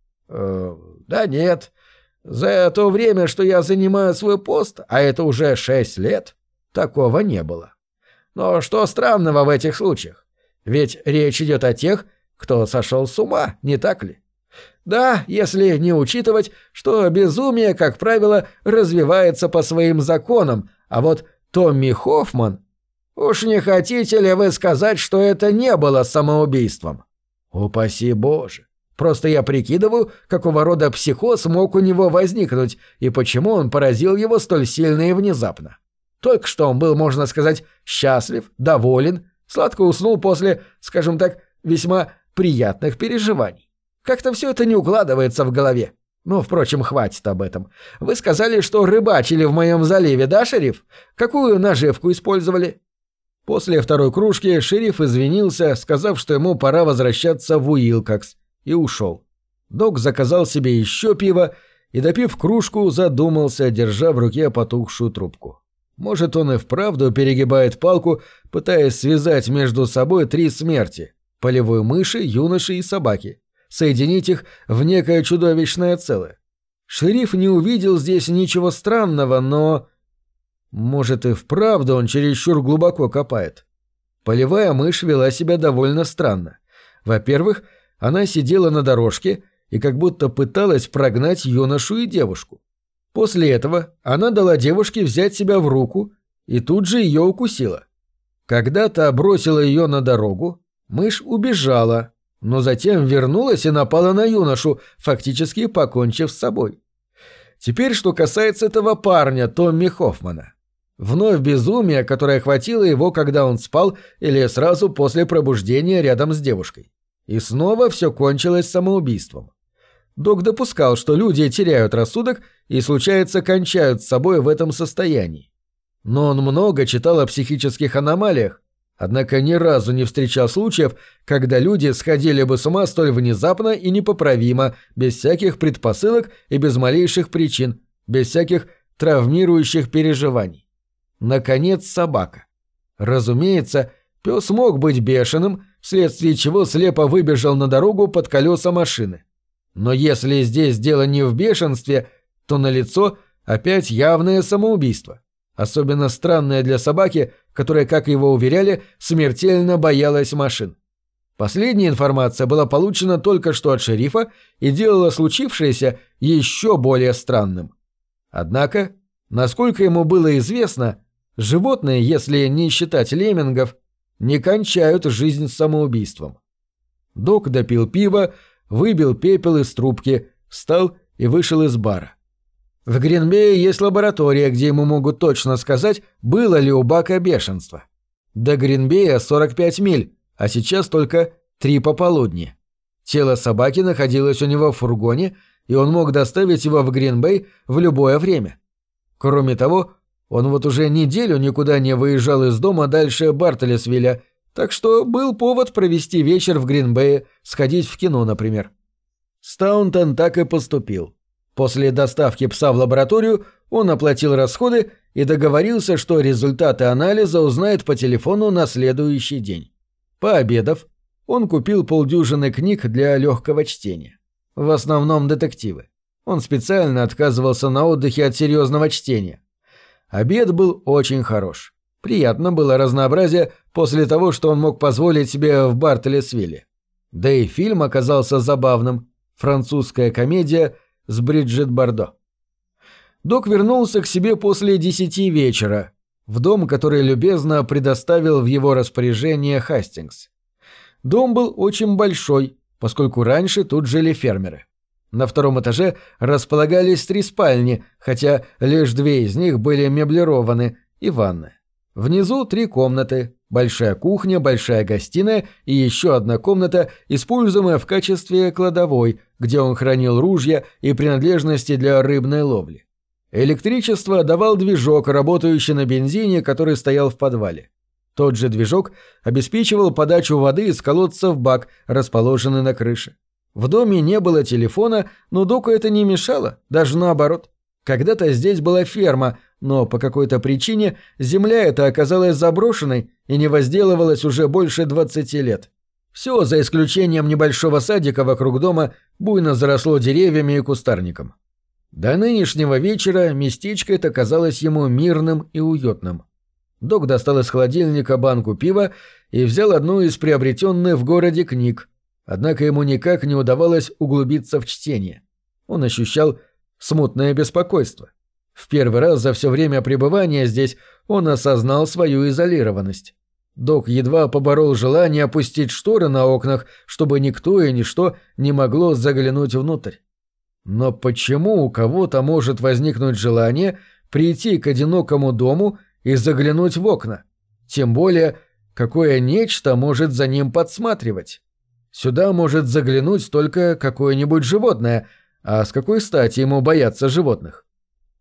Да нет. За то время, что я занимаю свой пост, а это уже 6 лет, такого не было. Но что странного в этих случаях? Ведь речь идет о тех, кто сошел с ума, не так ли? Да, если не учитывать, что безумие, как правило, развивается по своим законам, а вот Томми Хоффман... Уж не хотите ли вы сказать, что это не было самоубийством? Упаси Боже. Просто я прикидываю, какого рода психоз мог у него возникнуть и почему он поразил его столь сильно и внезапно. Только что он был, можно сказать, счастлив, доволен, сладко уснул после, скажем так, весьма приятных переживаний. Как-то все это не укладывается в голове. Ну, впрочем, хватит об этом. Вы сказали, что рыбачили в моем заливе, да, шериф? Какую наживку использовали? После второй кружки шериф извинился, сказав, что ему пора возвращаться в Уилкокс, и ушел. Док заказал себе еще пиво и, допив кружку, задумался, держа в руке потухшую трубку. Может, он и вправду перегибает палку, пытаясь связать между собой три смерти – полевой мыши, юноши и собаки, соединить их в некое чудовищное целое. Шериф не увидел здесь ничего странного, но... Может, и вправду он чересчур глубоко копает. Полевая мышь вела себя довольно странно. Во-первых, она сидела на дорожке и как будто пыталась прогнать юношу и девушку. После этого она дала девушке взять себя в руку и тут же ее укусила. Когда та бросила ее на дорогу, мышь убежала, но затем вернулась и напала на юношу, фактически покончив с собой. Теперь, что касается этого парня, Томми Хоффмана. Вновь безумие, которое охватило его, когда он спал или сразу после пробуждения рядом с девушкой. И снова все кончилось самоубийством. Док допускал, что люди теряют рассудок и, случается, кончают с собой в этом состоянии. Но он много читал о психических аномалиях, однако ни разу не встречал случаев, когда люди сходили бы с ума столь внезапно и непоправимо, без всяких предпосылок и без малейших причин, без всяких травмирующих переживаний. Наконец, собака. Разумеется, пес мог быть бешеным, вследствие чего слепо выбежал на дорогу под колеса машины. Но если здесь дело не в бешенстве, то налицо опять явное самоубийство. Особенно странное для собаки, которая, как его уверяли, смертельно боялась машин. Последняя информация была получена только что от шерифа и делала случившееся еще более странным. Однако, насколько ему было известно, животные, если не считать леммингов, не кончают жизнь самоубийством. Док допил пиво, выбил пепел из трубки, встал и вышел из бара. В Грин-Бее есть лаборатория, где ему могут точно сказать, было ли у Бака бешенство. До Грин-Бея 45 миль, а сейчас только 3 пополудни. Тело собаки находилось у него в фургоне, и он мог доставить его в Грин-Бей в любое время. Кроме того, он вот уже неделю никуда не выезжал из дома дальше Бартолесвилля, так что был повод провести вечер в Грин-Бее, сходить в кино, например. Стаунтон так и поступил. После доставки пса в лабораторию он оплатил расходы и договорился, что результаты анализа узнает по телефону на следующий день. Пообедав, он купил полдюжины книг для легкого чтения. В основном детективы. Он специально отказывался на отдыхе от серьезного чтения. Обед был очень хорош. Приятно было разнообразие после того, что он мог позволить себе в Бартолесвилле. Да и фильм оказался забавным. Французская комедия с Бриджит Бардо. Док вернулся к себе после 10 вечера, в дом, который любезно предоставил в его распоряжение Хастингс. Дом был очень большой, поскольку раньше тут жили фермеры. На втором этаже располагались 3 спальни, хотя лишь 2 из них были меблированы, и ванная. Внизу 3 комнаты, большая кухня, большая гостиная и еще одна комната, используемая в качестве кладовой, где он хранил ружья и принадлежности для рыбной ловли. Электричество давал движок, работающий на бензине, который стоял в подвале. Тот же движок обеспечивал подачу воды из колодца в бак, расположенный на крыше. В доме не было телефона, но Доку это не мешало, даже наоборот. Когда-то здесь была ферма, но по какой-то причине земля эта оказалась заброшенной и не возделывалась уже больше 20 лет. Все, за исключением небольшого садика вокруг дома, буйно заросло деревьями и кустарником. До нынешнего вечера местечко это казалось ему мирным и уютным. Док достал из холодильника банку пива и взял одну из приобретенных в городе книг, однако ему никак не удавалось углубиться в чтение. Он ощущал смутное беспокойство. В первый раз за все время пребывания здесь он осознал свою изолированность. Док едва поборол желание опустить шторы на окнах, чтобы никто и ничто не могло заглянуть внутрь. Но почему у кого-то может возникнуть желание прийти к одинокому дому и заглянуть в окна? Тем более, какое нечто может за ним подсматривать? Сюда может заглянуть только какое-нибудь животное, а с какой стати ему бояться животных?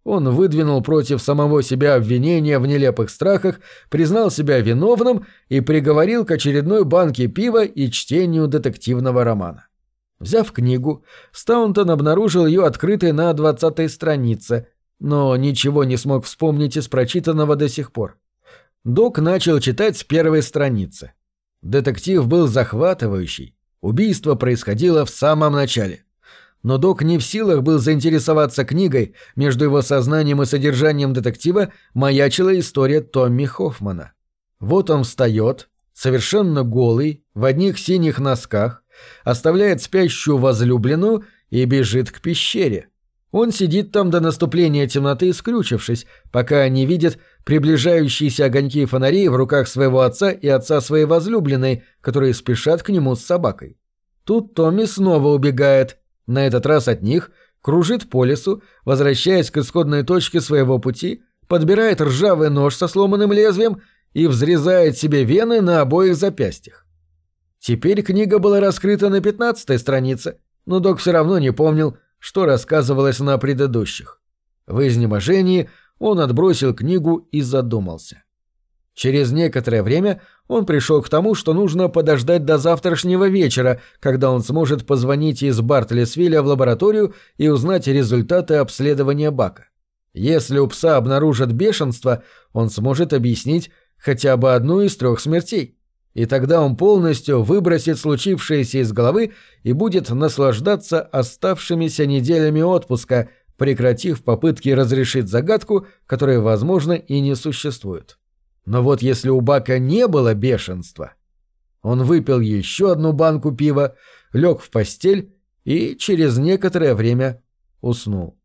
Он выдвинул против самого себя обвинения в нелепых страхах, признал себя виновным и приговорил к очередной банке пива и чтению детективного романа. Взяв книгу, Стаунтон обнаружил ее открытой на 20-й странице, но ничего не смог вспомнить из прочитанного до сих пор. Док начал читать с первой страницы. Детектив был захватывающий. Убийство происходило в самом начале. Но Док не в силах был заинтересоваться книгой, между его сознанием и содержанием детектива маячила история Томми Хоффмана. Вот он встает, совершенно голый, в одних синих носках, оставляет спящую возлюбленную и бежит к пещере. Он сидит там до наступления темноты, скрючившись, пока не видит приближающиеся огоньки фонарей в руках своего отца и отца своей возлюбленной, которые спешат к нему с собакой. Тут Томми снова убегает, на этот раз от них, кружит по лесу, возвращаясь к исходной точке своего пути, подбирает ржавый нож со сломанным лезвием и взрезает себе вены на обоих запястьях. Теперь книга была раскрыта на 15-й странице, но Док все равно не помнил, что рассказывалось на предыдущих. В изнеможении он отбросил книгу и задумался. Через некоторое время он пришел к тому, что нужно подождать до завтрашнего вечера, когда он сможет позвонить из Бартлесвилля в лабораторию и узнать результаты обследования Бака. Если у пса обнаружат бешенство, он сможет объяснить хотя бы одну из 3 смертей. И тогда он полностью выбросит случившееся из головы и будет наслаждаться оставшимися неделями отпуска, прекратив попытки разрешить загадку, которая, возможно, и не существует. Но вот если у Бака не было бешенства... Он выпил еще одну банку пива, лег в постель и через некоторое время уснул.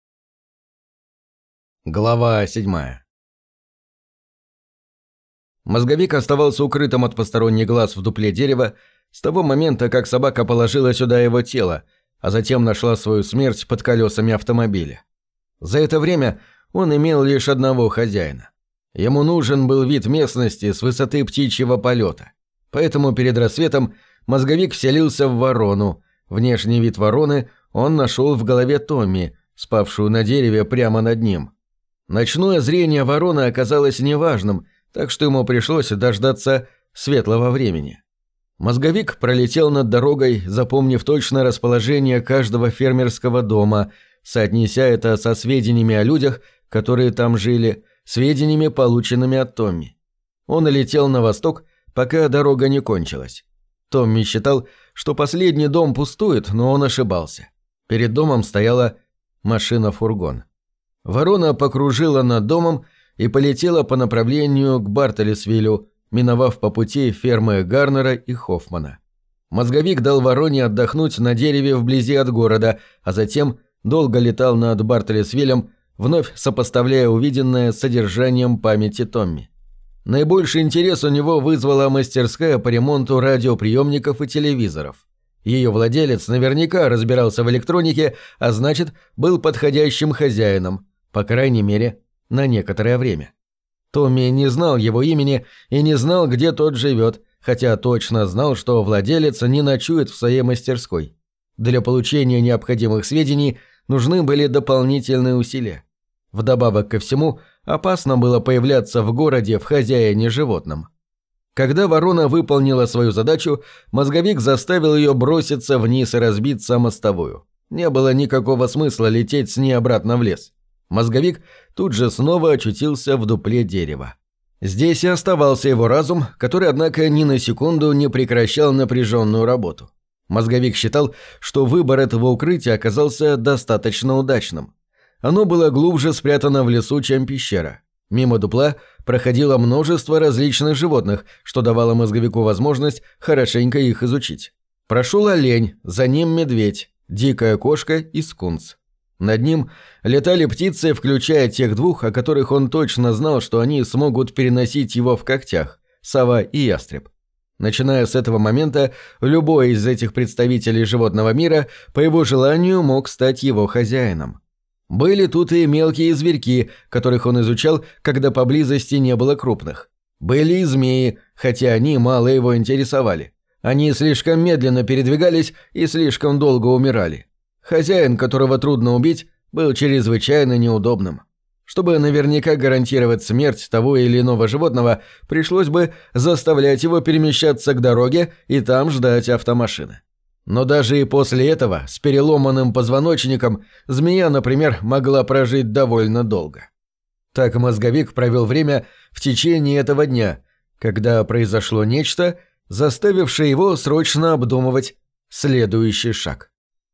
Глава 7. Мозговик оставался укрытым от посторонних глаз в дупле дерева с того момента, как собака положила сюда его тело, а затем нашла свою смерть под колесами автомобиля. За это время он имел лишь одного хозяина. Ему нужен был вид местности с высоты птичьего полета. Поэтому перед рассветом мозговик вселился в ворону. Внешний вид вороны он нашел в голове Томми, спавшую на дереве прямо над ним. Ночное зрение вороны оказалось неважным, так что ему пришлось дождаться светлого времени. Мозговик пролетел над дорогой, запомнив точное расположение каждого фермерского дома, соотнеся это со сведениями о людях, которые там жили, сведениями, полученными от Томми. Он летел на восток, пока дорога не кончилась. Томми считал, что последний дом пустует, но он ошибался. Перед домом стояла машина-фургон. Ворона покружила над домом и полетела по направлению к Бартлесвиллю, миновав по пути фермы Гарнера и Хоффмана. Мозговик дал вороне отдохнуть на дереве вблизи от города, а затем долго летал над Бартлесвиллем, вновь сопоставляя увиденное с содержанием памяти Томми. Наибольший интерес у него вызвала мастерская по ремонту радиоприемников и телевизоров. Ее владелец наверняка разбирался в электронике, а значит, был подходящим хозяином, по крайней мере, на некоторое время. Томми не знал его имени и не знал, где тот живет, хотя точно знал, что владелец не ночует в своей мастерской. Для получения необходимых сведений нужны были дополнительные усилия. Вдобавок ко всему, опасно было появляться в городе в хозяине животном. Когда ворона выполнила свою задачу, мозговик заставил ее броситься вниз и разбиться о мостовую. Не было никакого смысла лететь с ней обратно в лес. Мозговик тут же снова очутился в дупле дерева. Здесь и оставался его разум, который, однако, ни на секунду не прекращал напряженную работу. Мозговик считал, что выбор этого укрытия оказался достаточно удачным. Оно было глубже спрятано в лесу, чем пещера. Мимо дупла проходило множество различных животных, что давало мозговику возможность хорошенько их изучить. Прошел олень, за ним медведь, дикая кошка и скунс. Над ним летали птицы, включая тех 2, о которых он точно знал, что они смогут переносить его в когтях – сова и ястреб. Начиная с этого момента, любой из этих представителей животного мира по его желанию мог стать его хозяином. Были тут и мелкие зверьки, которых он изучал, когда поблизости не было крупных. Были и змеи, хотя они мало его интересовали. Они слишком медленно передвигались и слишком долго умирали. Хозяин, которого трудно убить, был чрезвычайно неудобным. Чтобы наверняка гарантировать смерть того или иного животного, пришлось бы заставлять его перемещаться к дороге и там ждать автомашины. Но даже и после этого, с переломанным позвоночником, змея, например, могла прожить довольно долго. Так мозговик провел время в течение этого дня, когда произошло нечто, заставившее его срочно обдумывать следующий шаг.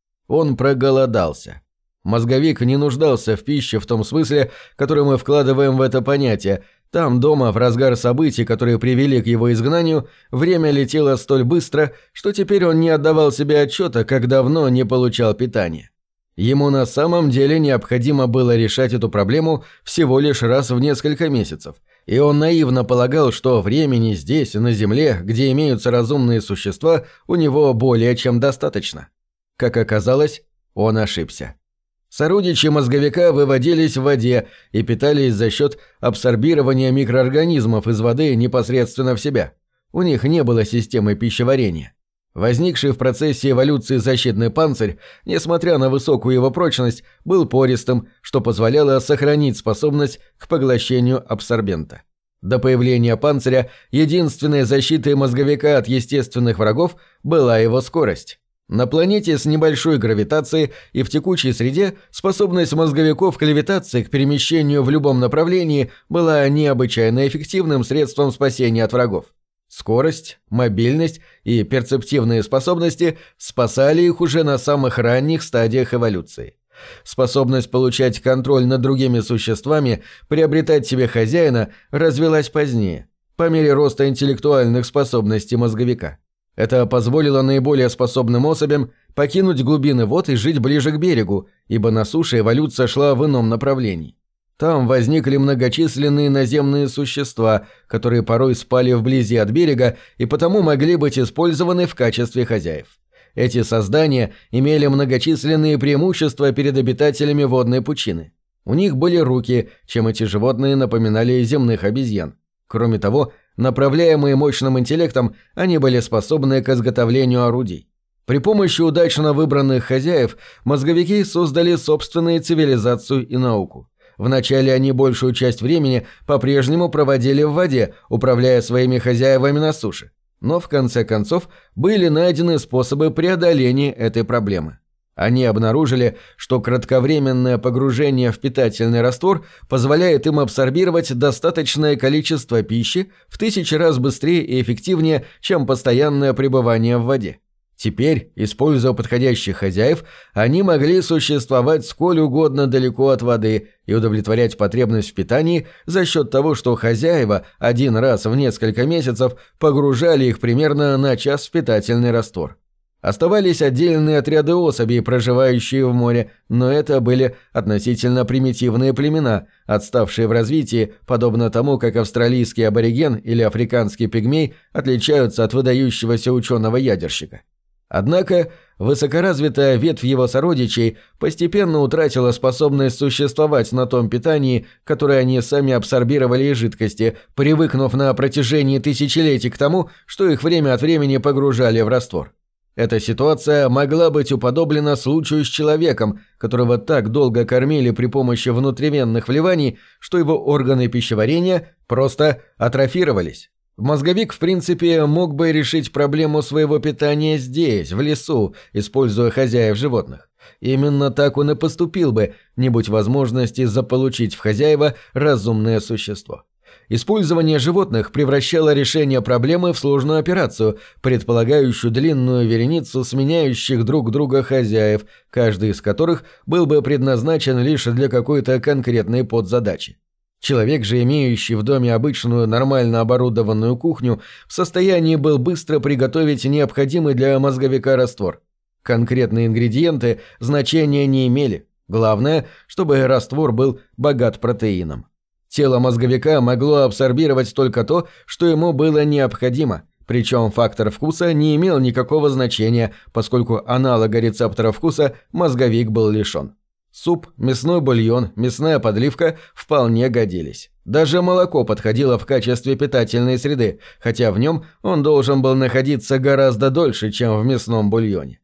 Он проголодался. Мозговик не нуждался в пище в том смысле, который мы вкладываем в это понятие. Там, дома, в разгар событий, которые привели к его изгнанию, время летело столь быстро, что теперь он не отдавал себе отчета, как давно не получал питания. Ему на самом деле необходимо было решать эту проблему всего лишь раз в несколько месяцев, и он наивно полагал, что времени здесь, на Земле, где имеются разумные существа, у него более чем достаточно. Как оказалось, он ошибся. Сородичи мозговика выводились в воде и питались за счет абсорбирования микроорганизмов из воды непосредственно в себя. У них не было системы пищеварения. Возникший в процессе эволюции защитный панцирь, несмотря на высокую его прочность, был пористым, что позволяло сохранить способность к поглощению абсорбента. До появления панциря единственной защитой мозговика от естественных врагов была его скорость. На планете с небольшой гравитацией и в текучей среде способность мозговиков к левитации, к перемещению в любом направлении была необычайно эффективным средством спасения от врагов. Скорость, мобильность и перцептивные способности спасали их уже на самых ранних стадиях эволюции. Способность получать контроль над другими существами, приобретать себе хозяина, развилась позднее, по мере роста интеллектуальных способностей мозговика. Это позволило наиболее способным особям покинуть глубины вод и жить ближе к берегу, ибо на суше эволюция шла в ином направлении. Там возникли многочисленные наземные существа, которые порой спали вблизи от берега и потому могли быть использованы в качестве хозяев. Эти создания имели многочисленные преимущества перед обитателями водной пучины. У них были руки, чем эти животные напоминали земных обезьян. Кроме того, направляемые мощным интеллектом, они были способны к изготовлению орудий. При помощи удачно выбранных хозяев мозговики создали собственную цивилизацию и науку. Вначале они большую часть времени по-прежнему проводили в воде, управляя своими хозяевами на суше. Но в конце концов были найдены способы преодоления этой проблемы. Они обнаружили, что кратковременное погружение в питательный раствор позволяет им абсорбировать достаточное количество пищи в 1000 раз быстрее и эффективнее, чем постоянное пребывание в воде. Теперь, используя подходящих хозяев, они могли существовать сколь угодно далеко от воды и удовлетворять потребность в питании за счет того, что хозяева один раз в несколько месяцев погружали их примерно на час в питательный раствор. Оставались отдельные отряды особей, проживающие в море, но это были относительно примитивные племена, отставшие в развитии, подобно тому, как австралийский абориген или африканский пигмей отличаются от выдающегося ученого-ядерщика. Однако высокоразвитая ветвь его сородичей постепенно утратила способность существовать на том питании, которое они сами абсорбировали из жидкости, привыкнув на протяжении тысячелетий к тому, что их время от времени погружали в раствор. Эта ситуация могла быть уподоблена случаю с человеком, которого так долго кормили при помощи внутривенных вливаний, что его органы пищеварения просто атрофировались. Мозговик, в принципе, мог бы решить проблему своего питания здесь, в лесу, используя хозяев животных. Именно так он и поступил бы, не будь возможности заполучить в хозяева разумное существо. Использование животных превращало решение проблемы в сложную операцию, предполагающую длинную вереницу сменяющих друг друга хозяев, каждый из которых был бы предназначен лишь для какой-то конкретной подзадачи. Человек же, имеющий в доме обычную нормально оборудованную кухню, в состоянии был быстро приготовить необходимый для мозговика раствор. Конкретные ингредиенты значения не имели. Главное, чтобы раствор был богат протеином. Тело мозговика могло абсорбировать только то, что ему было необходимо, причем фактор вкуса не имел никакого значения, поскольку аналога рецептора вкуса мозговик был лишен. Суп, мясной бульон, мясная подливка вполне годились. Даже молоко подходило в качестве питательной среды, хотя в нем он должен был находиться гораздо дольше, чем в мясном бульоне.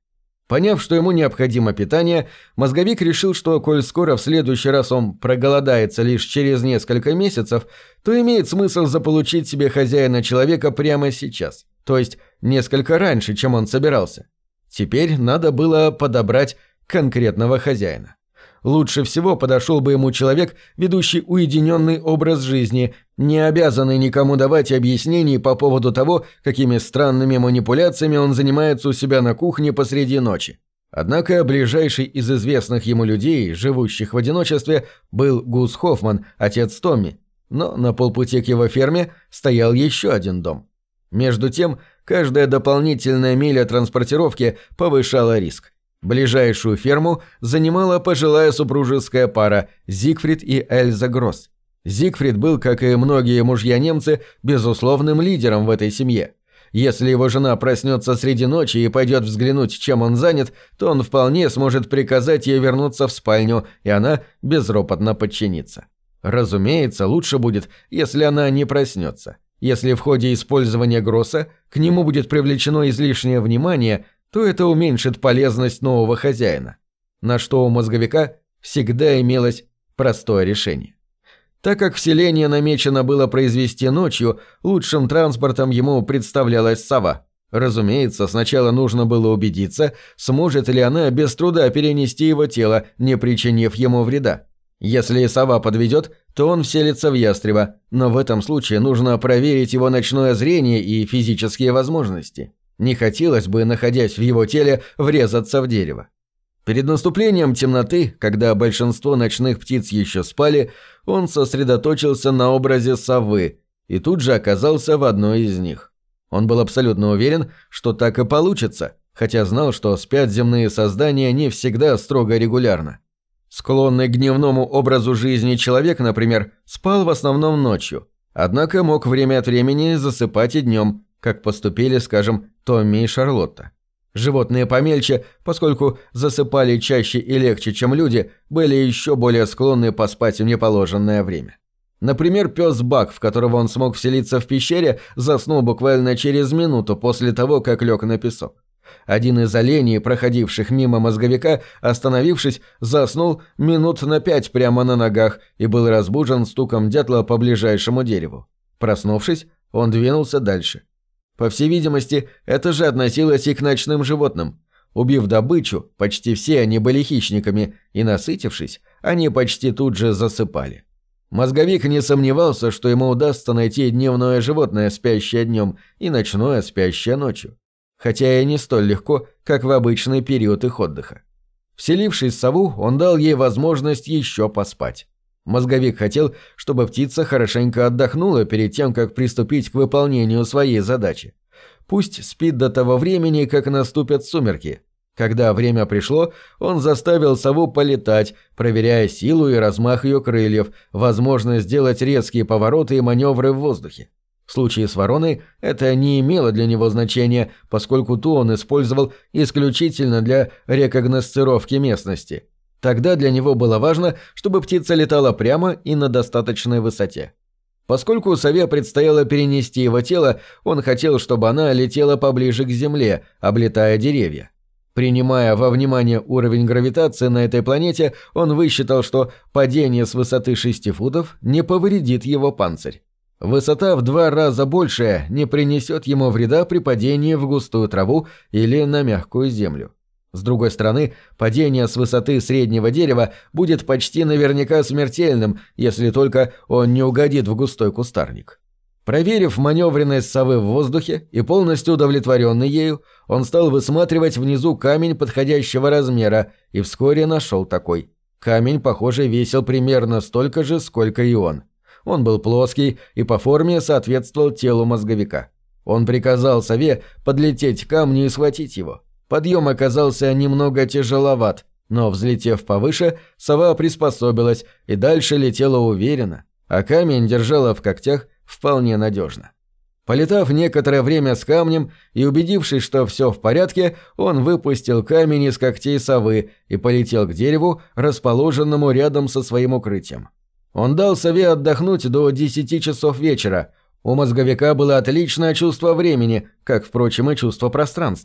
Поняв, что ему необходимо питание, мозговик решил, что, коль скоро в следующий раз он проголодается лишь через несколько месяцев, то имеет смысл заполучить себе хозяина человека прямо сейчас, то есть несколько раньше, чем он собирался. Теперь надо было подобрать конкретного хозяина. Лучше всего подошел бы ему человек, ведущий уединенный образ жизни, не обязанный никому давать объяснений по поводу того, какими странными манипуляциями он занимается у себя на кухне посреди ночи. Однако ближайший из известных ему людей, живущих в одиночестве, был Гус Хоффман, отец Томми, но на полпути к его ферме стоял еще один дом. Между тем, каждая дополнительная миля транспортировки повышала риск. Ближайшую ферму занимала пожилая супружеская пара Зигфрид и Эльза Гросс. Зигфрид был, как и многие мужья-немцы, безусловным лидером в этой семье. Если его жена проснется среди ночи и пойдет взглянуть, чем он занят, то он вполне сможет приказать ей вернуться в спальню, и она безропотно подчинится. Разумеется, лучше будет, если она не проснется. Если в ходе использования Гросса к нему будет привлечено излишнее внимание, то это уменьшит полезность нового хозяина. На что у мозговика всегда имелось простое решение. Так как вселение намечено было произвести ночью, лучшим транспортом ему представлялась сова. Разумеется, сначала нужно было убедиться, сможет ли она без труда перенести его тело, не причинив ему вреда. Если сова подведет, то он вселится в ястреба, но в этом случае нужно проверить его ночное зрение и физические возможности. Не хотелось бы, находясь в его теле, врезаться в дерево. Перед наступлением темноты, когда большинство ночных птиц еще спали, он сосредоточился на образе совы и тут же оказался в одной из них. Он был абсолютно уверен, что так и получится, хотя знал, что спят земные создания не всегда строго регулярно. Склонный к дневному образу жизни человек, например, спал в основном ночью, однако мог время от времени засыпать и днем, как поступили, скажем, Томми и Шарлотта. Животные помельче, поскольку засыпали чаще и легче, чем люди, были еще более склонны поспать в неположенное время. Например, пес Бак, в которого он смог вселиться в пещере, заснул буквально через минуту после того, как лег на песок. Один из оленей, проходивших мимо мозговика, остановившись, заснул минут на 5 прямо на ногах и был разбужен стуком дятла по ближайшему дереву. Проснувшись, он двинулся дальше. По всей видимости, это же относилось и к ночным животным. Убив добычу, почти все они были хищниками, и, насытившись, они почти тут же засыпали. Мозговик не сомневался, что ему удастся найти дневное животное, спящее днем, и ночное, спящее ночью. Хотя и не столь легко, как в обычный период их отдыха. Вселившись в сову, он дал ей возможность еще поспать. Мозговик хотел, чтобы птица хорошенько отдохнула перед тем, как приступить к выполнению своей задачи. Пусть спит до того времени, как наступят сумерки. Когда время пришло, он заставил сову полетать, проверяя силу и размах ее крыльев, возможность сделать резкие повороты и маневры в воздухе. В случае с вороной это не имело для него значения, поскольку ту он использовал исключительно для рекогносцировки местности. Тогда для него было важно, чтобы птица летала прямо и на достаточной высоте. Поскольку сове предстояло перенести его тело, он хотел, чтобы она летела поближе к земле, облетая деревья. Принимая во внимание уровень гравитации на этой планете, он высчитал, что падение с высоты 6 футов не повредит его панцирь. Высота в 2 раза большая не принесет ему вреда при падении в густую траву или на мягкую землю. С другой стороны, падение с высоты среднего дерева будет почти наверняка смертельным, если только он не угодит в густой кустарник. Проверив маневренность совы в воздухе и полностью удовлетворенный ею, он стал высматривать внизу камень подходящего размера и вскоре нашел такой. Камень, похоже, весил примерно столько же, сколько и он. Он был плоский и по форме соответствовал телу мозговика. Он приказал сове подлететь к камню и схватить его. Подъем оказался немного тяжеловат, но, взлетев повыше, сова приспособилась и дальше летела уверенно, а камень держала в когтях вполне надежно. Полетав некоторое время с камнем и убедившись, что все в порядке, он выпустил камень из когтей совы и полетел к дереву, расположенному рядом со своим укрытием. Он дал сове отдохнуть до 10 часов вечера. У мозговика было отличное чувство времени, как, впрочем, и чувство пространства.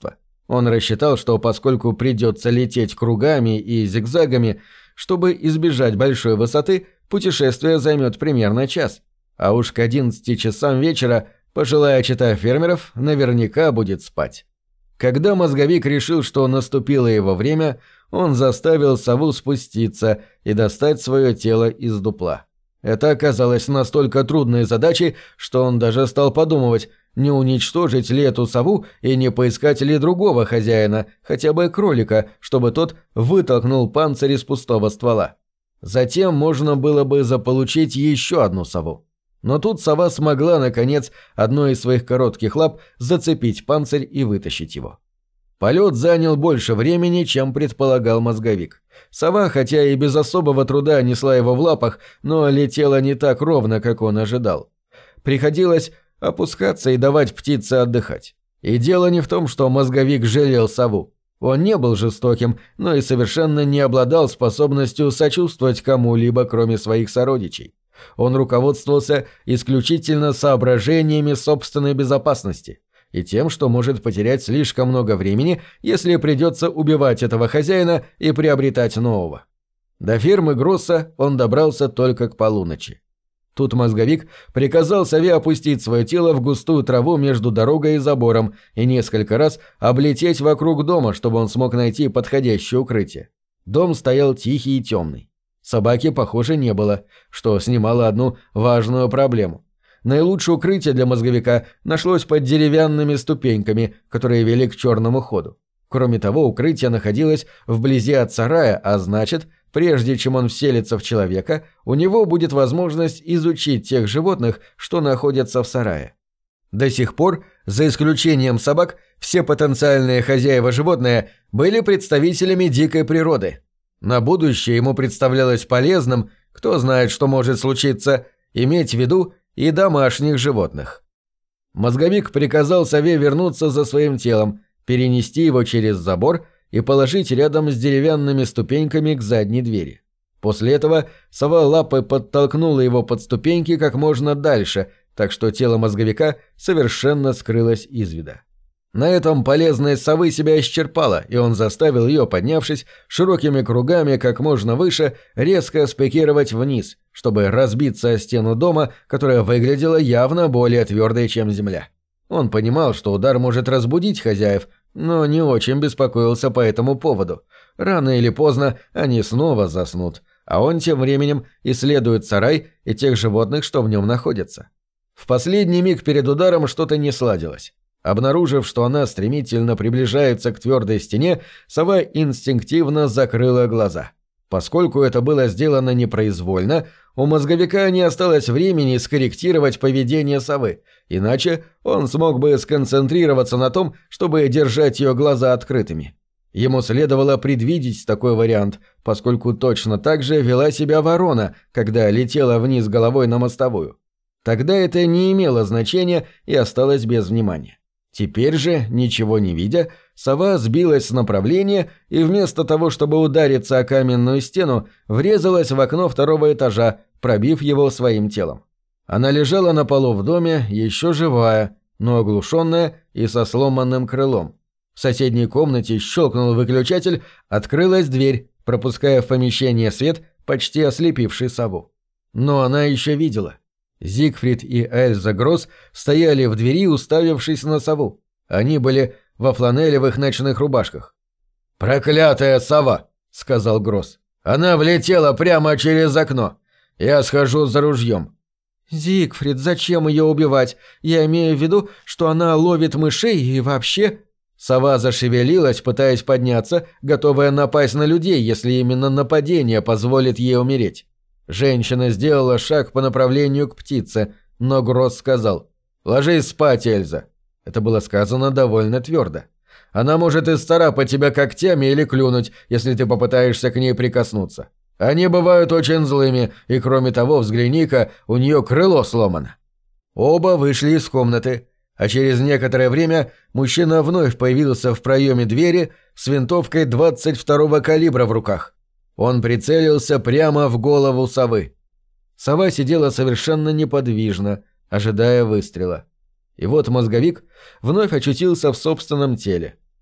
Он рассчитал, что поскольку придется лететь кругами и зигзагами, чтобы избежать большой высоты, путешествие займет примерно час. А уж к 11 часам вечера пожилая чета фермеров наверняка будет спать. Когда мозговик решил, что наступило его время, он заставил сову спуститься и достать свое тело из дупла. Это оказалось настолько трудной задачей, что он даже стал подумывать, не уничтожить ли эту сову и не поискать ли другого хозяина, хотя бы кролика, чтобы тот вытолкнул панцирь из пустого ствола. Затем можно было бы заполучить еще одну сову. Но тут сова смогла, наконец, одной из своих коротких лап зацепить панцирь и вытащить его. Полет занял больше времени, чем предполагал мозговик. Сова, хотя и без особого труда несла его в лапах, но летела не так ровно, как он ожидал. Приходилось опускаться и давать птице отдыхать. И дело не в том, что мозговик жалел сову. Он не был жестоким, но и совершенно не обладал способностью сочувствовать кому-либо, кроме своих сородичей. Он руководствовался исключительно соображениями собственной безопасности и тем, что может потерять слишком много времени, если придется убивать этого хозяина и приобретать нового. До фермы Гросса он добрался только к полуночи. Тут мозговик приказал сове опустить свое тело в густую траву между дорогой и забором и несколько раз облететь вокруг дома, чтобы он смог найти подходящее укрытие. Дом стоял тихий и темный. Собаки, похоже, не было, что снимало одну важную проблему. Наилучшее укрытие для мозговика нашлось под деревянными ступеньками, которые вели к черному ходу. Кроме того, укрытие находилось вблизи от сарая, а значит, прежде чем он вселится в человека, у него будет возможность изучить тех животных, что находятся в сарае. До сих пор, за исключением собак, все потенциальные хозяева животные были представителями дикой природы. На будущее ему представлялось полезным, кто знает, что может случиться, иметь в виду и домашних животных. Мозговик приказал сове вернуться за своим телом, перенести его через забор и положить рядом с деревянными ступеньками к задней двери. После этого сова лапой подтолкнула его под ступеньки как можно дальше, так что тело мозговика совершенно скрылось из вида. На этом полезность совы себя исчерпала, и он заставил ее, поднявшись широкими кругами как можно выше, резко спикировать вниз, чтобы разбиться о стену дома, которая выглядела явно более твердой, чем земля. Он понимал, что удар может разбудить хозяев, но не очень беспокоился по этому поводу. Рано или поздно они снова заснут, а он тем временем исследует сарай и тех животных, что в нем находятся. В последний миг перед ударом что-то не сладилось. Обнаружив, что она стремительно приближается к твердой стене, сова инстинктивно закрыла глаза. Поскольку это было сделано непроизвольно, у мозговика не осталось времени скорректировать поведение совы, иначе он смог бы сконцентрироваться на том, чтобы держать ее глаза открытыми. Ему следовало предвидеть такой вариант, поскольку точно так же вела себя ворона, когда летела вниз головой на мостовую. Тогда это не имело значения и осталось без внимания. Теперь же, ничего не видя, сова сбилась с направления и вместо того, чтобы удариться о каменную стену, врезалась в окно второго этажа, пробив его своим телом. Она лежала на полу в доме, еще живая, но оглушенная и со сломанным крылом. В соседней комнате щелкнул выключатель, открылась дверь, пропуская в помещение свет, почти ослепивший сову. Но она еще видела. Зигфрид и Эльза Гросс стояли в двери, уставившись на сову. Они были во фланелевых ночных рубашках. «Проклятая сова!» — сказал Гросс. «Она влетела прямо через окно. Я схожу за ружьем». «Зигфрид, зачем ее убивать? Я имею в виду, что она ловит мышей и вообще...» Сова зашевелилась, пытаясь подняться, готовая напасть на людей, если именно нападение позволит ей умереть. Женщина сделала шаг по направлению к птице, но Гросс сказал: «Ложись спать, Эльза». Это было сказано довольно твердо. «Она может исцарапать тебя когтями или клюнуть, если ты попытаешься к ней прикоснуться. Они бывают очень злыми, и кроме того, взгляни-ка, у нее крыло сломано». Оба вышли из комнаты, а через некоторое время мужчина вновь появился в проеме двери с винтовкой 22-го калибра в руках. Он прицелился прямо в голову совы. Сова сидела совершенно неподвижно, ожидая выстрела. И вот мозговик вновь очутился в собственном теле.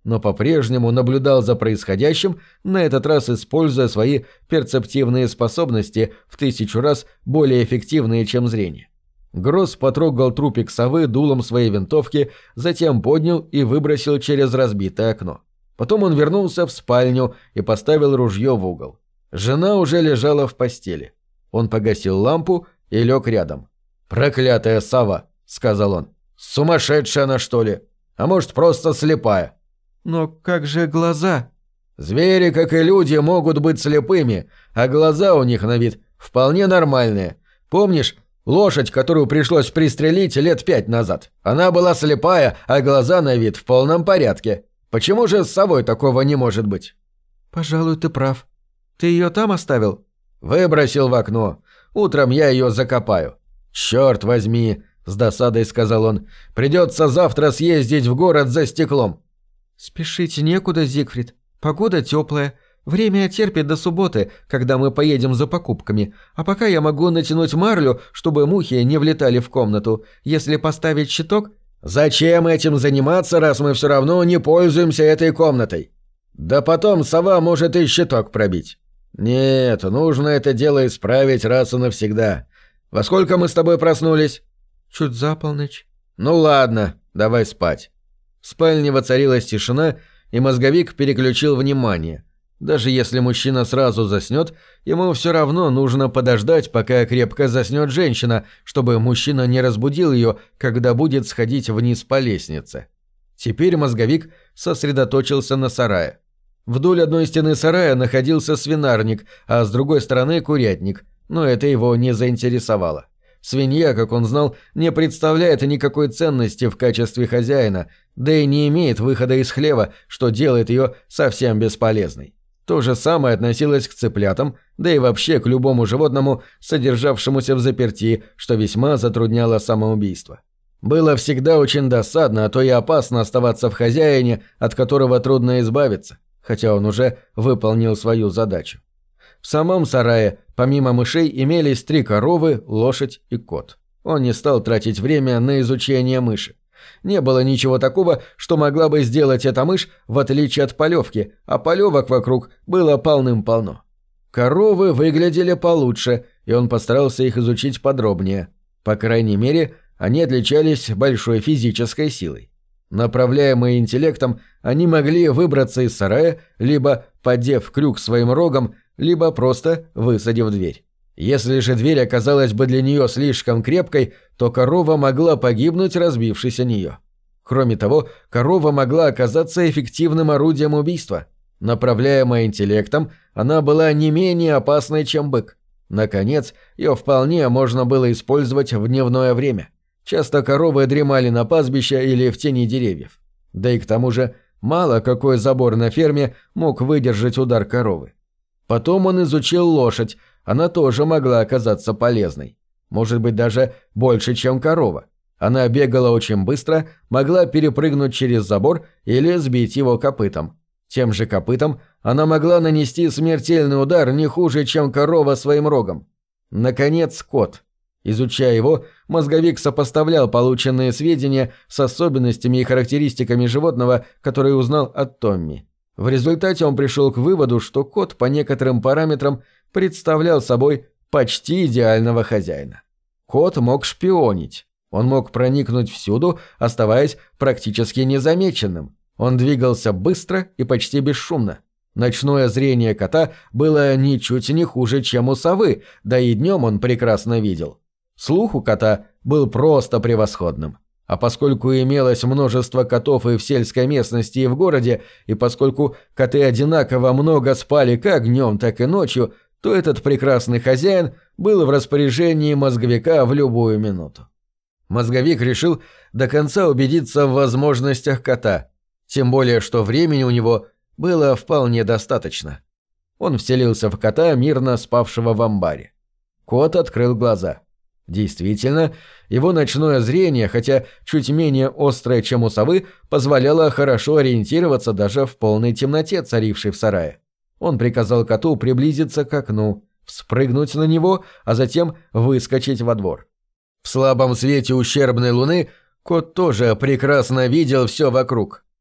но по-прежнему наблюдал за происходящим, на этот раз используя свои перцептивные способности в 1000 раз более эффективные, чем зрение. Гросс потрогал трупик совы дулом своей винтовки, затем поднял и выбросил через разбитое окно. Потом он вернулся в спальню и поставил ружье в угол. Жена уже лежала в постели. Он погасил лампу и лег рядом. «Проклятая сова!» — сказал он. «Сумасшедшая она, что ли? А может, просто слепая?» «Но как же глаза?» «Звери, как и люди, могут быть слепыми, а глаза у них на вид вполне нормальные. Помнишь лошадь, которую пришлось пристрелить лет 5 назад? Она была слепая, а глаза на вид в полном порядке. Почему же с совой такого не может быть?» «Пожалуй, ты прав. Ты ее там оставил?» «Выбросил в окно. Утром я ее закопаю». «Черт возьми», — с досадой сказал он, — «придется завтра съездить в город за стеклом». «Спешить некуда, Зигфрид. Погода теплая. Время терпит до субботы, когда мы поедем за покупками. А пока я могу натянуть марлю, чтобы мухи не влетали в комнату. Если поставить щиток...» «Зачем этим заниматься, раз мы все равно не пользуемся этой комнатой? Да потом сова может и щиток пробить. Нет, нужно это дело исправить раз и навсегда. Во сколько мы с тобой проснулись?» «Чуть за полночь». «Ну ладно, давай спать». В спальне воцарилась тишина, и мозговик переключил внимание. Даже если мужчина сразу заснет, ему все равно нужно подождать, пока крепко заснет женщина, чтобы мужчина не разбудил ее, когда будет сходить вниз по лестнице. Теперь мозговик сосредоточился на сарае. Вдоль одной стены сарая находился свинарник, а с другой стороны курятник, но это его не заинтересовало. Свинья, как он знал, не представляет никакой ценности в качестве хозяина, да и не имеет выхода из хлева, что делает ее совсем бесполезной. То же самое относилось к цыплятам, да и вообще к любому животному, содержавшемуся в заперти, что весьма затрудняло самоубийство. Было всегда очень досадно, а то и опасно оставаться в хозяине, от которого трудно избавиться, хотя он уже выполнил свою задачу. В самом сарае, помимо мышей, имелись 3 коровы, лошадь и кот. Он не стал тратить время на изучение мыши. Не было ничего такого, что могла бы сделать эта мышь, в отличие от полевки, а полевок вокруг было полным-полно. Коровы выглядели получше, и он постарался их изучить подробнее. По крайней мере, они отличались большой физической силой. Направляемые интеллектом, они могли выбраться из сарая, либо поддев крюк своим рогом, либо просто высадив дверь. Если же дверь оказалась бы для нее слишком крепкой, то корова могла погибнуть, разбившись о нее. Кроме того, корова могла оказаться эффективным орудием убийства. Направляемая интеллектом, она была не менее опасной, чем бык. Наконец, ее вполне можно было использовать в дневное время. Часто коровы дремали на пастбище или в тени деревьев. Да и к тому же, мало какой забор на ферме мог выдержать удар коровы. Потом он изучил лошадь, она тоже могла оказаться полезной. Может быть, даже больше, чем корова. Она бегала очень быстро, могла перепрыгнуть через забор или сбить его копытом. Тем же копытом она могла нанести смертельный удар не хуже, чем корова своим рогом. Наконец, кот. Изучая его, мозговик сопоставлял полученные сведения с особенностями и характеристиками животного, которые узнал от Томми. В результате он пришел к выводу, что кот по некоторым параметрам представлял собой почти идеального хозяина. Кот мог шпионить. Он мог проникнуть всюду, оставаясь практически незамеченным. Он двигался быстро и почти бесшумно. Ночное зрение кота было ничуть не хуже, чем у совы, да и днем он прекрасно видел. Слух у кота был просто превосходным. А поскольку имелось множество котов и в сельской местности, и в городе, и поскольку коты одинаково много спали как днем, так и ночью, то этот прекрасный хозяин был в распоряжении мозговика в любую минуту. Мозговик решил до конца убедиться в возможностях кота, тем более что времени у него было вполне достаточно. Он вселился в кота, мирно спавшего в амбаре. Кот открыл глаза. Действительно, его ночное зрение, хотя чуть менее острое, чем у совы, позволяло хорошо ориентироваться даже в полной темноте, царившей в сарае. Он приказал коту приблизиться к окну, вспрыгнуть на него, а затем выскочить во двор. В слабом свете ущербной луны кот тоже прекрасно видел все вокруг.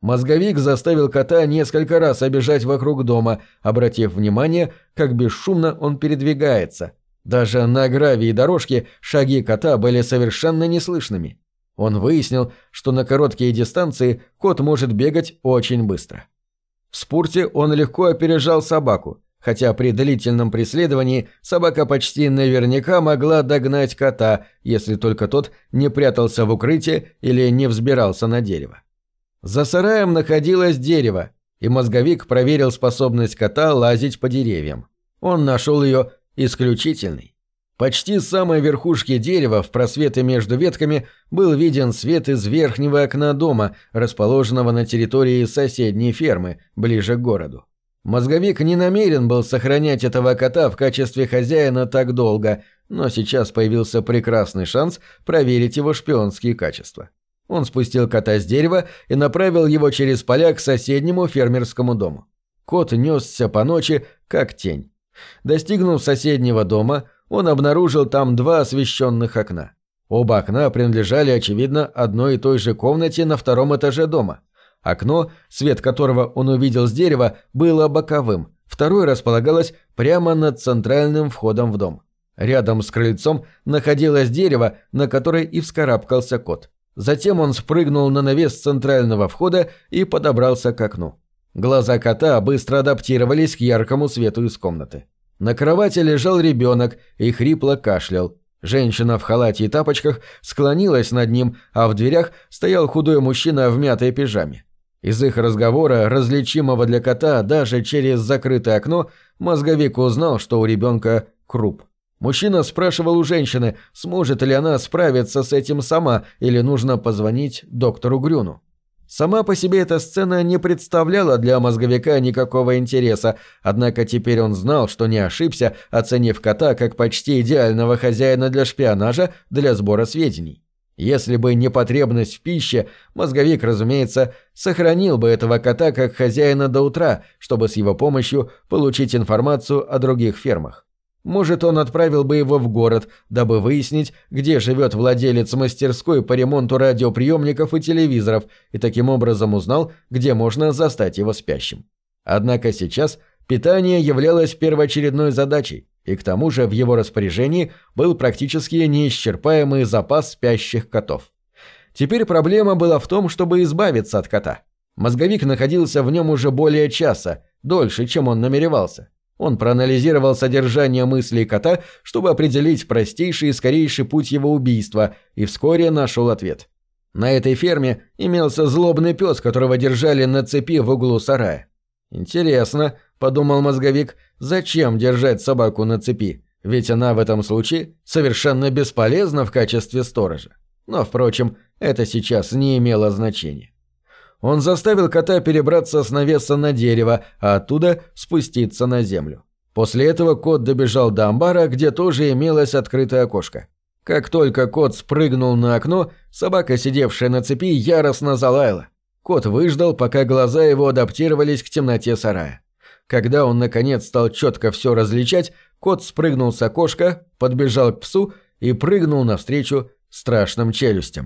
Мозговик заставил кота несколько раз обежать вокруг дома, обратив внимание, как бесшумно он передвигается. Даже на гравии дорожки шаги кота были совершенно неслышными. Он выяснил, что на короткие дистанции кот может бегать очень быстро. В спорте он легко опережал собаку, хотя при длительном преследовании собака почти наверняка могла догнать кота, если только тот не прятался в укрытии или не взбирался на дерево. За сараем находилось дерево, и мозговик проверил способность кота лазить по деревьям. Он нашел ее исключительной. Почти с самой верхушки дерева в просветы между ветками был виден свет из верхнего окна дома, расположенного на территории соседней фермы, ближе к городу. Мозговик не намерен был сохранять этого кота в качестве хозяина так долго, но сейчас появился прекрасный шанс проверить его шпионские качества. Он спустил кота с дерева и направил его через поля к соседнему фермерскому дому. Кот несся по ночи, как тень. Достигнув соседнего дома, он обнаружил там 2 освещенных окна. Оба окна принадлежали, очевидно, одной и той же комнате на 2-м этаже дома. Окно, свет которого он увидел с дерева, было боковым, второе располагалось прямо над центральным входом в дом. Рядом с крыльцом находилось дерево, на которое и вскарабкался кот. Затем он спрыгнул на навес центрального входа и подобрался к окну. Глаза кота быстро адаптировались к яркому свету из комнаты. На кровати лежал ребенок и хрипло кашлял. Женщина в халате и тапочках склонилась над ним, а в дверях стоял худой мужчина в мятой пижаме. Из их разговора, различимого для кота даже через закрытое окно, мозговик узнал, что у ребенка круп. Мужчина спрашивал у женщины, сможет ли она справиться с этим сама или нужно позвонить доктору Грюну. Сама по себе эта сцена не представляла для мозговика никакого интереса, однако теперь он знал, что не ошибся, оценив кота как почти идеального хозяина для шпионажа, для сбора сведений. Если бы не потребность в пище, мозговик, разумеется, сохранил бы этого кота как хозяина до утра, чтобы с его помощью получить информацию о других фермах. Может, он отправил бы его в город, дабы выяснить, где живет владелец мастерской по ремонту радиоприемников и телевизоров, и таким образом узнал, где можно застать его спящим. Однако сейчас питание являлось первоочередной задачей, и к тому же в его распоряжении был практически неисчерпаемый запас спящих котов. Теперь проблема была в том, чтобы избавиться от кота. Мозговик находился в нем уже более часа, дольше, чем он намеревался. Он проанализировал содержание мыслей кота, чтобы определить простейший и скорейший путь его убийства, и вскоре нашел ответ. На этой ферме имелся злобный пес, которого держали на цепи в углу сарая. «Интересно», — подумал мозговик, — «зачем держать собаку на цепи? Ведь она в этом случае совершенно бесполезна в качестве сторожа». Но, впрочем, это сейчас не имело значения. Он заставил кота перебраться с навеса на дерево, а оттуда спуститься на землю. После этого кот добежал до амбара, где тоже имелось открытое окошко. Как только кот спрыгнул на окно, собака, сидевшая на цепи, яростно залаяла. Кот выждал, пока глаза его адаптировались к темноте сарая. Когда он, наконец, стал четко все различать, кот спрыгнул с окошка, подбежал к псу и прыгнул навстречу страшным челюстям.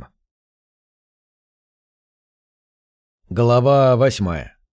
Глава 8.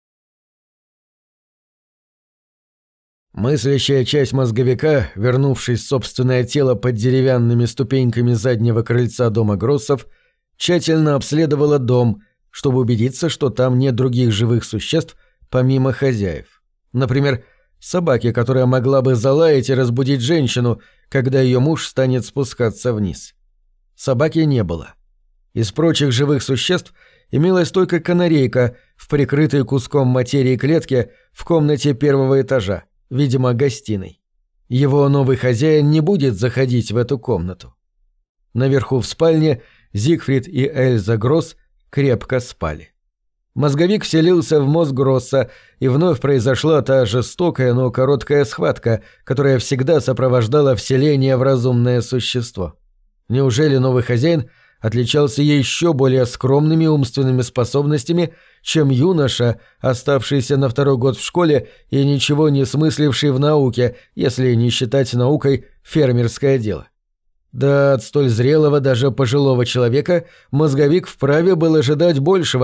Мыслящая часть мозговика, вернувшись в собственное тело под деревянными ступеньками заднего крыльца дома Гроссов, тщательно обследовала дом, чтобы убедиться, что там нет других живых существ, помимо хозяев. Например, собаки, которая могла бы залаять и разбудить женщину, когда ее муж станет спускаться вниз. Собаки не было. Из прочих живых существ имелась только канарейка в прикрытой куском материи клетке в комнате 1-го этажа, видимо, гостиной. Его новый хозяин не будет заходить в эту комнату. Наверху в спальне Зигфрид и Эльза Гросс крепко спали. Мозговик вселился в мозг Гросса, и вновь произошла та жестокая, но короткая схватка, которая всегда сопровождала вселение в разумное существо. Неужели новый хозяин отличался еще более скромными умственными способностями, чем юноша, оставшийся на 2-й год в школе и ничего не смысливший в науке, если не считать наукой фермерское дело? Да от столь зрелого даже пожилого человека мозговик вправе был ожидать большего,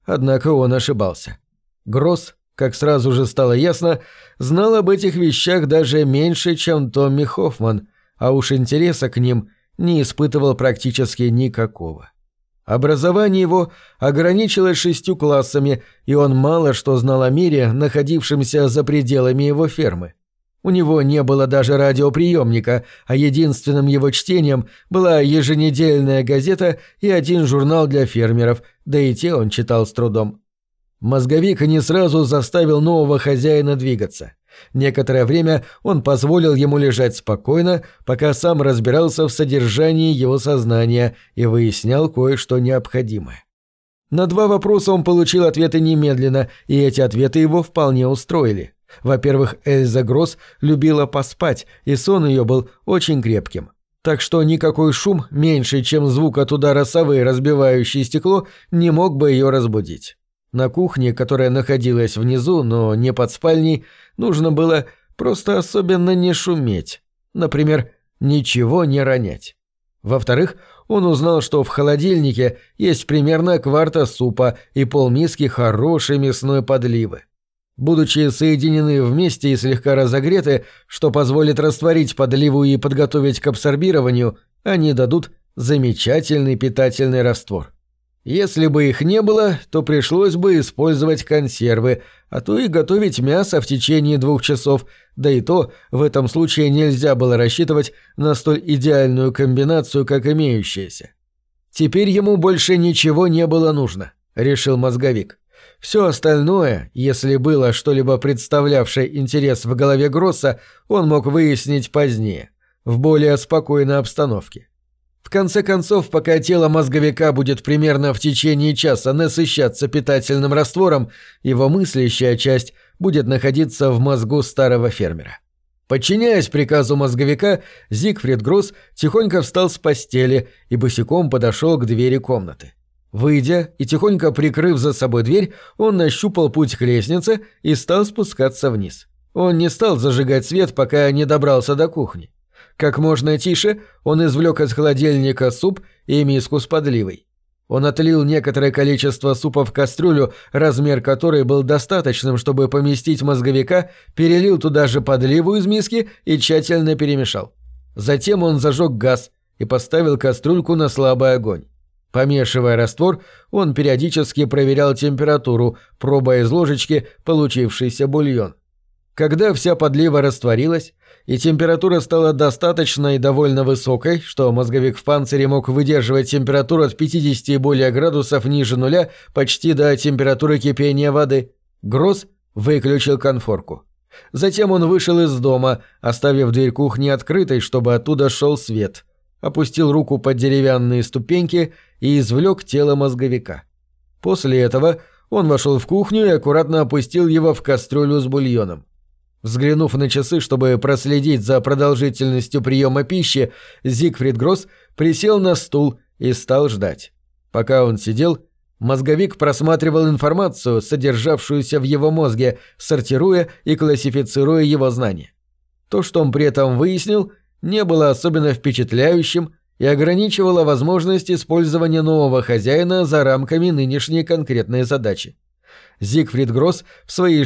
Однако он ошибался. Гросс, как сразу же стало ясно, знал об этих вещах даже меньше, чем Томми Хоффман, а уж интереса к ним не испытывал практически никакого. Образование его ограничилось 6 классами, и он мало что знал о мире, находившемся за пределами его фермы. У него не было даже радиоприемника, а единственным его чтением была еженедельная газета и один журнал для фермеров, да и те он читал с трудом. Мозговик не сразу заставил нового хозяина двигаться. Некоторое время он позволил ему лежать спокойно, пока сам разбирался в содержании его сознания и выяснял кое-что необходимое. На 2 вопроса он получил ответы немедленно, и эти ответы его вполне устроили. Во-первых, Эльза Гросс любила поспать, и сон ее был очень крепким. Так что никакой шум, меньше, чем звук от удара совы, разбивающей стекло, не мог бы ее разбудить. На кухне, которая находилась внизу, но не под спальней, нужно было просто особенно не шуметь. Например, ничего не ронять. Во-вторых, он узнал, что в холодильнике есть примерно кварта супа и полмиски хорошей мясной подливы. Будучи соединены вместе и слегка разогреты, что позволит растворить подливу и подготовить к абсорбированию, они дадут замечательный питательный раствор. Если бы их не было, то пришлось бы использовать консервы, а то и готовить мясо в течение 2 часов, да и то в этом случае нельзя было рассчитывать на столь идеальную комбинацию, как имеющаяся. Теперь ему больше ничего не было нужно, решил мозговик. Все остальное, если было что-либо представлявшее интерес в голове Гросса, он мог выяснить позднее, в более спокойной обстановке. В конце концов, пока тело мозговика будет примерно в течение часа насыщаться питательным раствором, его мыслящая часть будет находиться в мозгу старого фермера. Подчиняясь приказу мозговика, Зигфрид Гросс тихонько встал с постели и босиком подошел к двери комнаты. Выйдя и тихонько прикрыв за собой дверь, он нащупал путь к лестнице и стал спускаться вниз. Он не стал зажигать свет, пока не добрался до кухни. Как можно тише он извлек из холодильника суп и миску с подливой. Он отлил некоторое количество супа в кастрюлю, размер которой был достаточным, чтобы поместить мозговика, перелил туда же подливу из миски и тщательно перемешал. Затем он зажег газ и поставил кастрюльку на слабый огонь. Помешивая раствор, он периодически проверял температуру, пробуя из ложечки получившийся бульон. Когда вся подлива растворилась, и температура стала достаточно и довольно высокой, что мозговик в панцире мог выдерживать температуру от 50 и более градусов ниже нуля почти до температуры кипения воды, Гросс выключил конфорку. Затем он вышел из дома, оставив дверь кухни открытой, чтобы оттуда шел свет, опустил руку под деревянные ступеньки и извлек тело мозговика. После этого он вошел в кухню и аккуратно опустил его в кастрюлю с бульоном. Взглянув на часы, чтобы проследить за продолжительностью приема пищи, Зигфрид Гросс присел на стул и стал ждать. Пока он сидел, мозговик просматривал информацию, содержавшуюся в его мозге, сортируя и классифицируя его знания. То, что он при этом выяснил, не было особенно впечатляющим и ограничивало возможность использования нового хозяина за рамками нынешней конкретной задачи. Зигфрид Гросс в свои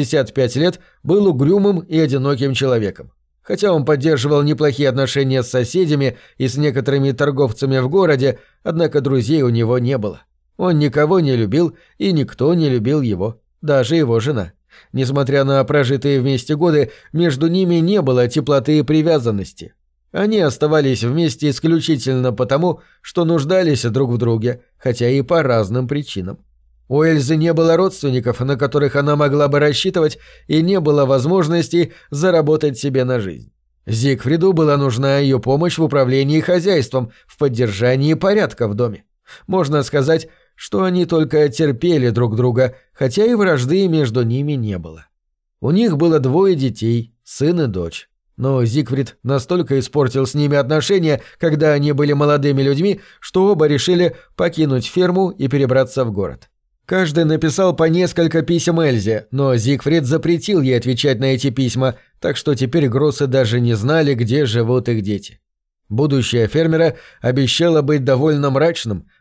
65 лет был угрюмым и одиноким человеком. Хотя он поддерживал неплохие отношения с соседями и с некоторыми торговцами в городе, однако друзей у него не было. Он никого не любил, и никто не любил его, даже его жена. Несмотря на прожитые вместе годы, между ними не было теплоты и привязанности. Они оставались вместе исключительно потому, что нуждались друг в друге, хотя и по разным причинам. У Эльзы не было родственников, на которых она могла бы рассчитывать, и не было возможности заработать себе на жизнь. Зигфриду была нужна ее помощь в управлении хозяйством, в поддержании порядка в доме. Можно сказать, что они только терпели друг друга, хотя и вражды между ними не было. У них было 2 детей, сын и дочь. Но Зигфрид настолько испортил с ними отношения, когда они были молодыми людьми, что оба решили покинуть ферму и перебраться в город. Каждый написал по несколько писем Эльзе, но Зигфрид запретил ей отвечать на эти письма, так что теперь Гроссы даже не знали, где живут их дети. Будущее фермера обещало быть довольно мрачным,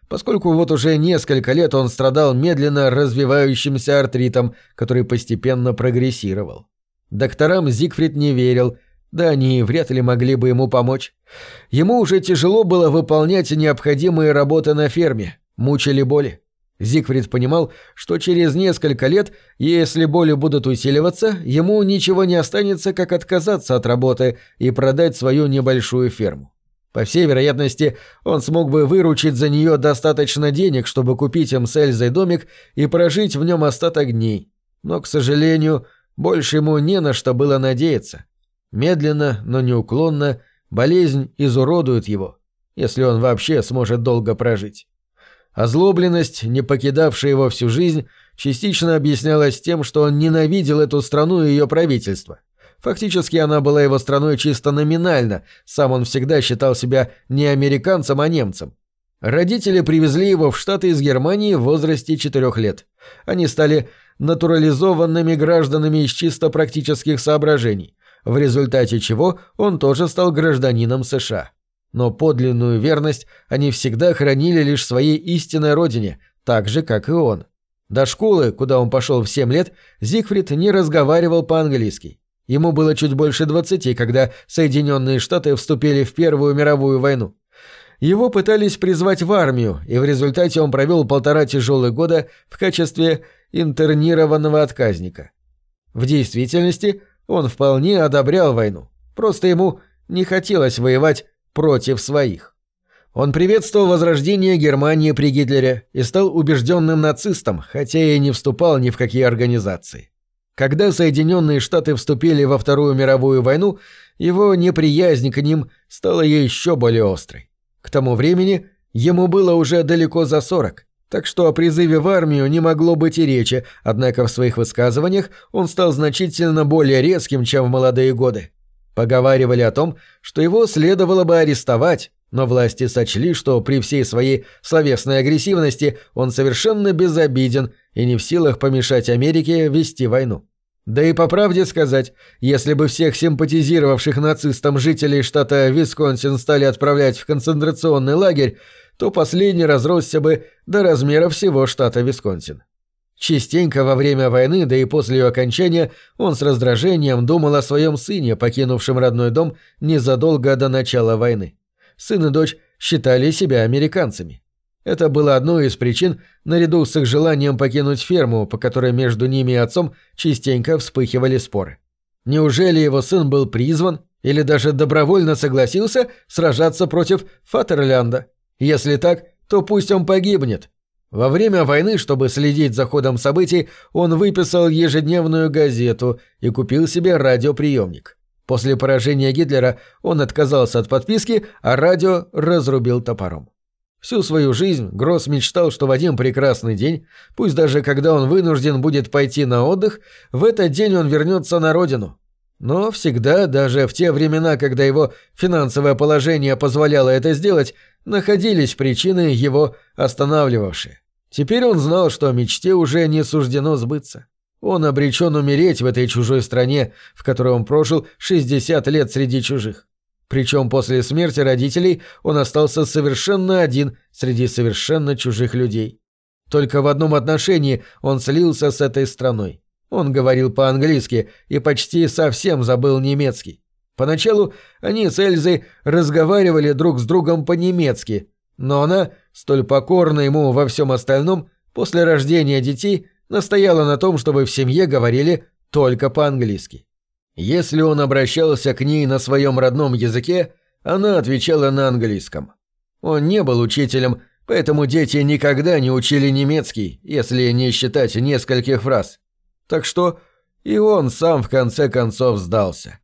поскольку вот уже несколько лет он страдал медленно развивающимся артритом, который постепенно прогрессировал. Докторам Зигфрид не верил, да они вряд ли могли бы ему помочь. Ему уже тяжело было выполнять необходимые работы на ферме, мучили боли. Зигфрид понимал, что через несколько лет, если боли будут усиливаться, ему ничего не останется, как отказаться от работы и продать свою небольшую ферму. По всей вероятности, он смог бы выручить за нее достаточно денег, чтобы купить им с Эльзой домик и прожить в нем остаток дней. Но, к сожалению, больше ему не на что было надеяться. Медленно, но неуклонно, болезнь изуродует его, если он вообще сможет долго прожить. Озлобленность, не покидавшая его всю жизнь, частично объяснялась тем, что он ненавидел эту страну и ее правительство. Фактически она была его страной чисто номинально, сам он всегда считал себя не американцем, а немцем. Родители привезли его в Штаты из Германии в возрасте 4 лет. Они стали натурализованными гражданами из чисто практических соображений, в результате чего он тоже стал гражданином США. Но подлинную верность они всегда хранили лишь своей истинной родине, так же, как и он. До школы, куда он пошел в 7 лет, Зигфрид не разговаривал по-английски. Ему было чуть больше 20, когда Соединенные Штаты вступили в Первую мировую войну. Его пытались призвать в армию, и в результате он провел 1,5 тяжелых года в качестве интернированного отказника. В действительности он вполне одобрял войну, просто ему не хотелось воевать против своих. Он приветствовал возрождение Германии при Гитлере и стал убежденным нацистом, хотя и не вступал ни в какие организации. Когда Соединенные Штаты вступили во Вторую мировую войну, его неприязнь к ним стала еще более острой. К тому времени ему было уже далеко за 40, так что о призыве в армию не могло быть и речи, однако в своих высказываниях он стал значительно более резким, чем в молодые годы. Поговаривали о том, что его следовало бы арестовать, но власти сочли, что при всей своей словесной агрессивности он совершенно безобиден и не в силах помешать Америке вести войну. Да и по правде сказать, если бы всех симпатизировавших нацистам жителей штата Висконсин стали отправлять в концентрационный лагерь, то последний разросся бы до размера всего штата Висконсин. Частенько во время войны, да и после ее окончания, он с раздражением думал о своем сыне, покинувшем родной дом незадолго до начала войны. Сын и дочь считали себя американцами. Это было одной из причин, наряду с их желанием покинуть ферму, по которой между ними и отцом частенько вспыхивали споры. Неужели его сын был призван или даже добровольно согласился сражаться против Фатерлянда? Если так, то пусть он погибнет. Во время войны, чтобы следить за ходом событий, он выписал ежедневную газету и купил себе радиоприемник. После поражения Гитлера он отказался от подписки, а радио разрубил топором. Всю свою жизнь Гросс мечтал, что в один прекрасный день, пусть даже когда он вынужден будет пойти на отдых, в этот день он вернется на родину. Но всегда, даже в те времена, когда его финансовое положение позволяло это сделать, находились причины, его останавливавшие. Теперь он знал, что мечте уже не суждено сбыться. Он обречен умереть в этой чужой стране, в которой он прожил 60 лет среди чужих. Причем после смерти родителей он остался совершенно один среди совершенно чужих людей. Только в одном отношении он слился с этой страной. Он говорил по-английски и почти совсем забыл немецкий. Поначалу они с Эльзой разговаривали друг с другом по-немецки, но она, столь покорна ему во всем остальном, после рождения детей настояла на том, чтобы в семье говорили только по-английски. Если он обращался к ней на своем родном языке, она отвечала на английском. Он не был учителем, поэтому дети никогда не учили немецкий, если не считать нескольких фраз. Так что и он сам в конце концов сдался.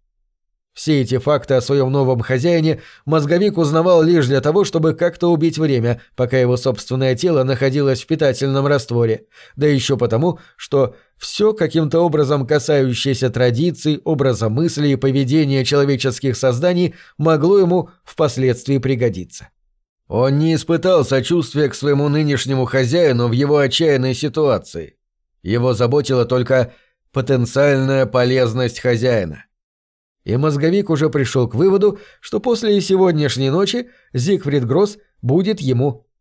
Все эти факты о своем новом хозяине мозговик узнавал лишь для того, чтобы как-то убить время, пока его собственное тело находилось в питательном растворе, да еще потому, что все каким-то образом касающееся традиций, образа мысли и поведения человеческих созданий могло ему впоследствии пригодиться. Он не испытал сочувствия к своему нынешнему хозяину в его отчаянной ситуации. Его заботила только потенциальная полезность хозяина. И мозговик уже пришел к выводу, что после сегодняшней ночи Зигфрид Гросс будет ему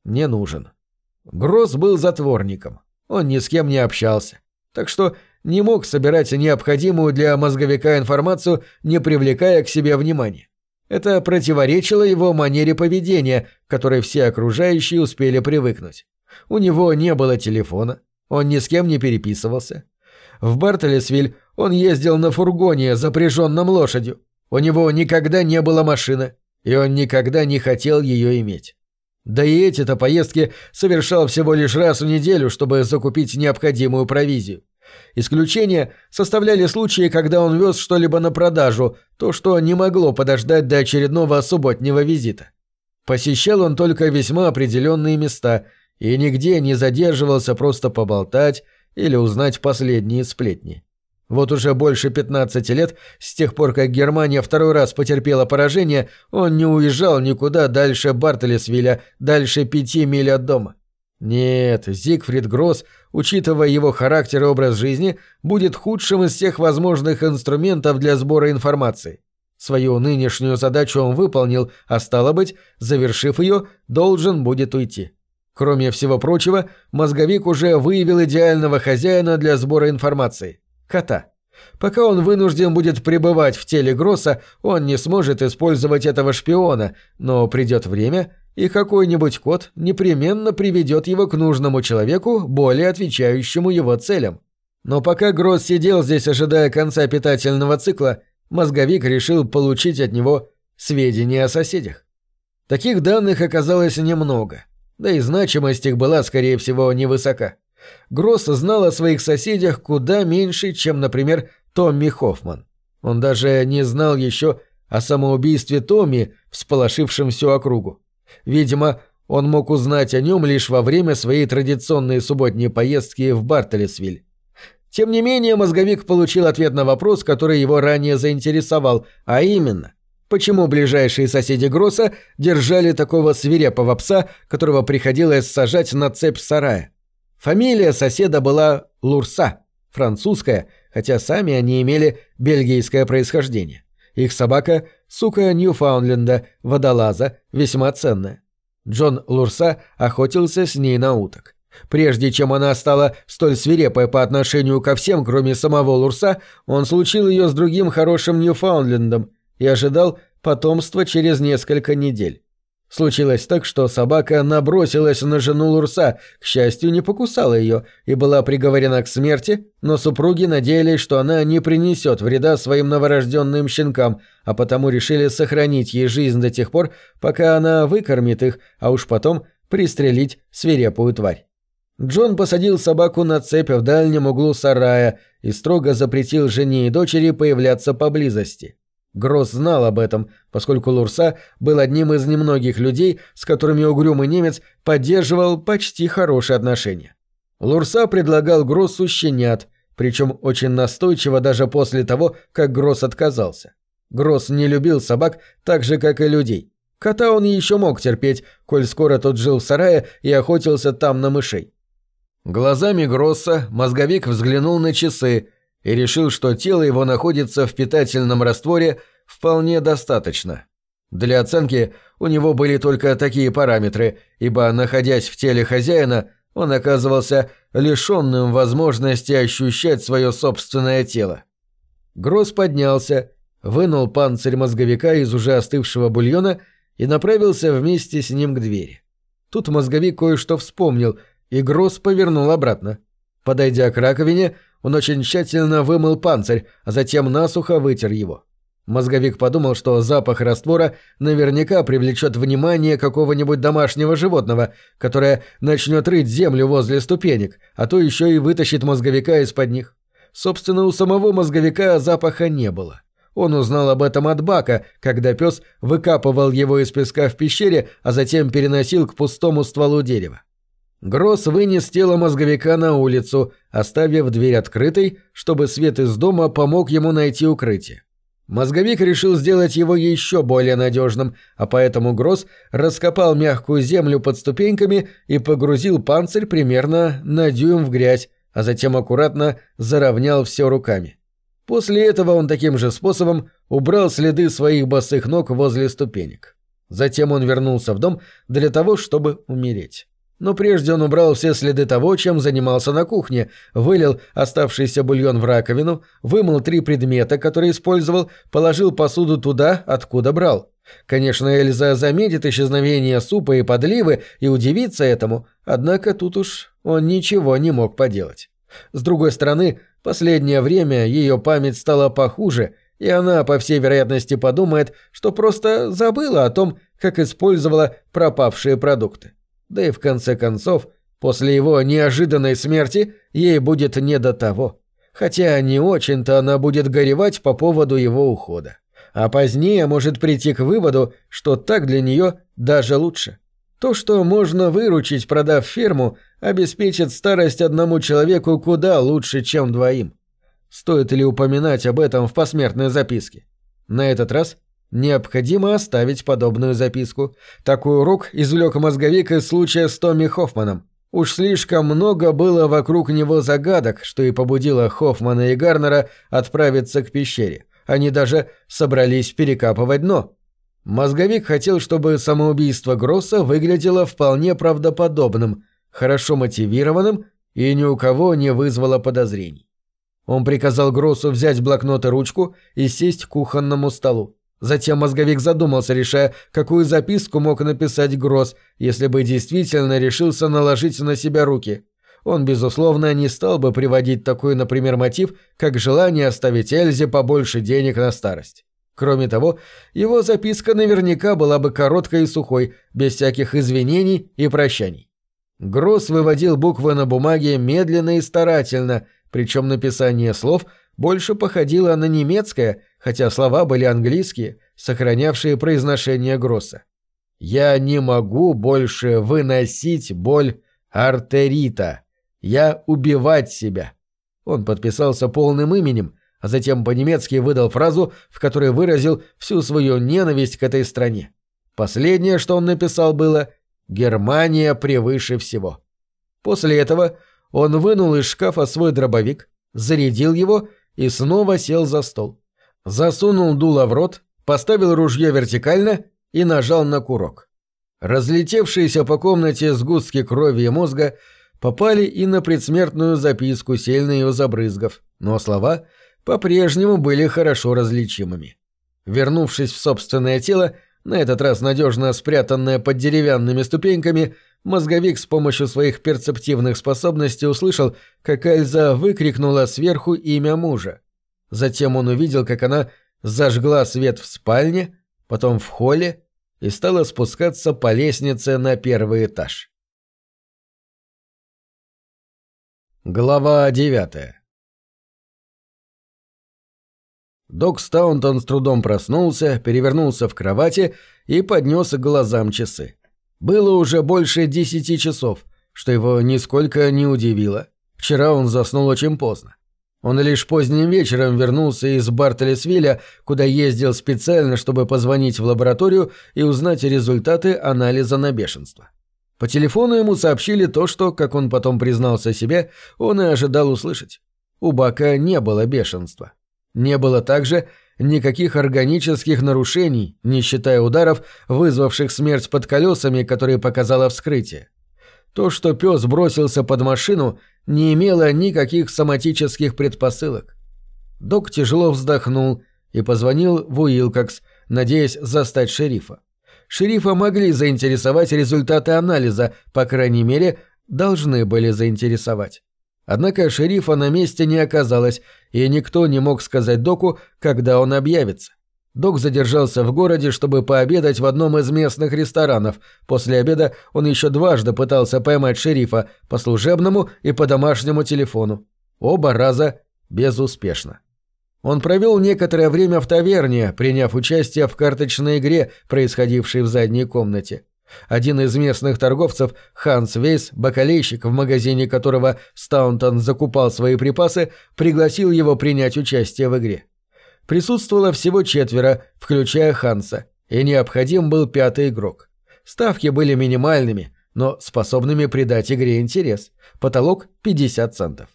не нужен. Гросс был затворником. Он ни с кем не общался. Так что не мог собирать необходимую для мозговика информацию, не привлекая к себе внимания. Это противоречило его манере поведения, к которой все окружающие успели привыкнуть. У него не было телефона, он ни с кем не переписывался. В Бартолесвиль он ездил на фургоне, запряженном лошадью. У него никогда не было машины, и он никогда не хотел ее иметь. Да и эти-то поездки совершал всего лишь раз в неделю, чтобы закупить необходимую провизию. Исключения составляли случаи, когда он вез что-либо на продажу, то, что не могло подождать до очередного субботнего визита. Посещал он только весьма определенные места и нигде не задерживался просто поболтать или узнать последние сплетни. Вот уже больше 15 лет, с тех пор, как Германия второй раз потерпела поражение, он не уезжал никуда дальше Бартолесвиля, дальше 5 миль от дома. Нет, Зигфрид Гросс, учитывая его характер и образ жизни, будет худшим из всех возможных инструментов для сбора информации. Свою нынешнюю задачу он выполнил, а стало быть, завершив ее, должен будет уйти. Кроме всего прочего, мозговик уже выявил идеального хозяина для сбора информации – кота. Пока он вынужден будет пребывать в теле Гросса, он не сможет использовать этого шпиона, но придет время, и какой-нибудь кот непременно приведет его к нужному человеку, более отвечающему его целям. Но пока Гросс сидел здесь, ожидая конца питательного цикла, мозговик решил получить от него сведения о соседях. Таких данных оказалось немного, да и значимость их была, скорее всего, невысока. Гросс знал о своих соседях куда меньше, чем, например, Томми Хоффман. Он даже не знал еще о самоубийстве Томми, всполошившем всю округу. Видимо, он мог узнать о нем лишь во время своей традиционной субботней поездки в Бартолесвиль. Тем не менее, мозговик получил ответ на вопрос, который его ранее заинтересовал, а именно, почему ближайшие соседи Гросса держали такого свирепого пса, которого приходилось сажать на цепь сарая. Фамилия соседа была Лурса, французская, хотя сами они имели бельгийское происхождение. Их собака – сука Ньюфаундленда, водолаза, весьма ценная. Джон Лурса охотился с ней на уток. Прежде чем она стала столь свирепой по отношению ко всем, кроме самого Лурса, он случил ее с другим хорошим Ньюфаундлендом и ожидал потомства через несколько недель. Случилось так, что собака набросилась на жену Лурса, к счастью, не покусала ее и была приговорена к смерти, но супруги надеялись, что она не принесет вреда своим новорожденным щенкам, а потому решили сохранить ей жизнь до тех пор, пока она выкормит их, а уж потом пристрелить свирепую тварь. Джон посадил собаку на цепь в дальнем углу сарая и строго запретил жене и дочери появляться поблизости. Гросс знал об этом, поскольку Лурса был одним из немногих людей, с которыми угрюмый немец поддерживал почти хорошие отношения. Лурса предлагал Гроссу щенят, причем очень настойчиво даже после того, как Гросс отказался. Гросс не любил собак так же, как и людей. Кота он еще мог терпеть, коль скоро тот жил в сарае и охотился там на мышей. Глазами Гросса мозговик взглянул на часы и решил, что тело его находится в питательном растворе вполне достаточно. Для оценки у него были только такие параметры, ибо, находясь в теле хозяина, он оказывался лишенным возможности ощущать свое собственное тело. Гросс поднялся, вынул панцирь мозговика из уже остывшего бульона и направился вместе с ним к двери. Тут мозговик кое-что вспомнил, и Гросс повернул обратно. Подойдя к раковине, он очень тщательно вымыл панцирь, а затем насухо вытер его. Мозговик подумал, что запах раствора наверняка привлечет внимание какого-нибудь домашнего животного, которое начнет рыть землю возле ступенек, а то еще и вытащит мозговика из-под них. Собственно, у самого мозговика запаха не было. Он узнал об этом от Бака, когда пес выкапывал его из песка в пещере, а затем переносил к пустому стволу дерева. Гросс вынес тело мозговика на улицу, оставив дверь открытой, чтобы свет из дома помог ему найти укрытие. Мозговик решил сделать его еще более надежным, а поэтому Гросс раскопал мягкую землю под ступеньками и погрузил панцирь примерно на дюйм в грязь, а затем аккуратно заровнял все руками. После этого он таким же способом убрал следы своих босых ног возле ступенек. Затем он вернулся в дом для того, чтобы умереть. Но прежде он убрал все следы того, чем занимался на кухне, вылил оставшийся бульон в раковину, вымыл 3 предмета, которые использовал, положил посуду туда, откуда брал. Конечно, Эльза заметит исчезновение супа и подливы и удивится этому, однако тут уж он ничего не мог поделать. С другой стороны, последнее время ее память стала похуже, и она, по всей вероятности, подумает, что просто забыла о том, как использовала пропавшие продукты. Да и в конце концов, после его неожиданной смерти ей будет не до того. Хотя не очень-то она будет горевать по поводу его ухода. А позднее может прийти к выводу, что так для нее даже лучше. То, что можно выручить, продав ферму, обеспечит старость одному человеку куда лучше, чем 2. Стоит ли упоминать об этом в посмертной записке? На этот раз необходимо оставить подобную записку. Такой урок извлек мозговик из случая с Томми Хоффманом. Уж слишком много было вокруг него загадок, что и побудило Хоффмана и Гарнера отправиться к пещере. Они даже собрались перекапывать дно. Мозговик хотел, чтобы самоубийство Гросса выглядело вполне правдоподобным, хорошо мотивированным и ни у кого не вызвало подозрений. Он приказал Гроссу взять блокнот и ручку и сесть к кухонному столу. Затем мозговик задумался, решая, какую записку мог написать Гросс, если бы действительно решился наложить на себя руки. Он, безусловно, не стал бы приводить такой, например, мотив, как желание оставить Эльзе побольше денег на старость. Кроме того, его записка наверняка была бы короткой и сухой, без всяких извинений и прощаний. Гросс выводил буквы на бумаге медленно и старательно, причем написание слов больше походило на немецкое, хотя слова были английские, сохранявшие произношение Гросса. «Я не могу больше выносить боль артерита. Я убивать себя». Он подписался полным именем, а затем по-немецки выдал фразу, в которой выразил всю свою ненависть к этой стране. Последнее, что он написал, было «Германия превыше всего». После этого он вынул из шкафа свой дробовик, зарядил его и снова сел за стол. Засунул дуло в рот, поставил ружье вертикально и нажал на курок. Разлетевшиеся по комнате сгустки крови и мозга попали и на предсмертную записку, сильно ее забрызгав, но слова по-прежнему были хорошо различимыми. Вернувшись в собственное тело, на этот раз надежно спрятанное под деревянными ступеньками, мозговик с помощью своих перцептивных способностей услышал, как Эльза выкрикнула сверху имя мужа. Затем он увидел, как она зажгла свет в спальне, потом в холле и стала спускаться по лестнице на 1-й этаж. Глава 9. Док Стаунтон с трудом проснулся, перевернулся в кровати и поднес к глазам часы. Было уже больше 10 часов, что его нисколько не удивило. Вчера он заснул очень поздно. Он лишь поздним вечером вернулся из Бартлесвилля, куда ездил специально, чтобы позвонить в лабораторию и узнать результаты анализа на бешенство. По телефону ему сообщили то, что, как он потом признался себе, он и ожидал услышать. У Бака не было бешенства. Не было также никаких органических нарушений, не считая ударов, вызвавших смерть под колесами, которые показало вскрытие. То, что пес бросился под машину, не имело никаких соматических предпосылок. Док тяжело вздохнул и позвонил в Уилкокс, надеясь застать шерифа. Шерифа могли заинтересовать результаты анализа, по крайней мере, должны были заинтересовать. Однако шерифа на месте не оказалось, и никто не мог сказать Доку, когда он объявится. Док задержался в городе, чтобы пообедать в одном из местных ресторанов. После обеда он еще дважды пытался поймать шерифа по служебному и по домашнему телефону. Оба раза безуспешно. Он провел некоторое время в таверне, приняв участие в карточной игре, происходившей в задней комнате. Один из местных торговцев, Ханс Вейс, бакалейщик, в магазине которого Стаунтон закупал свои припасы, пригласил его принять участие в игре. Присутствовало всего 4, включая Ханса, и необходим был 5-й игрок. Ставки были минимальными, но способными придать игре интерес. Потолок – 50 центов.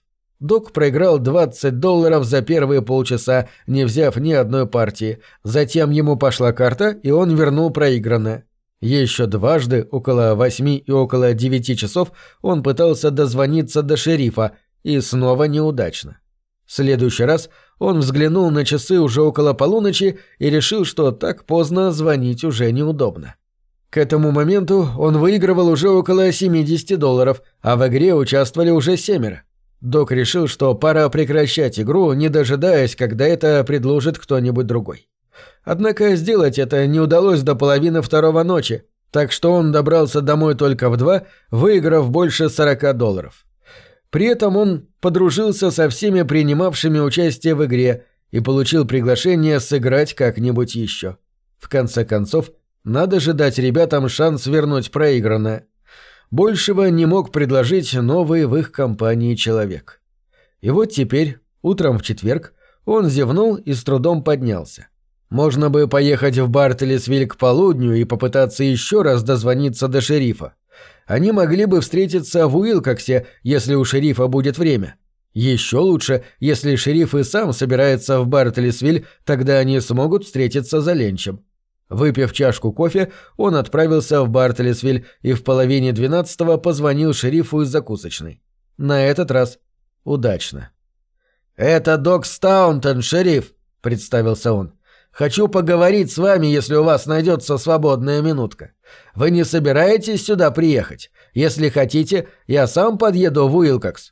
Док проиграл $20 за первые полчаса, не взяв ни одной партии. Затем ему пошла карта, и он вернул проигранное. Еще дважды, около 8 и около 9 часов, он пытался дозвониться до шерифа, и снова неудачно. В следующий раз он взглянул на часы уже около полуночи и решил, что так поздно звонить уже неудобно. К этому моменту он выигрывал уже около $70, а в игре участвовали уже 7. Док решил, что пора прекращать игру, не дожидаясь, когда это предложит кто-нибудь другой. Однако сделать это не удалось до половины 2 ночи, так что он добрался домой только в 2, выиграв больше $40. При этом он подружился со всеми принимавшими участие в игре и получил приглашение сыграть как-нибудь еще. В конце концов, надо же дать ребятам шанс вернуть проигранное. Большего не мог предложить новый в их компании человек. И вот теперь, утром в четверг, он зевнул и с трудом поднялся. Можно бы поехать в Бартлесвиль к полудню и попытаться еще раз дозвониться до шерифа. Они могли бы встретиться в Уилкоксе, если у шерифа будет время. Еще лучше, если шериф и сам собирается в Бартлесвиль, тогда они смогут встретиться за ленчем. Выпив чашку кофе, он отправился в Бартлесвиль и в 11:30 позвонил шерифу из закусочной. На этот раз удачно. «Это Док Стаунтон, шериф», — представился он. «Хочу поговорить с вами, если у вас найдется свободная минутка. Вы не собираетесь сюда приехать? Если хотите, я сам подъеду в Уилкокс».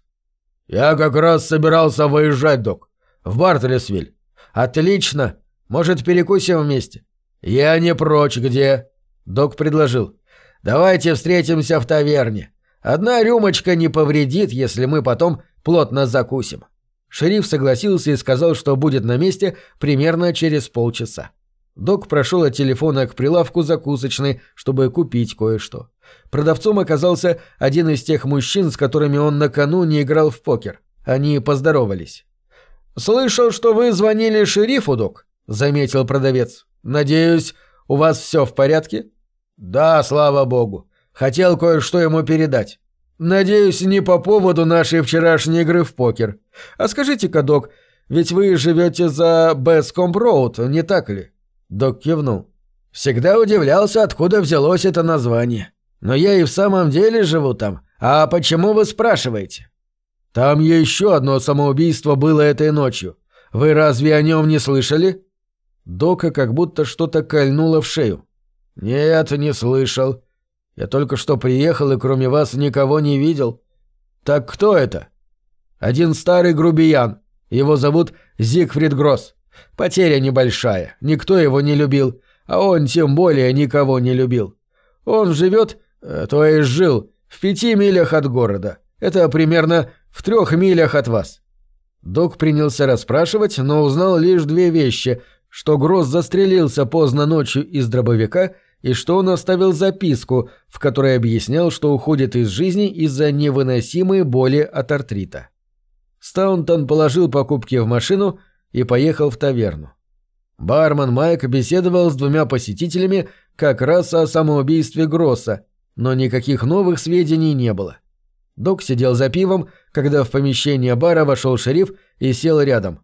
«Я как раз собирался выезжать, док. В Бартлесвиль». «Отлично. Может, перекусим вместе?» «Я не прочь, где?» Док предложил. «Давайте встретимся в таверне. Одна рюмочка не повредит, если мы потом плотно закусим». Шериф согласился и сказал, что будет на месте примерно через полчаса. Док прошел от телефона к прилавку закусочной, чтобы купить кое-что. Продавцом оказался один из тех мужчин, с которыми он накануне играл в покер. Они поздоровались. «Слышал, что вы звонили шерифу, док», — заметил продавец. «Надеюсь, у вас все в порядке?» «Да, слава богу. Хотел кое-что ему передать. Надеюсь, не по поводу нашей вчерашней игры в покер. А скажите-ка, док, ведь вы живете за Бэскомп-Роуд, не так ли?» Док кивнул. «Всегда удивлялся, откуда взялось это название. Но я и в самом деле живу там. А почему вы спрашиваете?» «Там еще одно самоубийство было этой ночью. Вы разве о нем не слышали?» Дока как будто что-то кольнуло в шею. «Нет, не слышал. Я только что приехал и кроме вас никого не видел». «Так кто это?» «Один старый грубиян. Его зовут Зигфрид Гросс. Потеря небольшая. Никто его не любил. А он тем более никого не любил. Он живет, то есть жил, в 5 милях от города. Это примерно в 3 милях от вас». Док принялся расспрашивать, но узнал лишь 2 вещи – что Гросс застрелился поздно ночью из дробовика и что он оставил записку, в которой объяснял, что уходит из жизни из-за невыносимой боли от артрита. Стаунтон положил покупки в машину и поехал в таверну. Бармен Майк беседовал с 2 посетителями как раз о самоубийстве Гросса, но никаких новых сведений не было. Док сидел за пивом, когда в помещение бара вошел шериф и сел рядом.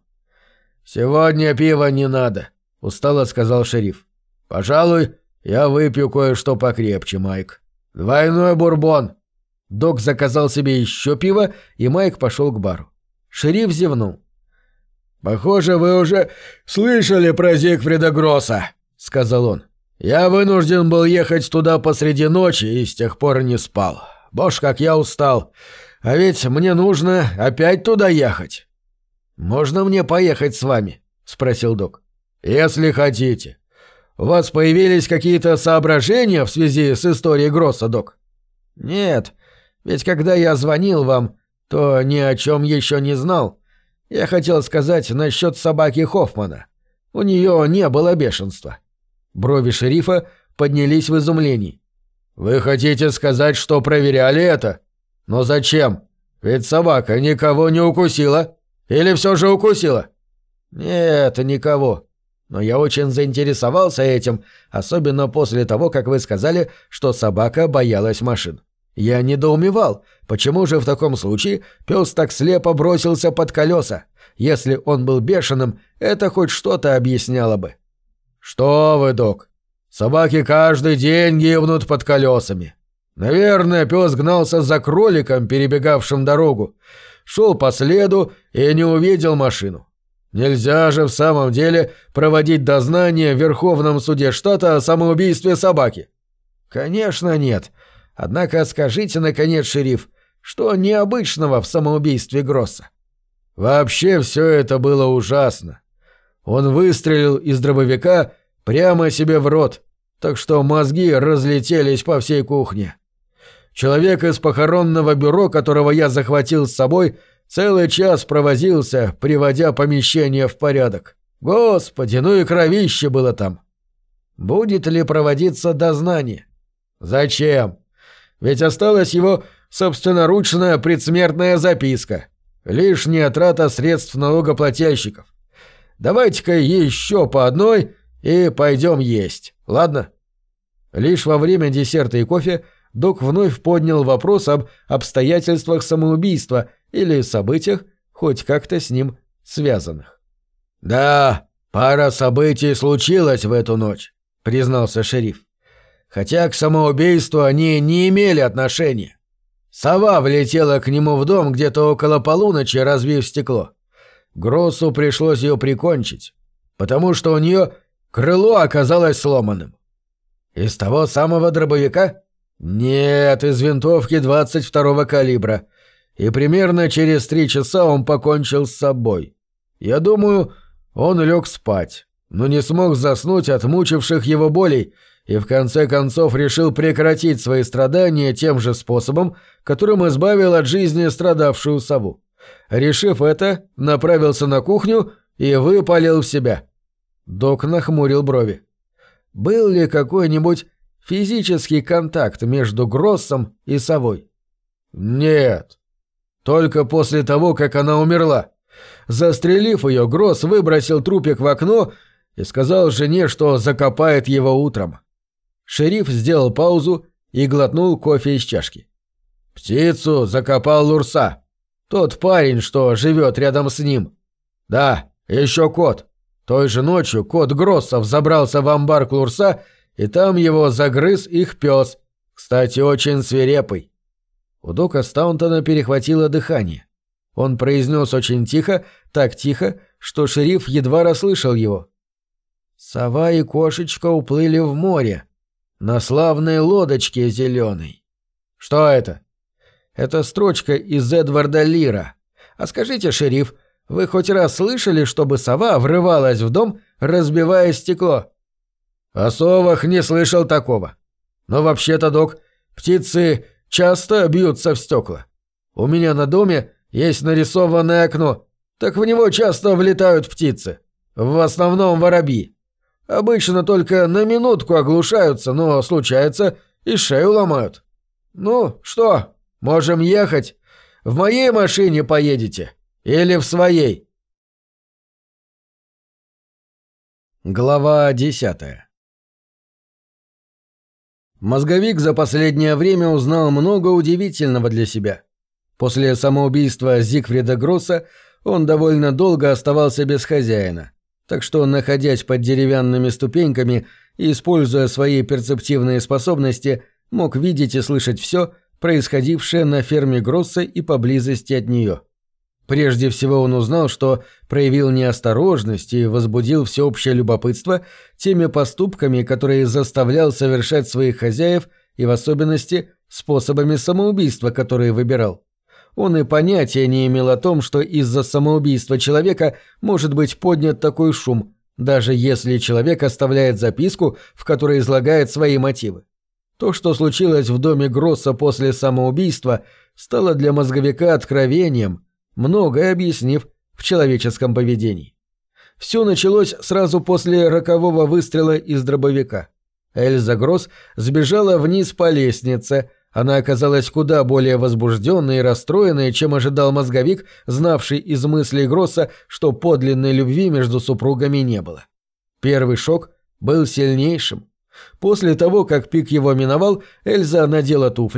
«Сегодня пива не надо», — устало сказал шериф. «Пожалуй, я выпью кое-что покрепче, Майк. 2 бурбон». Док заказал себе еще пиво, и Майк пошел к бару. Шериф зевнул. «Похоже, вы уже слышали про Зигфрида Гросса», — сказал он. «Я вынужден был ехать туда посреди ночи и с тех пор не спал. Боже, как я устал. А ведь мне нужно опять туда ехать». «Можно мне поехать с вами?» — спросил док. «Если хотите. У вас появились какие-то соображения в связи с историей Гросса, док?» «Нет, ведь когда я звонил вам, то ни о чем еще не знал. Я хотел сказать насчет собаки Хоффмана. У нее не было бешенства». Брови шерифа поднялись в изумлении. «Вы хотите сказать, что проверяли это? Но зачем? Ведь собака никого не укусила. Или все же укусила?» «Нет, никого. Но я очень заинтересовался этим, особенно после того, как вы сказали, что собака боялась машин. Я недоумевал, почему же в таком случае пес так слепо бросился под колеса. Если он был бешеным, это хоть что-то объясняло бы. «Что вы, док? Собаки каждый день гибнут под колесами. Наверное, пес гнался за кроликом, перебегавшим дорогу, шел по следу и не увидел машину. Нельзя же в самом деле проводить дознание в Верховном суде штата о самоубийстве собаки». «Конечно нет. Однако скажите, наконец, шериф, что необычного в самоубийстве Гросса?» «Вообще все это было ужасно. Он выстрелил из дробовика прямо себе в рот, так что мозги разлетелись по всей кухне. Человек из похоронного бюро, которого я захватил с собой, целый час провозился, приводя помещение в порядок. Господи, ну и кровище было там». «Будет ли проводиться дознание?» «Зачем? Ведь осталась его собственноручная предсмертная записка. Лишняя трата средств налогоплательщиков. Давайте-ка еще по одной и пойдем есть, ладно?» Лишь во время десерта и кофе док вновь поднял вопрос об обстоятельствах самоубийства или событиях, хоть как-то с ним связанных. «Да, пара событий случилась в эту ночь», — признался шериф. «Хотя к самоубийству они не имели отношения. Сова влетела к нему в дом где-то около полуночи, разбив стекло. Гроссу пришлось ее прикончить, потому что у нее крыло оказалось сломанным». «Из того самого дробовика?» «Нет, из винтовки 22-го калибра. И примерно через 3 часа он покончил с собой. Я думаю, он лег спать, но не смог заснуть от мучивших его болей и в конце концов решил прекратить свои страдания тем же способом, которым избавил от жизни страдавшую сову. Решив это, направился на кухню и выпалил в себя». Док нахмурил брови. «Был ли какой-нибудь физический контакт между Гроссом и совой?» «Нет. Только после того, как она умерла. Застрелив ее, Гросс выбросил трупик в окно и сказал жене, что закопает его утром». Шериф сделал паузу и глотнул кофе из чашки. «Птицу закопал Лурса. Тот парень, что живет рядом с ним. Да, еще кот. Той же ночью кот Гроссов забрался в амбар к Лурса, и там его загрыз их пес, кстати, очень свирепый». У дока Стаунтона перехватило дыхание. Он произнес очень тихо, так тихо, что шериф едва расслышал его. «Сова и кошечка уплыли в море. На славной лодочке зеленой». «Что это?» «Это строчка из Эдварда Лира. А скажите, шериф, вы хоть раз слышали, чтобы сова врывалась в дом, разбивая стекло?» «О совах не слышал такого. Но вообще-то, док, птицы часто бьются в стекла. У меня на доме есть нарисованное окно, так в него часто влетают птицы. В основном воробьи. Обычно только на минутку оглушаются, но случается и шею ломают. Ну, что, можем ехать? В моей машине поедете? Или в своей?» Глава 10. Мозговик за последнее время узнал много удивительного для себя. После самоубийства Зигфрида Гросса он довольно долго оставался без хозяина, так что, находясь под деревянными ступеньками и используя свои перцептивные способности, мог видеть и слышать все, происходившее на ферме Гросса и поблизости от нее. Прежде всего он узнал, что проявил неосторожность и возбудил всеобщее любопытство теми поступками, которые заставлял совершать своих хозяев и в особенности способами самоубийства, которые выбирал. Он и понятия не имел о том, что из-за самоубийства человека может быть поднят такой шум, даже если человек оставляет записку, в которой излагает свои мотивы. То, что случилось в доме Гросса после самоубийства, стало для мозговика откровением, многое объяснив в человеческом поведении. Все началось сразу после рокового выстрела из дробовика. Эльза Гросс сбежала вниз по лестнице. Она оказалась куда более возбужденной и расстроенной, чем ожидал мозговик, знавший из мыслей Гросса, что подлинной любви между супругами не было. Первый шок был сильнейшим. После того, как пик его миновал, Эльза надела туфли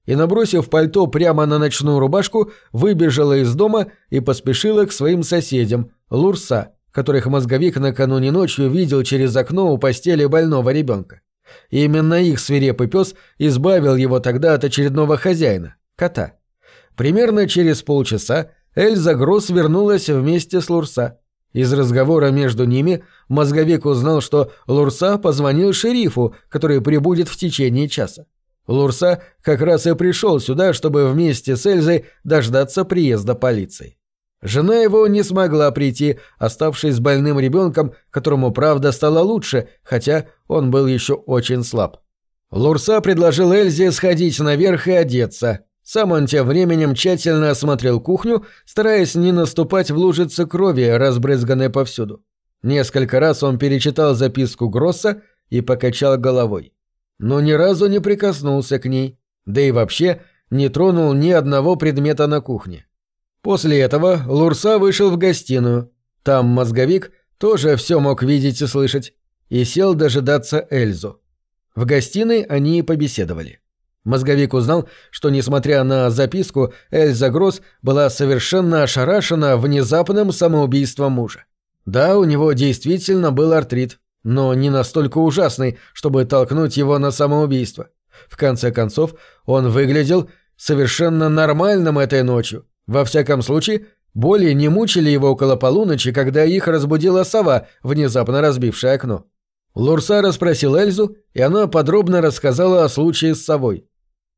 и, набросив пальто прямо на ночную рубашку, выбежала из дома и поспешила к своим соседям, Лурса, которых мозговик накануне ночью видел через окно у постели больного ребенка. И именно их свирепый пес избавил его тогда от очередного хозяина, кота. Примерно через полчаса Эльза Гросс вернулась вместе с Лурса. Из разговора между ними мозговик узнал, что Лурса позвонил шерифу, который прибудет в течение часа. Лурса как раз и пришел сюда, чтобы вместе с Эльзой дождаться приезда полиции. Жена его не смогла прийти, оставшись с больным ребенком, которому правда стало лучше, хотя он был еще очень слаб. Лурса предложил Эльзе сходить наверх и одеться. Сам он тем временем тщательно осмотрел кухню, стараясь не наступать в лужицы крови, разбрызганной повсюду. Несколько раз он перечитал записку Гросса и покачал головой. Но ни разу не прикоснулся к ней, да и вообще не тронул ни одного предмета на кухне. После этого Лурса вышел в гостиную. Там мозговик тоже все мог видеть и слышать, и сел дожидаться Эльзу. В гостиной они и побеседовали. Мозговик узнал, что, несмотря на записку, Эльза Гросс была совершенно ошарашена внезапным самоубийством мужа. Да, у него действительно был артрит, но не настолько ужасный, чтобы толкнуть его на самоубийство. В конце концов, он выглядел совершенно нормальным этой ночью. Во всяком случае, боли не мучили его около полуночи, когда их разбудила сова, внезапно разбившая окно. Лурса расспросил Эльзу, и она подробно рассказала о случае с совой.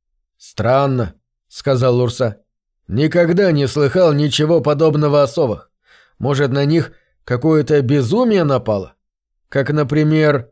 «Странно», — сказал Лурса. «Никогда не слыхал ничего подобного о совах. Может, на них какое-то безумие напало? Как, например...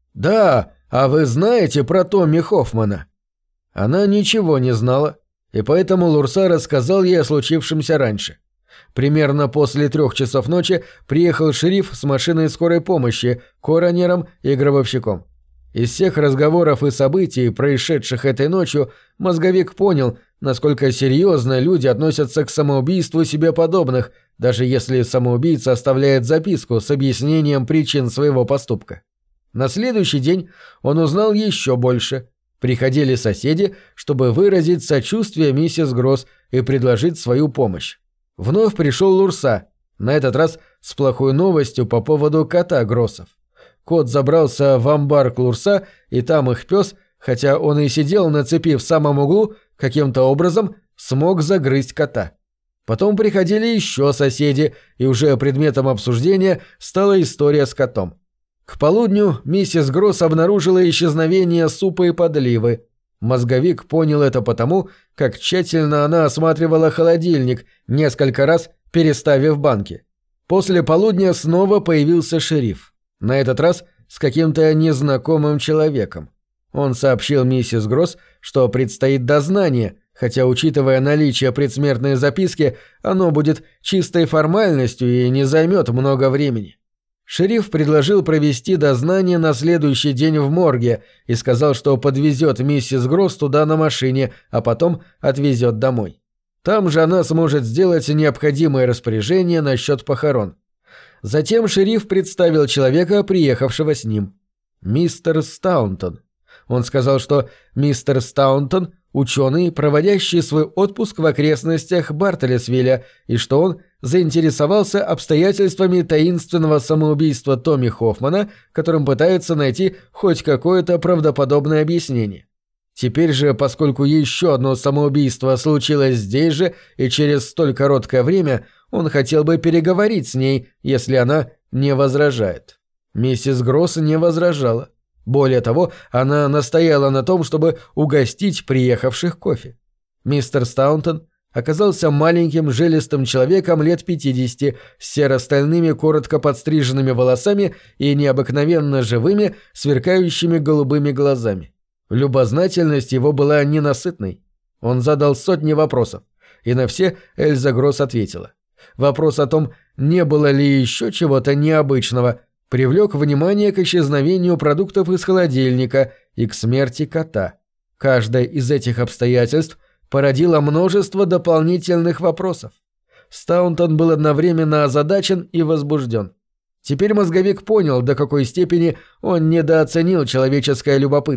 Да, а вы знаете про Томми Хоффмана?» Она ничего не знала, и поэтому Лурса рассказал ей о случившемся раньше. Примерно после 3 часов ночи приехал шериф с машиной скорой помощи, коронером и гробовщиком. Из всех разговоров и событий, происшедших этой ночью, мозговик понял, насколько серьезно люди относятся к самоубийству себе подобных, даже если самоубийца оставляет записку с объяснением причин своего поступка. На следующий день он узнал еще больше. Приходили соседи, чтобы выразить сочувствие миссис Гросс и предложить свою помощь. Вновь пришел Лурса, на этот раз с плохой новостью по поводу кота Гроссов. Кот забрался в амбар к Лурса, и там их пес, хотя он и сидел на цепи в самом углу, каким-то образом смог загрызть кота. Потом приходили еще соседи, и уже предметом обсуждения стала история с котом. К полудню миссис Гросс обнаружила исчезновение супа и подливы. Мозговик понял это потому, как тщательно она осматривала холодильник, несколько раз переставив банки. После полудня снова появился шериф. На этот раз с каким-то незнакомым человеком. Он сообщил миссис Гросс, что предстоит дознание, хотя, учитывая наличие предсмертной записки, оно будет чистой формальностью и не займет много времени. Шериф предложил провести дознание на следующий день в морге и сказал, что подвезет миссис Гросс туда на машине, а потом отвезет домой. Там же она сможет сделать необходимые распоряжения насчет похорон. Затем шериф представил человека, приехавшего с ним. Мистер Стаунтон. Он сказал, что мистер Стаунтон – ученый, проводящий свой отпуск в окрестностях Бартолесвилля, и что он заинтересовался обстоятельствами таинственного самоубийства Томми Хоффмана, которым пытается найти хоть какое-то правдоподобное объяснение. Теперь же, поскольку еще одно самоубийство случилось здесь же и через столь короткое время, он хотел бы переговорить с ней, если она не возражает. Миссис Гросс не возражала. Более того, она настояла на том, чтобы угостить приехавших кофе. Мистер Стаунтон оказался маленьким жилистым человеком лет 50 с серо-стальными коротко подстриженными волосами и необыкновенно живыми, сверкающими голубыми глазами. Любознательность его была ненасытной. Он задал сотни вопросов, и на все Эльза Гросс ответила. Вопрос о том, не было ли еще чего-то необычного, привлек внимание к исчезновению продуктов из холодильника и к смерти кота. Каждое из этих обстоятельств породило множество дополнительных вопросов. Стаунтон был одновременно озадачен и возбужден. Теперь мозговик понял, до какой степени он недооценил человеческое любопытство,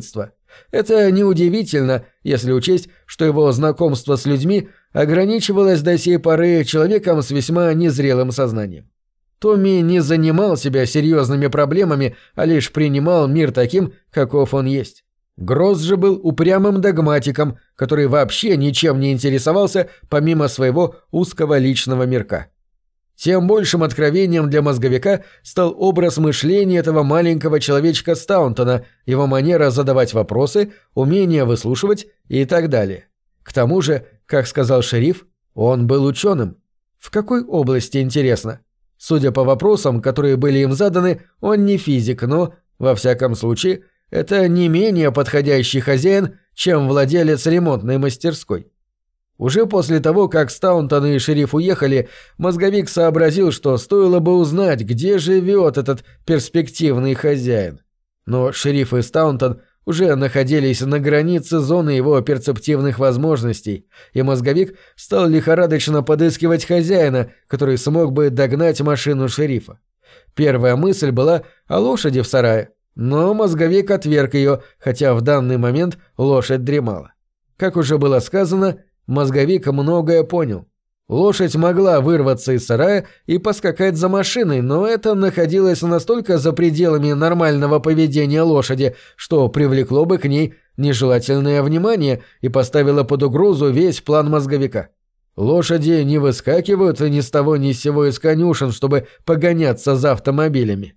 Это неудивительно, если учесть, что его знакомство с людьми ограничивалось до сей поры человеком с весьма незрелым сознанием. Томми не занимал себя серьезными проблемами, а лишь принимал мир таким, каков он есть. Гросс же был упрямым догматиком, который вообще ничем не интересовался, помимо своего узкого личного мирка. Тем большим откровением для мозговика стал образ мышления этого маленького человечка Стаунтона, его манера задавать вопросы, умение выслушивать и так далее. К тому же, как сказал шериф, он был ученым. В какой области, интересно? Судя по вопросам, которые были им заданы, он не физик, но, во всяком случае, это не менее подходящий хозяин, чем владелец ремонтной мастерской. Уже после того, как Стаунтон и шериф уехали, мозговик сообразил, что стоило бы узнать, где живет этот перспективный хозяин. Но шериф и Стаунтон уже находились на границе зоны его перцептивных возможностей, и мозговик стал лихорадочно подыскивать хозяина, который смог бы догнать машину шерифа. Первая мысль была о лошади в сарае, но мозговик отверг ее, хотя в данный момент лошадь дремала. Как уже было сказано, мозговик многое понял. Лошадь могла вырваться из сарая и поскакать за машиной, но это находилось настолько за пределами нормального поведения лошади, что привлекло бы к ней нежелательное внимание и поставило под угрозу весь план мозговика. Лошади не выскакивают ни с того ни с сего из конюшен, чтобы погоняться за автомобилями.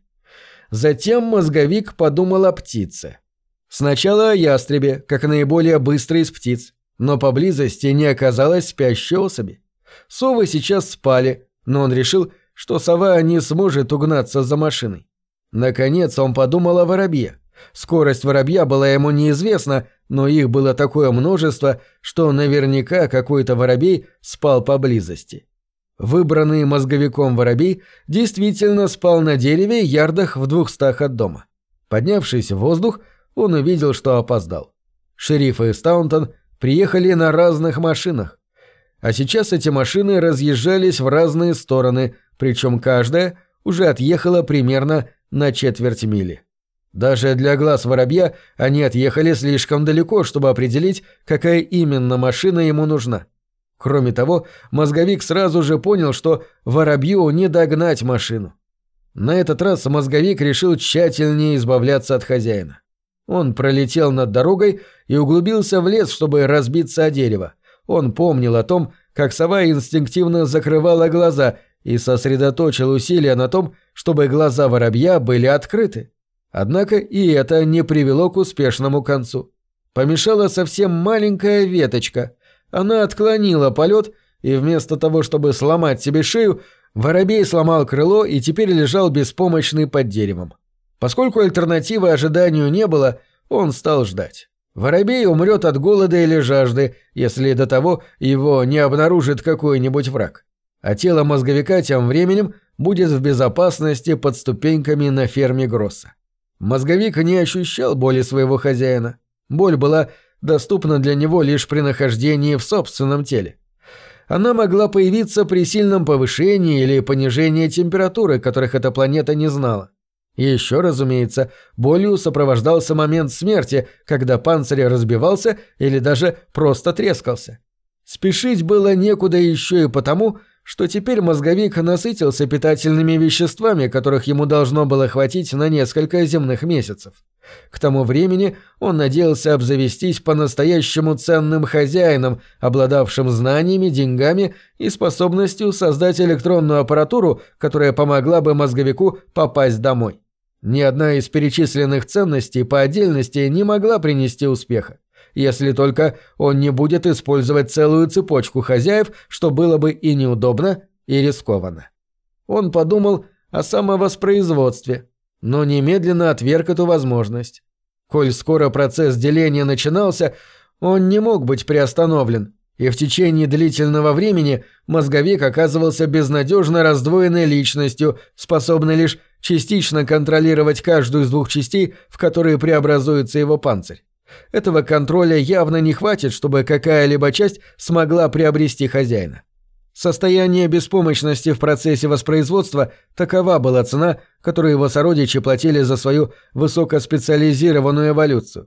Затем мозговик подумал о птице. Сначала о ястребе, как наиболее быстрый из птиц, но поблизости не оказалось спящей особи. Совы сейчас спали, но он решил, что сова не сможет угнаться за машиной. Наконец он подумал о воробье. Скорость воробья была ему неизвестна, но их было такое множество, что наверняка какой-то воробей спал поблизости. Выбранный мозговиком воробей действительно спал на дереве ярдах в 200 от дома. Поднявшись в воздух, он увидел, что опоздал. Шериф и Стаунтон приехали на разных машинах. А сейчас эти машины разъезжались в разные стороны, причем каждая уже отъехала примерно на четверть мили. Даже для глаз воробья они отъехали слишком далеко, чтобы определить, какая именно машина ему нужна. Кроме того, мозговик сразу же понял, что воробью не догнать машину. На этот раз мозговик решил тщательнее избавляться от хозяина. Он пролетел над дорогой и углубился в лес, чтобы разбиться о дерево. Он помнил о том, как сова инстинктивно закрывала глаза, и сосредоточил усилия на том, чтобы глаза воробья были открыты. Однако и это не привело к успешному концу. Помешала совсем маленькая веточка. Она отклонила полет, и вместо того, чтобы сломать себе шею, воробей сломал крыло и теперь лежал беспомощный под деревом. Поскольку альтернативы ожиданию не было, он стал ждать. Воробей умрет от голода или жажды, если до того его не обнаружит какой-нибудь враг. А тело мозговика тем временем будет в безопасности под ступеньками на ферме Гросса. Мозговик не ощущал боли своего хозяина. Боль была доступна для него лишь при нахождении в собственном теле. Она могла появиться при сильном повышении или понижении температуры, которых эта планета не знала. И еще, разумеется, болью сопровождался момент смерти, когда панцирь разбивался или даже просто трескался. Спешить было некуда еще и потому, что теперь мозговик насытился питательными веществами, которых ему должно было хватить на несколько земных месяцев. К тому времени он надеялся обзавестись по-настоящему ценным хозяином, обладавшим знаниями, деньгами и способностью создать электронную аппаратуру, которая помогла бы мозговику попасть домой. Ни одна из перечисленных ценностей по отдельности не могла принести успеха, если только он не будет использовать целую цепочку хозяев, что было бы и неудобно, и рискованно. Он подумал о самовоспроизводстве, но немедленно отверг эту возможность. Коль скоро процесс деления начинался, он не мог быть приостановлен, и в течение длительного времени мозговик оказывался безнадежно раздвоенной личностью, способной лишь частично контролировать каждую из двух частей, в которые преобразуется его панцирь. Этого контроля явно не хватит, чтобы какая-либо часть смогла приобрести хозяина. Состояние беспомощности в процессе воспроизводства – такова была цена, которую его сородичи платили за свою высокоспециализированную эволюцию.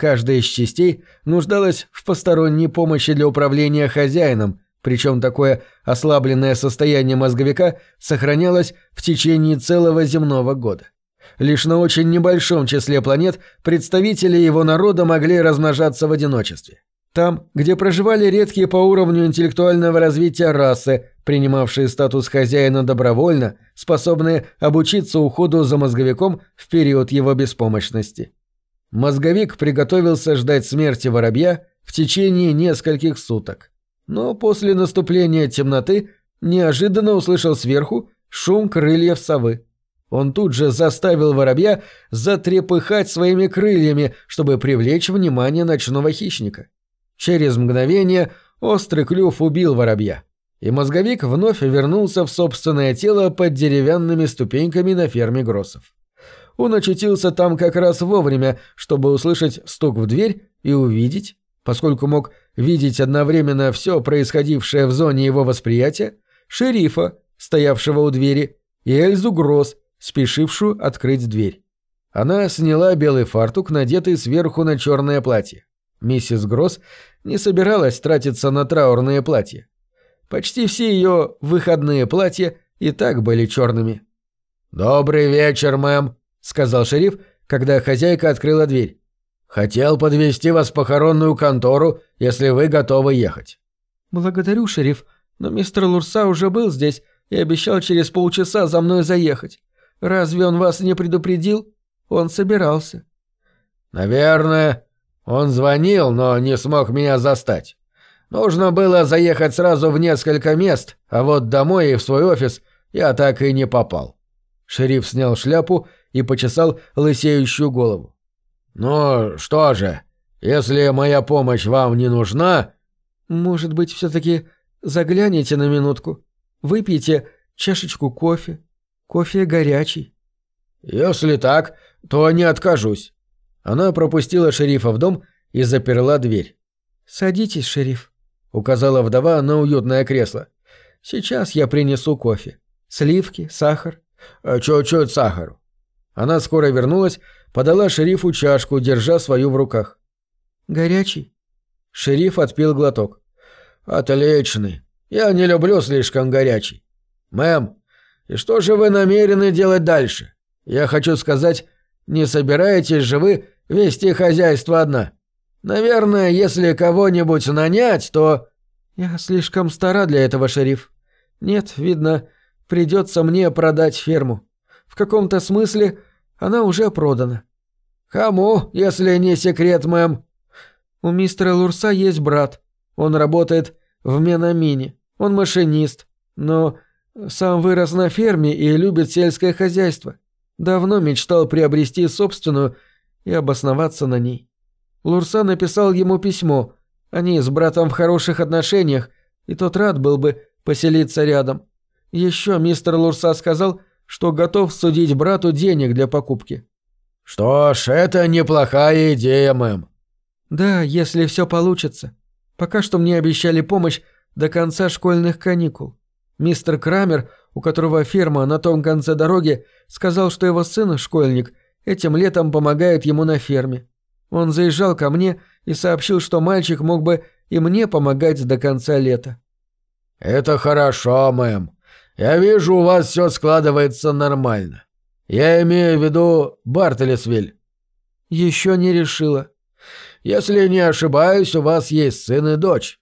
Каждая из частей нуждалась в посторонней помощи для управления хозяином, причем такое ослабленное состояние мозговика сохранялось в течение целого земного года. Лишь на очень небольшом числе планет представители его народа могли размножаться в одиночестве. Там, где проживали редкие по уровню интеллектуального развития расы, принимавшие статус хозяина добровольно, способные обучиться уходу за мозговиком в период его беспомощности. Мозговик приготовился ждать смерти воробья в течение нескольких суток. Но после наступления темноты неожиданно услышал сверху шум крыльев совы. Он тут же заставил воробья затрепыхать своими крыльями, чтобы привлечь внимание ночного хищника. Через мгновение острый клюв убил воробья, и мозговик вновь вернулся в собственное тело под деревянными ступеньками на ферме Гроссов. Он очутился там как раз вовремя, чтобы услышать стук в дверь и увидеть, поскольку мог видеть одновременно все происходившее в зоне его восприятия, шерифа, стоявшего у двери, и Эльзу Гросс, спешившую открыть дверь. Она сняла белый фартук, надетый сверху на черное платье. Миссис Гросс не собиралась тратиться на траурные платья. Почти все ее выходные платья и так были черными. «Добрый вечер, мэм», — сказал шериф, когда хозяйка открыла дверь. «Хотел подвезти вас в похоронную контору, если вы готовы ехать». «Благодарю, шериф, но мистер Лурса уже был здесь и обещал через полчаса за мной заехать. Разве он вас не предупредил? Он собирался». «Наверное, он звонил, но не смог меня застать. Нужно было заехать сразу в несколько мест, а вот домой и в свой офис я так и не попал». Шериф снял шляпу и почесал лысеющую голову. «Ну что же, если моя помощь вам не нужна...» «Может быть, все-таки загляните на минутку? Выпейте чашечку кофе. Кофе горячий». «Если так, то не откажусь». Она пропустила шерифа в дом и заперла дверь. «Садитесь, шериф», — указала вдова на уютное кресло. «Сейчас я принесу кофе. Сливки, сахар». «Чуть-чуть сахару». Она скоро вернулась, подала шерифу чашку, держа свою в руках. «Горячий?» Шериф отпил глоток. «Отличный. Я не люблю слишком горячий. Мэм, и что же вы намерены делать дальше? Я хочу сказать, не собираетесь же вы вести хозяйство одна? Наверное, если кого-нибудь нанять, то...» «Я слишком стара для этого, шериф. Нет, видно, придется мне продать ферму. В каком-то смысле она уже продана». «Кому, если не секрет, мэм?» «У мистера Лурса есть брат. Он работает в Менамине. Он машинист, но сам вырос на ферме и любит сельское хозяйство. Давно мечтал приобрести собственную и обосноваться на ней. Лурса написал ему письмо. Они с братом в хороших отношениях, и тот рад был бы поселиться рядом. Еще мистер Лурса сказал, что готов судить брату денег для покупки». «Что ж, это неплохая идея, мэм». «Да, если все получится. Пока что мне обещали помощь до конца школьных каникул. Мистер Крамер, у которого ферма на том конце дороги, сказал, что его сын, школьник, этим летом помогает ему на ферме. Он заезжал ко мне и сообщил, что мальчик мог бы и мне помогать до конца лета». «Это хорошо, мэм. Я вижу, у вас все складывается нормально. Я имею в виду Бартелесвиль». «Еще не решила». «Если не ошибаюсь, у вас есть сын и дочь».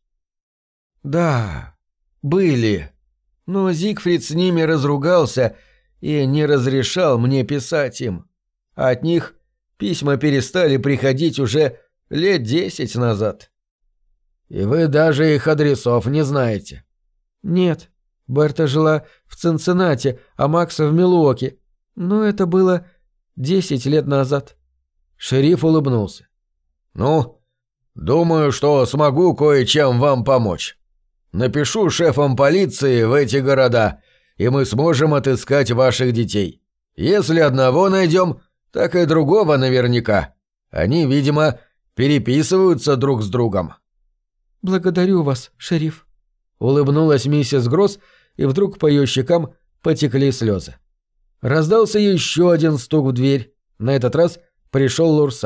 «Да, были. Но Зигфрид с ними разругался и не разрешал мне писать им. А от них письма перестали приходить уже лет 10 назад». «И вы даже их адресов не знаете?» «Нет. Берта жила в Цинциннати, а Макса в Милуоке. Но это было 10 лет назад». Шериф улыбнулся. «Ну, думаю, что смогу кое-чем вам помочь. Напишу шефам полиции в эти города, и мы сможем отыскать ваших детей. Если одного найдем, так и другого наверняка. Они, видимо, переписываются друг с другом». «Благодарю вас, шериф», — улыбнулась миссис Гросс, и вдруг по ее щекам потекли слезы. Раздался еще один стук в дверь. На этот раз пришел Лурса.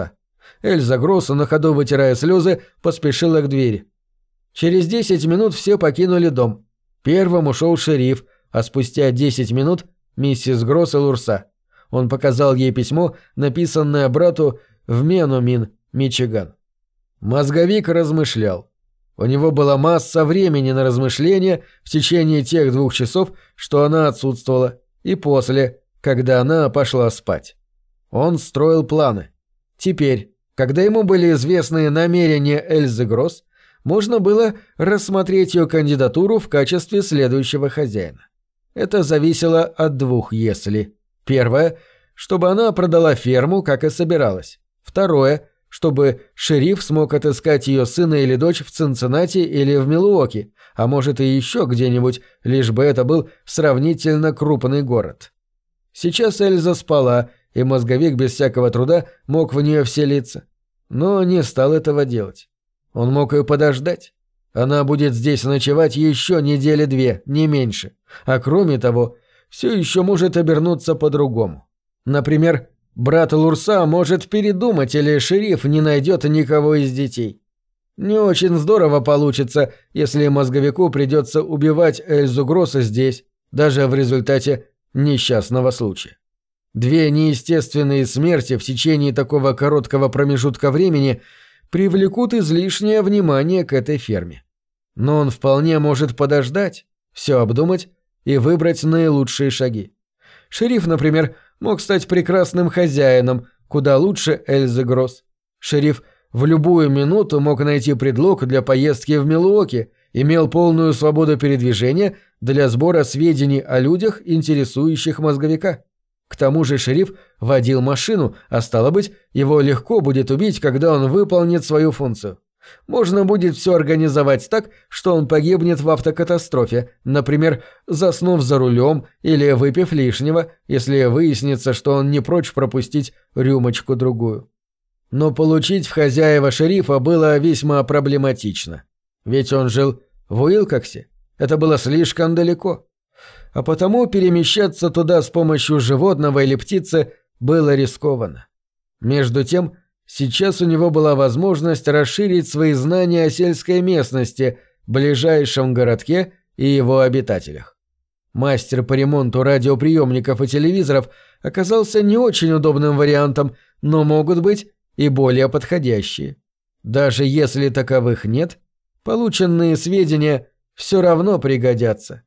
Эльза Гросс, на ходу вытирая слезы, поспешила к двери. Через 10 минут все покинули дом. Первым ушел шериф, а спустя 10 минут миссис Гросс и Лурса. Он показал ей письмо, написанное брату в Менумин, Мичиган. Мозговик размышлял. У него была масса времени на размышления в течение тех 2 часов, что она отсутствовала, и после, когда она пошла спать. Он строил планы. Теперь, когда ему были известны намерения Эльзы Гросс, можно было рассмотреть ее кандидатуру в качестве следующего хозяина. Это зависело от 2 «если». Первое, чтобы она продала ферму, как и собиралась. Второе, чтобы шериф смог отыскать ее сына или дочь в Цинциннати или в Милуоки, а может и еще где-нибудь, лишь бы это был сравнительно крупный город. Сейчас Эльза спала, и мозговик без всякого труда мог в нее вселиться. Но не стал этого делать. Он мог ее подождать. Она будет здесь ночевать еще 2 недели, не меньше. А кроме того, все еще может обернуться по-другому. Например, брат Лурса может передумать, или шериф не найдет никого из детей. Не очень здорово получится, если мозговику придется убивать Эльзу Гросса здесь, даже в результате несчастного случая. 2 неестественные смерти в течение такого короткого промежутка времени привлекут излишнее внимание к этой ферме. Но он вполне может подождать, все обдумать и выбрать наилучшие шаги. Шериф, например, мог стать прекрасным хозяином, куда лучше Эльзы Гросс. Шериф в любую минуту мог найти предлог для поездки в Милуоки, имел полную свободу передвижения для сбора сведений о людях, интересующих мозговика. К тому же шериф водил машину, а стало быть, его легко будет убить, когда он выполнит свою функцию. Можно будет все организовать так, что он погибнет в автокатастрофе, например, заснув за рулем или выпив лишнего, если выяснится, что он не прочь пропустить рюмочку-другую. Но получить в хозяева шерифа было весьма проблематично. Ведь он жил в Уилкоксе. Это было слишком далеко. А потому перемещаться туда с помощью животного или птицы было рискованно. Между тем, сейчас у него была возможность расширить свои знания о сельской местности, ближайшем городке и его обитателях. Мастер по ремонту радиоприемников и телевизоров оказался не очень удобным вариантом, но могут быть и более подходящие. Даже если таковых нет, полученные сведения все равно пригодятся.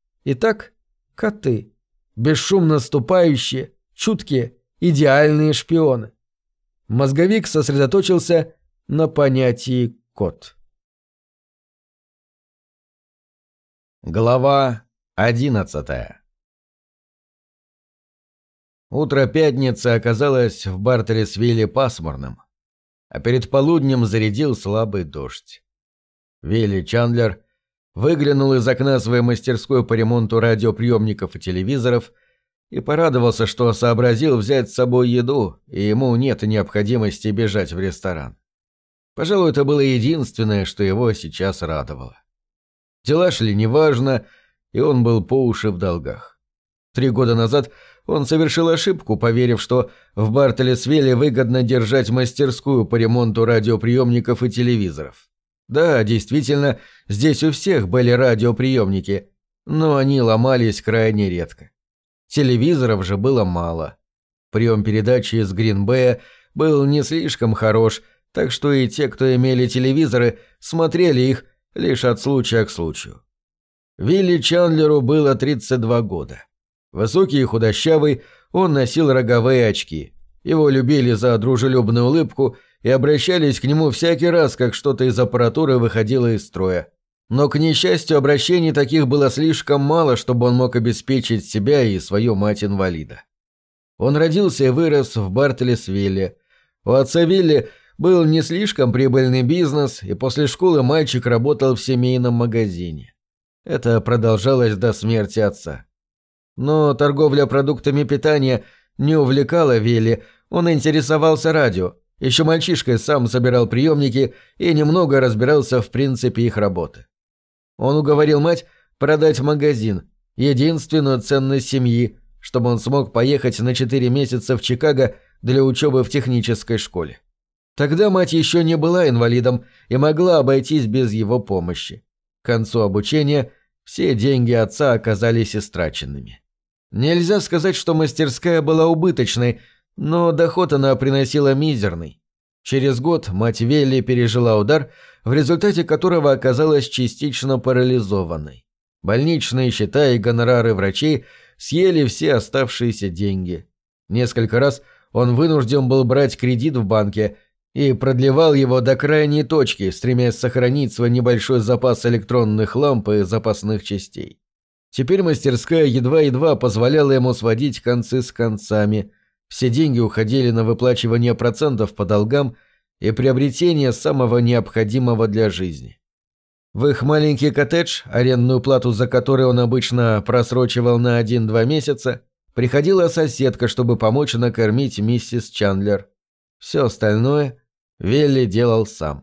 Итак, коты. Бесшумно ступающие, чуткие, идеальные шпионы. Мозговик сосредоточился на понятии «кот». Глава 11. Утро пятницы оказалось в Бартлесвилле пасмурным, а перед полуднем зарядил слабый дождь. Вилли Чандлер выглянул из окна своей мастерской по ремонту радиоприемников и телевизоров и порадовался, что сообразил взять с собой еду, и ему нет необходимости бежать в ресторан. Пожалуй, это было единственное, что его сейчас радовало. Дела шли неважно, и он был по уши в долгах. 3 года назад он совершил ошибку, поверив, что в Бартлесвилле выгодно держать мастерскую по ремонту радиоприемников и телевизоров. Да, действительно, здесь у всех были радиоприемники, но они ломались крайне редко. Телевизоров же было мало. Прием передачи из Грин-Бэя был не слишком хорош, так что и те, кто имели телевизоры, смотрели их лишь от случая к случаю. Вилли Чандлеру было 32 года. Высокий и худощавый, он носил роговые очки. Его любили за дружелюбную улыбку и обращались к нему всякий раз, как что-то из аппаратуры выходило из строя. Но, к несчастью, обращений таких было слишком мало, чтобы он мог обеспечить себя и свою мать-инвалида. Он родился и вырос в Бартлесвилле. У отца Вилли был не слишком прибыльный бизнес, и после школы мальчик работал в семейном магазине. Это продолжалось до смерти отца. Но торговля продуктами питания не увлекала Вилли, он интересовался радио. Еще мальчишкой сам собирал приемники и немного разбирался в принципе их работы. Он уговорил мать продать магазин, единственную ценность семьи, чтобы он смог поехать на 4 месяца в Чикаго для учебы в технической школе. Тогда мать еще не была инвалидом и могла обойтись без его помощи. К концу обучения все деньги отца оказались истраченными. Нельзя сказать, что мастерская была убыточной, но доход она приносила мизерный. Через год мать Велли пережила удар, в результате которого оказалась частично парализованной. Больничные счета и гонорары врачей съели все оставшиеся деньги. Несколько раз он вынужден был брать кредит в банке и продлевал его до крайней точки, стремясь сохранить свой небольшой запас электронных ламп и запасных частей. Теперь мастерская едва-едва позволяла ему сводить концы с концами. Все деньги уходили на выплачивание процентов по долгам и приобретение самого необходимого для жизни. В их маленький коттедж, арендную плату за который он обычно просрочивал на 1-2 месяца, приходила соседка, чтобы помочь накормить миссис Чандлер. Все остальное Велли делал сам.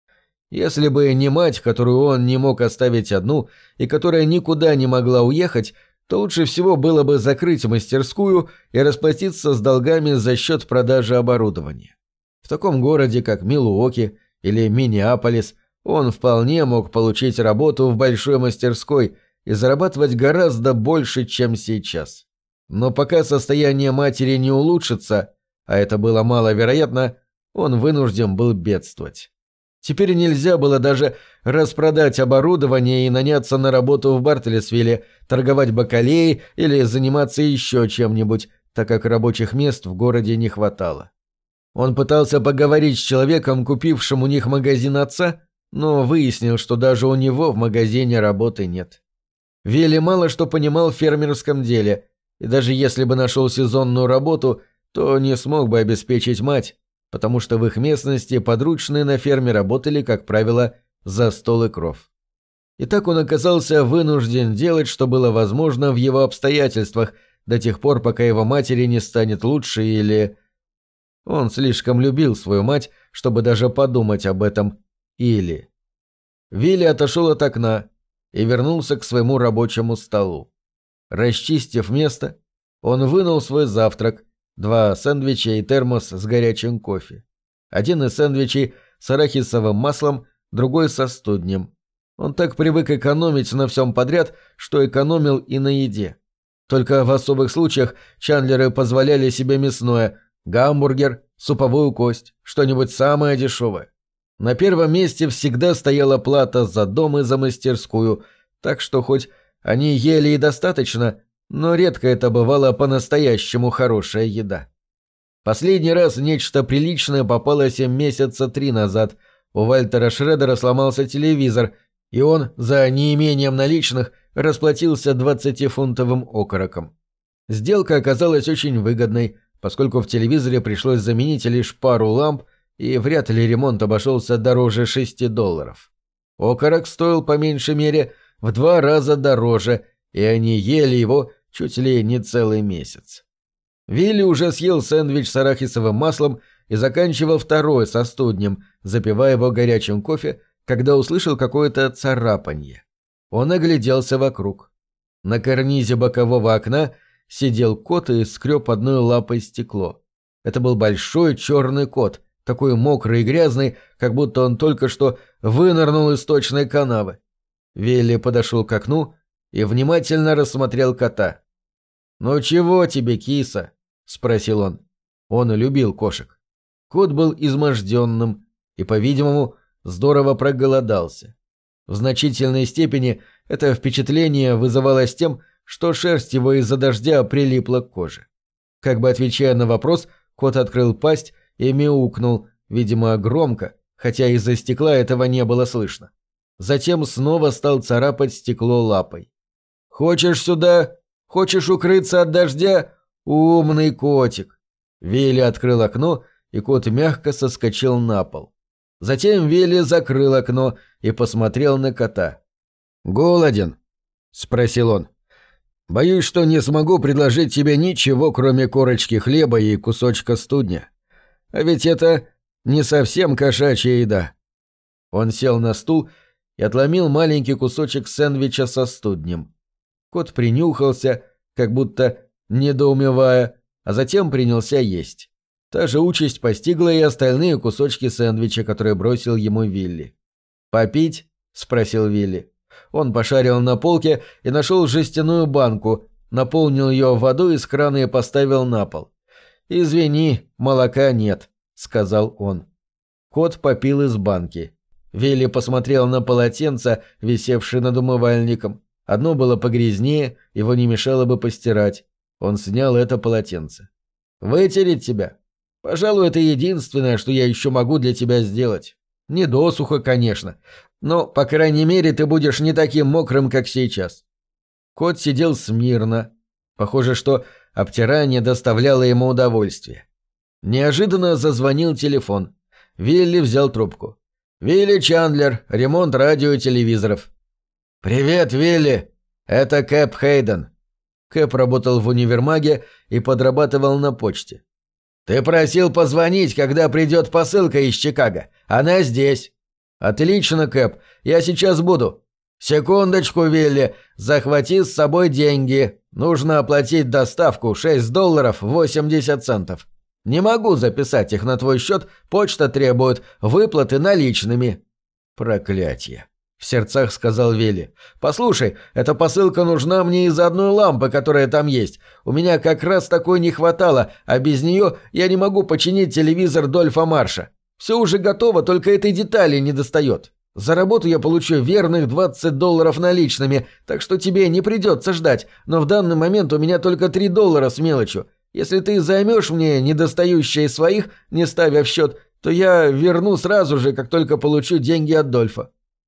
Если бы не мать, которую он не мог оставить одну и которая никуда не могла уехать, то лучше всего было бы закрыть мастерскую и расплатиться с долгами за счет продажи оборудования. В таком городе, как Милуоки или Миннеаполис, он вполне мог получить работу в большой мастерской и зарабатывать гораздо больше, чем сейчас. Но пока состояние матери не улучшится, а это было маловероятно, он вынужден был бедствовать. Теперь нельзя было даже распродать оборудование и наняться на работу в Бартлесвилле, торговать бакалеей или заниматься еще чем-нибудь, так как рабочих мест в городе не хватало. Он пытался поговорить с человеком, купившим у них магазин отца, но выяснил, что даже у него в магазине работы нет. Вилли мало что понимал в фермерском деле, и даже если бы нашел сезонную работу, то не смог бы обеспечить мать, потому что в их местности подручные на ферме работали, как правило, за стол и кров. И так он оказался вынужден делать, что было возможно в его обстоятельствах, до тех пор, пока его матери не станет лучше или... Он слишком любил свою мать, чтобы даже подумать об этом. Или... Вилли отошел от окна и вернулся к своему рабочему столу. Расчистив место, он вынул свой завтрак, 2 сэндвича и термос с горячим кофе. Один из сэндвичей с арахисовым маслом, другой со студнем. Он так привык экономить на всем подряд, что экономил и на еде. Только в особых случаях Чандлеры позволяли себе мясное, гамбургер, суповую кость, что-нибудь самое дешевое. На первом месте всегда стояла плата за дом и за мастерскую, так что хоть они ели и достаточно, но редко это бывало по-настоящему хорошая еда. Последний раз нечто приличное попалось им месяца 3 назад. У Вальтера Шредера сломался телевизор, и он за неимением наличных расплатился 20-фунтовым окороком. Сделка оказалась очень выгодной, поскольку в телевизоре пришлось заменить лишь пару ламп, и вряд ли ремонт обошелся дороже $6. Окорок стоил по меньшей мере в 2 раза дороже, и они ели его чуть ли не целый месяц. Вилли уже съел сэндвич с арахисовым маслом и заканчивал второй со студнем, запивая его горячим кофе, когда услышал какое-то царапанье. Он огляделся вокруг. На карнизе бокового окна сидел кот и скреб одной лапой стекло. Это был большой черный кот, такой мокрый и грязный, как будто он только что вынырнул из сточной канавы. Вилли подошел к окну и внимательно рассмотрел кота. «Ну чего тебе, киса?» – спросил он. Он любил кошек. Кот был изможденным и, по-видимому, здорово проголодался. В значительной степени это впечатление вызывалось тем, что шерсть его из-за дождя прилипла к коже. Как бы отвечая на вопрос, кот открыл пасть и мяукнул, видимо, громко, хотя из-за стекла этого не было слышно. Затем снова стал царапать стекло лапой. «Хочешь сюда? Хочешь укрыться от дождя? Умный котик!» Вилли открыл окно, и кот мягко соскочил на пол. Затем Вилли закрыл окно и посмотрел на кота. «Голоден?» – спросил он. «Боюсь, что не смогу предложить тебе ничего, кроме корочки хлеба и кусочка студня. А ведь это не совсем кошачья еда». Он сел на стул и отломил маленький кусочек сэндвича со студнем. Кот принюхался, как будто недоумевая, а затем принялся есть. Та же участь постигла и остальные кусочки сэндвича, которые бросил ему Вилли. «Попить?» – спросил Вилли. Он пошарил на полке и нашел жестяную банку, наполнил ее водой из крана и поставил на пол. «Извини, молока нет», – сказал он. Кот попил из банки. Вилли посмотрел на полотенце, висевшее над умывальником. Одно было погрязнее, его не мешало бы постирать. Он снял это полотенце. «Вытереть тебя? Пожалуй, это единственное, что я еще могу для тебя сделать. Не досуха, конечно, но, по крайней мере, ты будешь не таким мокрым, как сейчас». Кот сидел смирно. Похоже, что обтирание доставляло ему удовольствие. Неожиданно зазвонил телефон. Вилли взял трубку. «Вилли Чандлер, ремонт радио и телевизоров». «Привет, Вилли. Это Кэп Хейден». Кэп работал в универмаге и подрабатывал на почте. «Ты просил позвонить, когда придет посылка из Чикаго. Она здесь». «Отлично, Кэп. Я сейчас буду». «Секундочку, Вилли. Захвати с собой деньги. Нужно оплатить доставку $6.80. Не могу записать их на твой счет, почта требует выплаты наличными». «Проклятье», — в сердцах сказал Вилли. «Послушай, эта посылка нужна мне из-за одной лампы, которая там есть. У меня как раз такой не хватало, а без нее я не могу починить телевизор Дольфа Марша. Все уже готово, только этой детали не достает. За работу я получу верных $20 наличными, так что тебе не придется ждать, но в данный момент у меня только $3 с мелочью. Если ты займешь мне недостающие своих, не ставя в счет, то я верну сразу же, как только получу деньги от Дольфа».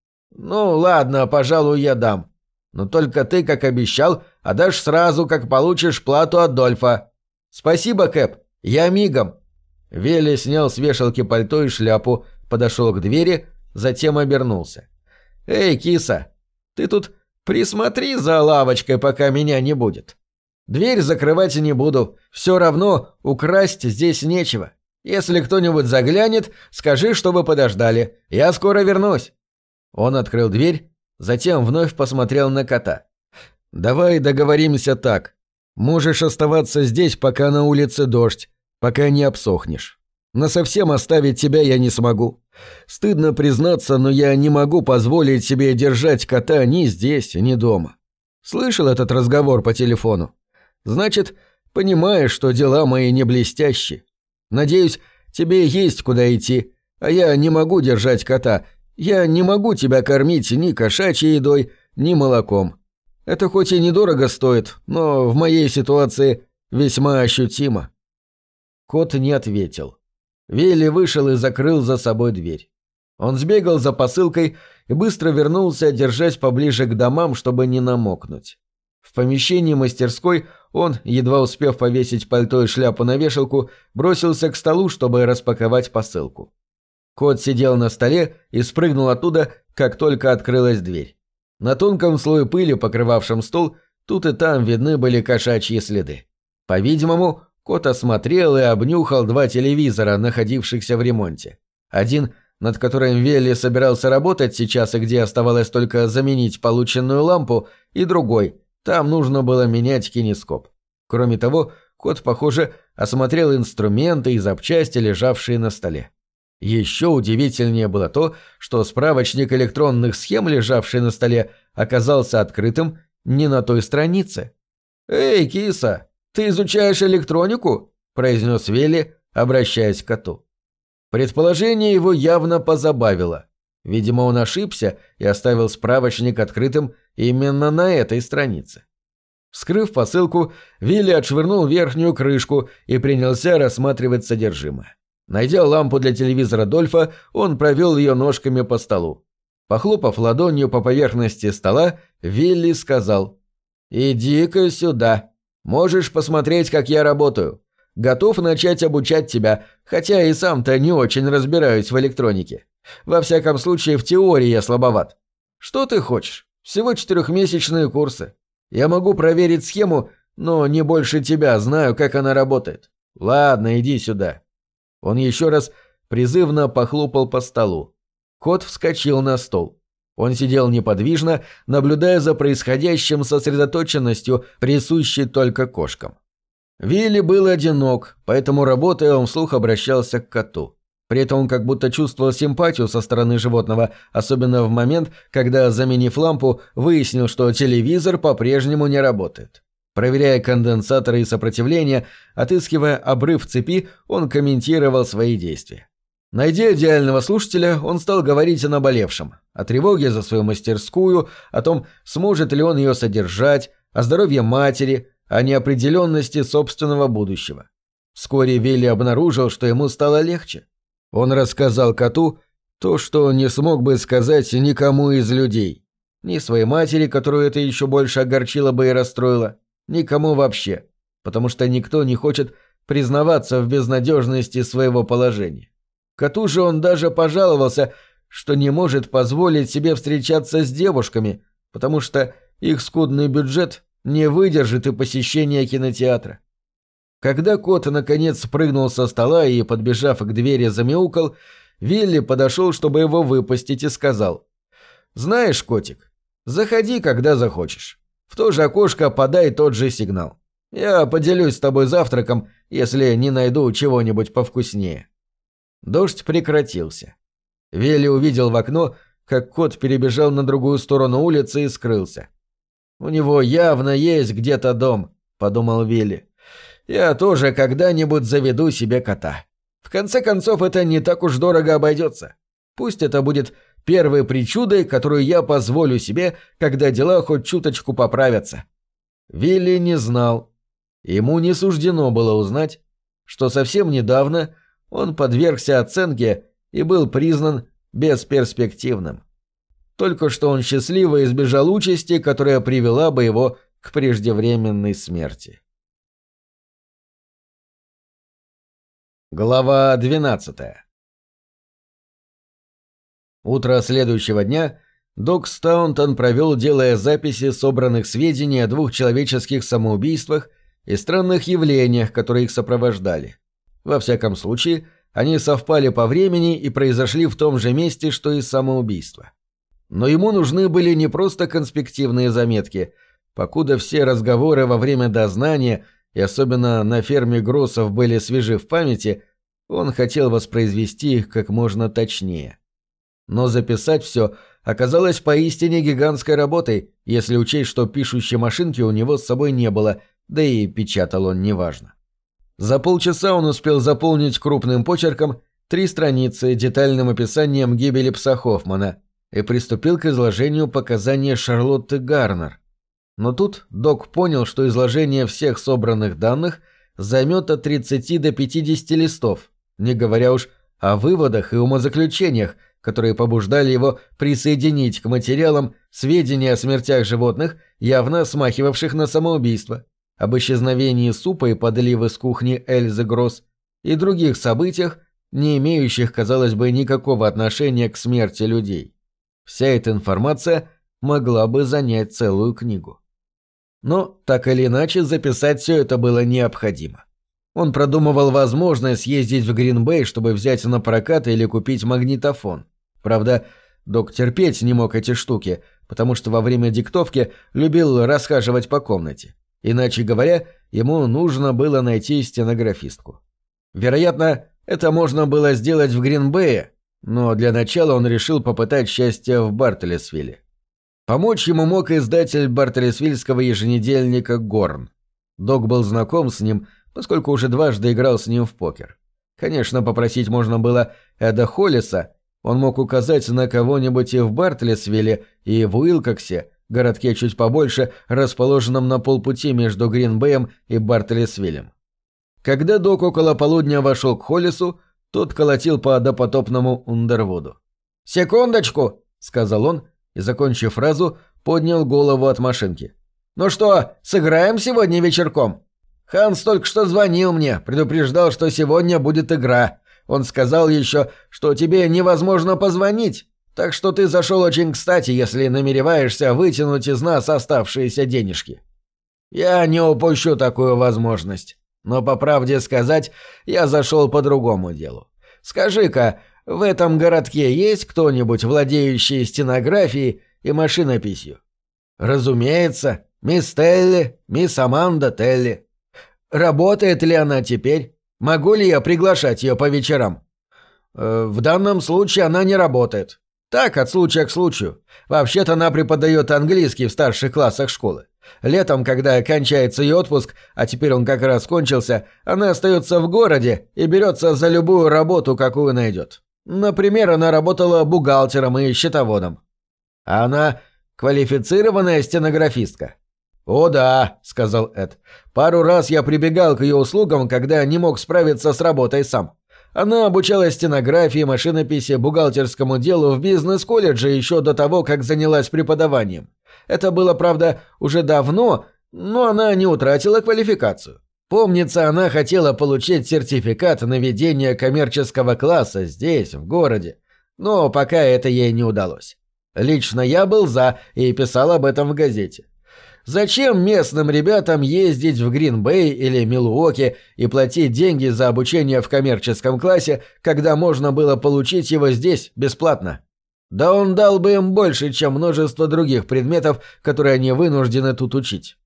«Ну, ладно, пожалуй, я дам. Но только ты, как обещал, отдашь сразу, как получишь плату от Дольфа». «Спасибо, Кэп. Я мигом». Вилли снял с вешалки пальто и шляпу, подошел к двери, затем обернулся. «Эй, киса, ты тут присмотри за лавочкой, пока меня не будет. Дверь закрывать не буду, все равно украсть здесь нечего. Если кто-нибудь заглянет, скажи, чтобы подождали, я скоро вернусь». Он открыл дверь, затем вновь посмотрел на кота. «Давай договоримся так. Можешь оставаться здесь, пока на улице дождь, пока не обсохнешь. Насовсем оставить тебя я не смогу. Стыдно признаться, но я не могу позволить себе держать кота ни здесь, ни дома. Слышал этот разговор по телефону? Значит, понимаешь, что дела мои не блестящие. Надеюсь, тебе есть куда идти, а я не могу держать кота. Я не могу тебя кормить ни кошачьей едой, ни молоком. Это хоть и недорого стоит, но в моей ситуации весьма ощутимо». Кот не ответил. Вилли вышел и закрыл за собой дверь. Он сбегал за посылкой и быстро вернулся, держась поближе к домам, чтобы не намокнуть. В помещении мастерской он, едва успев повесить пальто и шляпу на вешалку, бросился к столу, чтобы распаковать посылку. Кот сидел на столе и спрыгнул оттуда, как только открылась дверь. На тонком слое пыли, покрывавшем стол, тут и там видны были кошачьи следы. По-видимому, кот осмотрел и обнюхал 2 телевизора, находившихся в ремонте. Один, над которым Вилли собирался работать сейчас и где оставалось только заменить полученную лампу, и другой, там нужно было менять кинескоп. Кроме того, кот, похоже, осмотрел инструменты и запчасти, лежавшие на столе. Еще удивительнее было то, что справочник электронных схем, лежавший на столе, оказался открытым не на той странице. «Эй, киса, ты изучаешь электронику?» – произнес Вилли, обращаясь к коту. Предположение его явно позабавило. Видимо, он ошибся и оставил справочник открытым именно на этой странице. Вскрыв посылку, Вилли отшвырнул верхнюю крышку и принялся рассматривать содержимое. Найдя лампу для телевизора Дольфа, он провел ее ножками по столу. Похлопав ладонью по поверхности стола, Вилли сказал: «Иди-ка сюда. Можешь посмотреть, как я работаю. Готов начать обучать тебя, хотя и сам-то не очень разбираюсь в электронике. Во всяком случае, в теории я слабоват. Что ты хочешь? Всего 4-месячные курсы. Я могу проверить схему, но не больше тебя знаю, как она работает. Ладно, иди сюда». Он еще раз призывно похлопал по столу. Кот вскочил на стол. Он сидел неподвижно, наблюдая за происходящим сосредоточенностью, присущей только кошкам. Вилли был одинок, поэтому, работая, он вслух обращался к коту. При этом он как будто чувствовал симпатию со стороны животного, особенно в момент, когда, заменив лампу, выяснил, что телевизор по-прежнему не работает. Проверяя конденсаторы и сопротивление, отыскивая обрыв цепи, он комментировал свои действия. Найдя идеального слушателя, он стал говорить о наболевшем, о тревоге за свою мастерскую, о том, сможет ли он ее содержать, о здоровье матери, о неопределенности собственного будущего. Вскоре Вилли обнаружил, что ему стало легче. Он рассказал коту то, что не смог бы сказать никому из людей. Ни своей матери, которую это еще больше огорчило бы и расстроило, никому вообще, потому что никто не хочет признаваться в безнадежности своего положения. Коту же он даже пожаловался, что не может позволить себе встречаться с девушками, потому что их скудный бюджет не выдержит и посещения кинотеатра. Когда кот наконец спрыгнул со стола и, подбежав к двери, замяукал, Вилли подошел, чтобы его выпустить, и сказал: «Знаешь, котик, заходи, когда захочешь. В то же окошко подай тот же сигнал. Я поделюсь с тобой завтраком, если не найду чего-нибудь повкуснее». Дождь прекратился. Вилли увидел в окно, как кот перебежал на другую сторону улицы и скрылся. «У него явно есть где-то дом», — подумал Вилли. «Я тоже когда-нибудь заведу себе кота. В конце концов, это не так уж дорого обойдется. Пусть это будет первой причудой, которую я позволю себе, когда дела хоть чуточку поправятся». Вилли не знал. Ему не суждено было узнать, что совсем недавно он подвергся оценке и был признан бесперспективным. Только что он счастливо избежал участи, которая привела бы его к преждевременной смерти. Глава 12. Утро следующего дня Док Стаунтон провел, делая записи собранных сведений о 2 человеческих самоубийствах и странных явлениях, которые их сопровождали. Во всяком случае, они совпали по времени и произошли в том же месте, что и самоубийство. Но ему нужны были не просто конспективные заметки. Покуда все разговоры во время дознания, и особенно на ферме Гроссов, были свежи в памяти, он хотел воспроизвести их как можно точнее. Но записать все оказалось поистине гигантской работой, если учесть, что пишущей машинки у него с собой не было, да и печатал он неважно. За полчаса он успел заполнить крупным почерком 3 страницы детальным описанием гибели пса Хоффмана и приступил к изложению показаний Шарлотты Гарнер. Но тут Док понял, что изложение всех собранных данных займет от 30 до 50 листов, не говоря уж о выводах и умозаключениях, которые побуждали его присоединить к материалам сведения о смертях животных, явно смахивавших на самоубийство, об исчезновении супа и подливы с кухни Эльзы Гросс и других событиях, не имеющих, казалось бы, никакого отношения к смерти людей. Вся эта информация могла бы занять целую книгу. Но, так или иначе, записать все это было необходимо. Он продумывал возможность съездить в Грин-Бэй, чтобы взять на прокат или купить магнитофон. Правда, Док терпеть не мог эти штуки, потому что во время диктовки любил расхаживать по комнате. Иначе говоря, ему нужно было найти стенографистку. Вероятно, это можно было сделать в Грин-Бэе, но для начала он решил попытать счастье в Бартлесвилле. Помочь ему мог издатель бартлесвильского еженедельника «Горн». Док был знаком с ним, поскольку уже дважды играл с ним в покер. Конечно, попросить можно было Эда Холлиса, он мог указать на кого-нибудь и в Бартлесвилле, и в Уилкоксе, городке чуть побольше, расположенном на полпути между Грин-Бэем и Бартлесвиллем. Когда Док около полудня вошел к Холлису, тот колотил по допотопному Ундервуду. «Секундочку!» — сказал он, и, закончив фразу, поднял голову от машинки. «Ну что, сыграем сегодня вечерком? Ханс только что звонил мне, предупреждал, что сегодня будет игра. Он сказал еще, что тебе невозможно позвонить, так что ты зашел очень кстати, если намереваешься вытянуть из нас оставшиеся денежки. Я не упущу такую возможность, но, по правде сказать, я зашел по другому делу. Скажи-ка, в этом городке есть кто-нибудь, владеющий стенографией и машинописью?» «Разумеется, мисс Телли, мисс Аманда Телли». Работает ли она теперь? Могу ли я приглашать ее по вечерам? В данном случае она не работает. Так, от случая к случаю. Вообще-то она преподает английский в старших классах школы. Летом, когда кончается ее отпуск, а теперь он как раз кончился, она остается в городе и берется за любую работу, какую найдет. Например, она работала бухгалтером и счетоводом. А она квалифицированная стенографистка. «О да», — сказал Эд. «Пару раз я прибегал к ее услугам, когда не мог справиться с работой сам. Она обучалась стенографии, машинописи, бухгалтерскому делу в бизнес-колледже еще до того, как занялась преподаванием. Это было, правда, уже давно, но она не утратила квалификацию. Помнится, она хотела получить сертификат на ведение коммерческого класса здесь, в городе, но пока это ей не удалось. Лично я был за и писал об этом в газете. Зачем местным ребятам ездить в Грин-Бэй или Милуоки и платить деньги за обучение в коммерческом классе, когда можно было получить его здесь бесплатно? Да он дал бы им больше, чем множество других предметов, которые они вынуждены тут учить.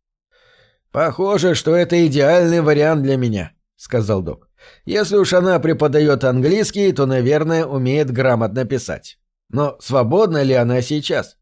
«Похоже, что это идеальный вариант для меня», — сказал док. «Если уж она преподает английский, то, наверное, умеет грамотно писать. Но свободна ли она сейчас?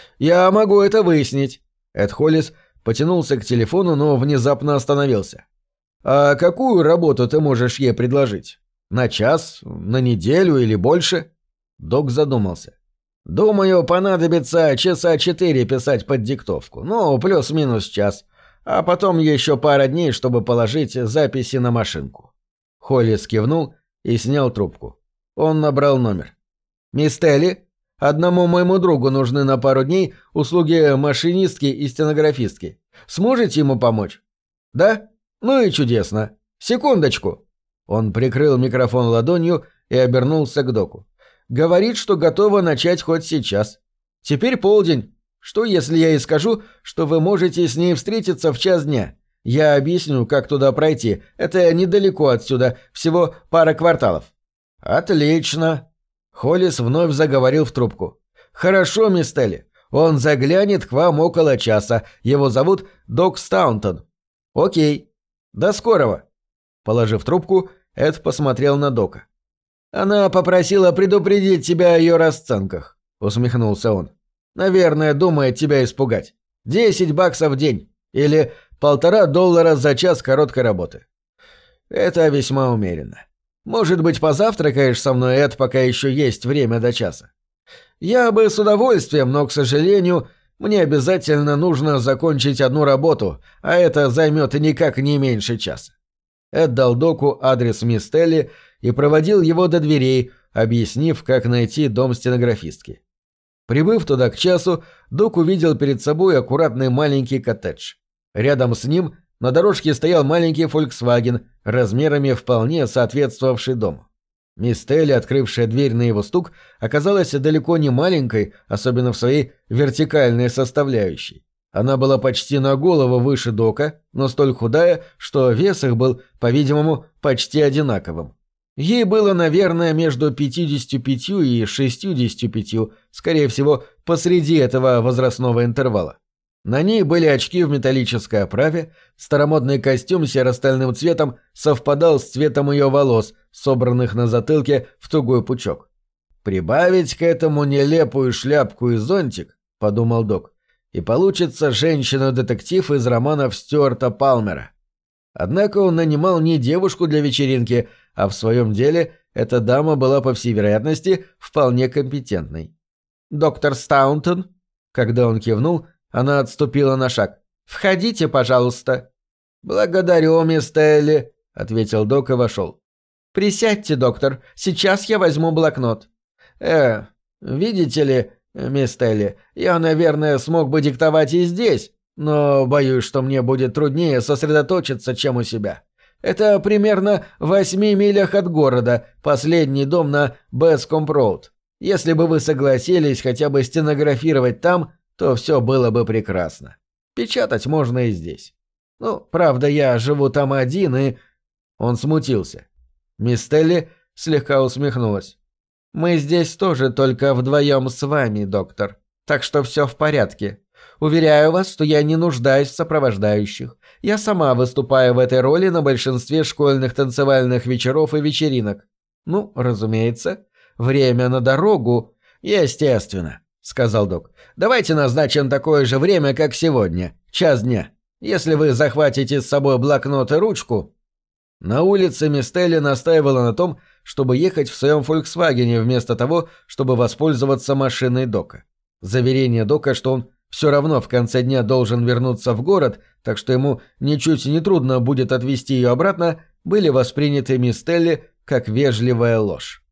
Я могу это выяснить». Эд Холлис потянулся к телефону, но внезапно остановился. «А какую работу ты можешь ей предложить? На час? На неделю или больше?» Док задумался. «Думаю, понадобится часа 4 писать под диктовку, ну, плюс-минус час, а потом еще пара дней, чтобы положить записи на машинку». Холлис кивнул и снял трубку. Он набрал номер. «Мисс Телли? Одному моему другу нужны на пару дней услуги машинистки и стенографистки. Сможете ему помочь?» «Да? Ну и чудесно. Секундочку». Он прикрыл микрофон ладонью и обернулся к доку. «Говорит, что готова начать хоть сейчас. Теперь полдень. Что, если я ей скажу, что вы можете с ней встретиться в час дня? Я объясню, как туда пройти. Это недалеко отсюда, всего пара кварталов». «Отлично». Холлис вновь заговорил в трубку. «Хорошо, мисс Телли. Он заглянет к вам около часа. Его зовут Док Стаунтон». «Окей. До скорого». Положив трубку, Эд посмотрел на Дока. «Она попросила предупредить тебя о ее расценках», — усмехнулся он. «Наверное, думает тебя испугать. $10 в день. Или $1,5 за час короткой работы. Это весьма умеренно. Может быть, позавтракаешь со мной, Эд, пока еще есть время до часа? Я бы с удовольствием, но, к сожалению, мне обязательно нужно закончить одну работу, а это займет никак не меньше часа». Эд дал Доку адрес мисс Телли и проводил его до дверей, объяснив, как найти дом стенографистки. Прибыв туда к часу, Док увидел перед собой аккуратный маленький коттедж. Рядом с ним на дорожке стоял маленький «Фольксваген», размерами вполне соответствовавший дому. Мисс Телли, открывшая дверь на его стук, оказалась далеко не маленькой, особенно в своей вертикальной составляющей. Она была почти на голову выше Дока, но столь худая, что вес их был, по-видимому, почти одинаковым. Ей было, наверное, между 55 и 65, скорее всего, посреди этого возрастного интервала. На ней были очки в металлической оправе, старомодный костюм серо-стальным цветом совпадал с цветом ее волос, собранных на затылке в тугой пучок. «Прибавить к этому нелепую шляпку и зонтик», — подумал Док, — «и получится женщина-детектив из романов Стюарта Палмера». Однако он нанимал не девушку для вечеринки, а в своем деле эта дама была, по всей вероятности, вполне компетентной. «Доктор Стаунтон?» Когда он кивнул, она отступила на шаг. «Входите, пожалуйста». «Благодарю, мисс Телли», — ответил Док и вошел. «Присядьте, доктор, сейчас я возьму блокнот». Видите ли, мисс Телли, я, наверное, смог бы диктовать и здесь, но боюсь, что мне будет труднее сосредоточиться, чем у себя. Это примерно в 8 милях от города, последний дом на Бэскомп-роуд. Если бы вы согласились хотя бы стенографировать там, то все было бы прекрасно. Печатать можно и здесь. Ну, правда, я живу там один и...» Он смутился. Мисс Телли слегка усмехнулась. «Мы здесь тоже только вдвоем с вами, доктор. Так что все в порядке. Уверяю вас, что я не нуждаюсь в сопровождающих. Я сама выступаю в этой роли на большинстве школьных танцевальных вечеров и вечеринок. Ну, разумеется, время на дорогу. Естественно, сказал док. Давайте назначим такое же время, как сегодня, час дня. Если вы захватите с собой блокнот и ручку... На улице Мистелли настаивала на том, чтобы ехать в своем «Фольксвагене» вместо того, чтобы воспользоваться машиной дока. Заверение дока, что он все равно в конце дня должен вернуться в город, так что ему ничуть не трудно будет отвезти ее обратно, были восприняты Мистелли как вежливая ложь.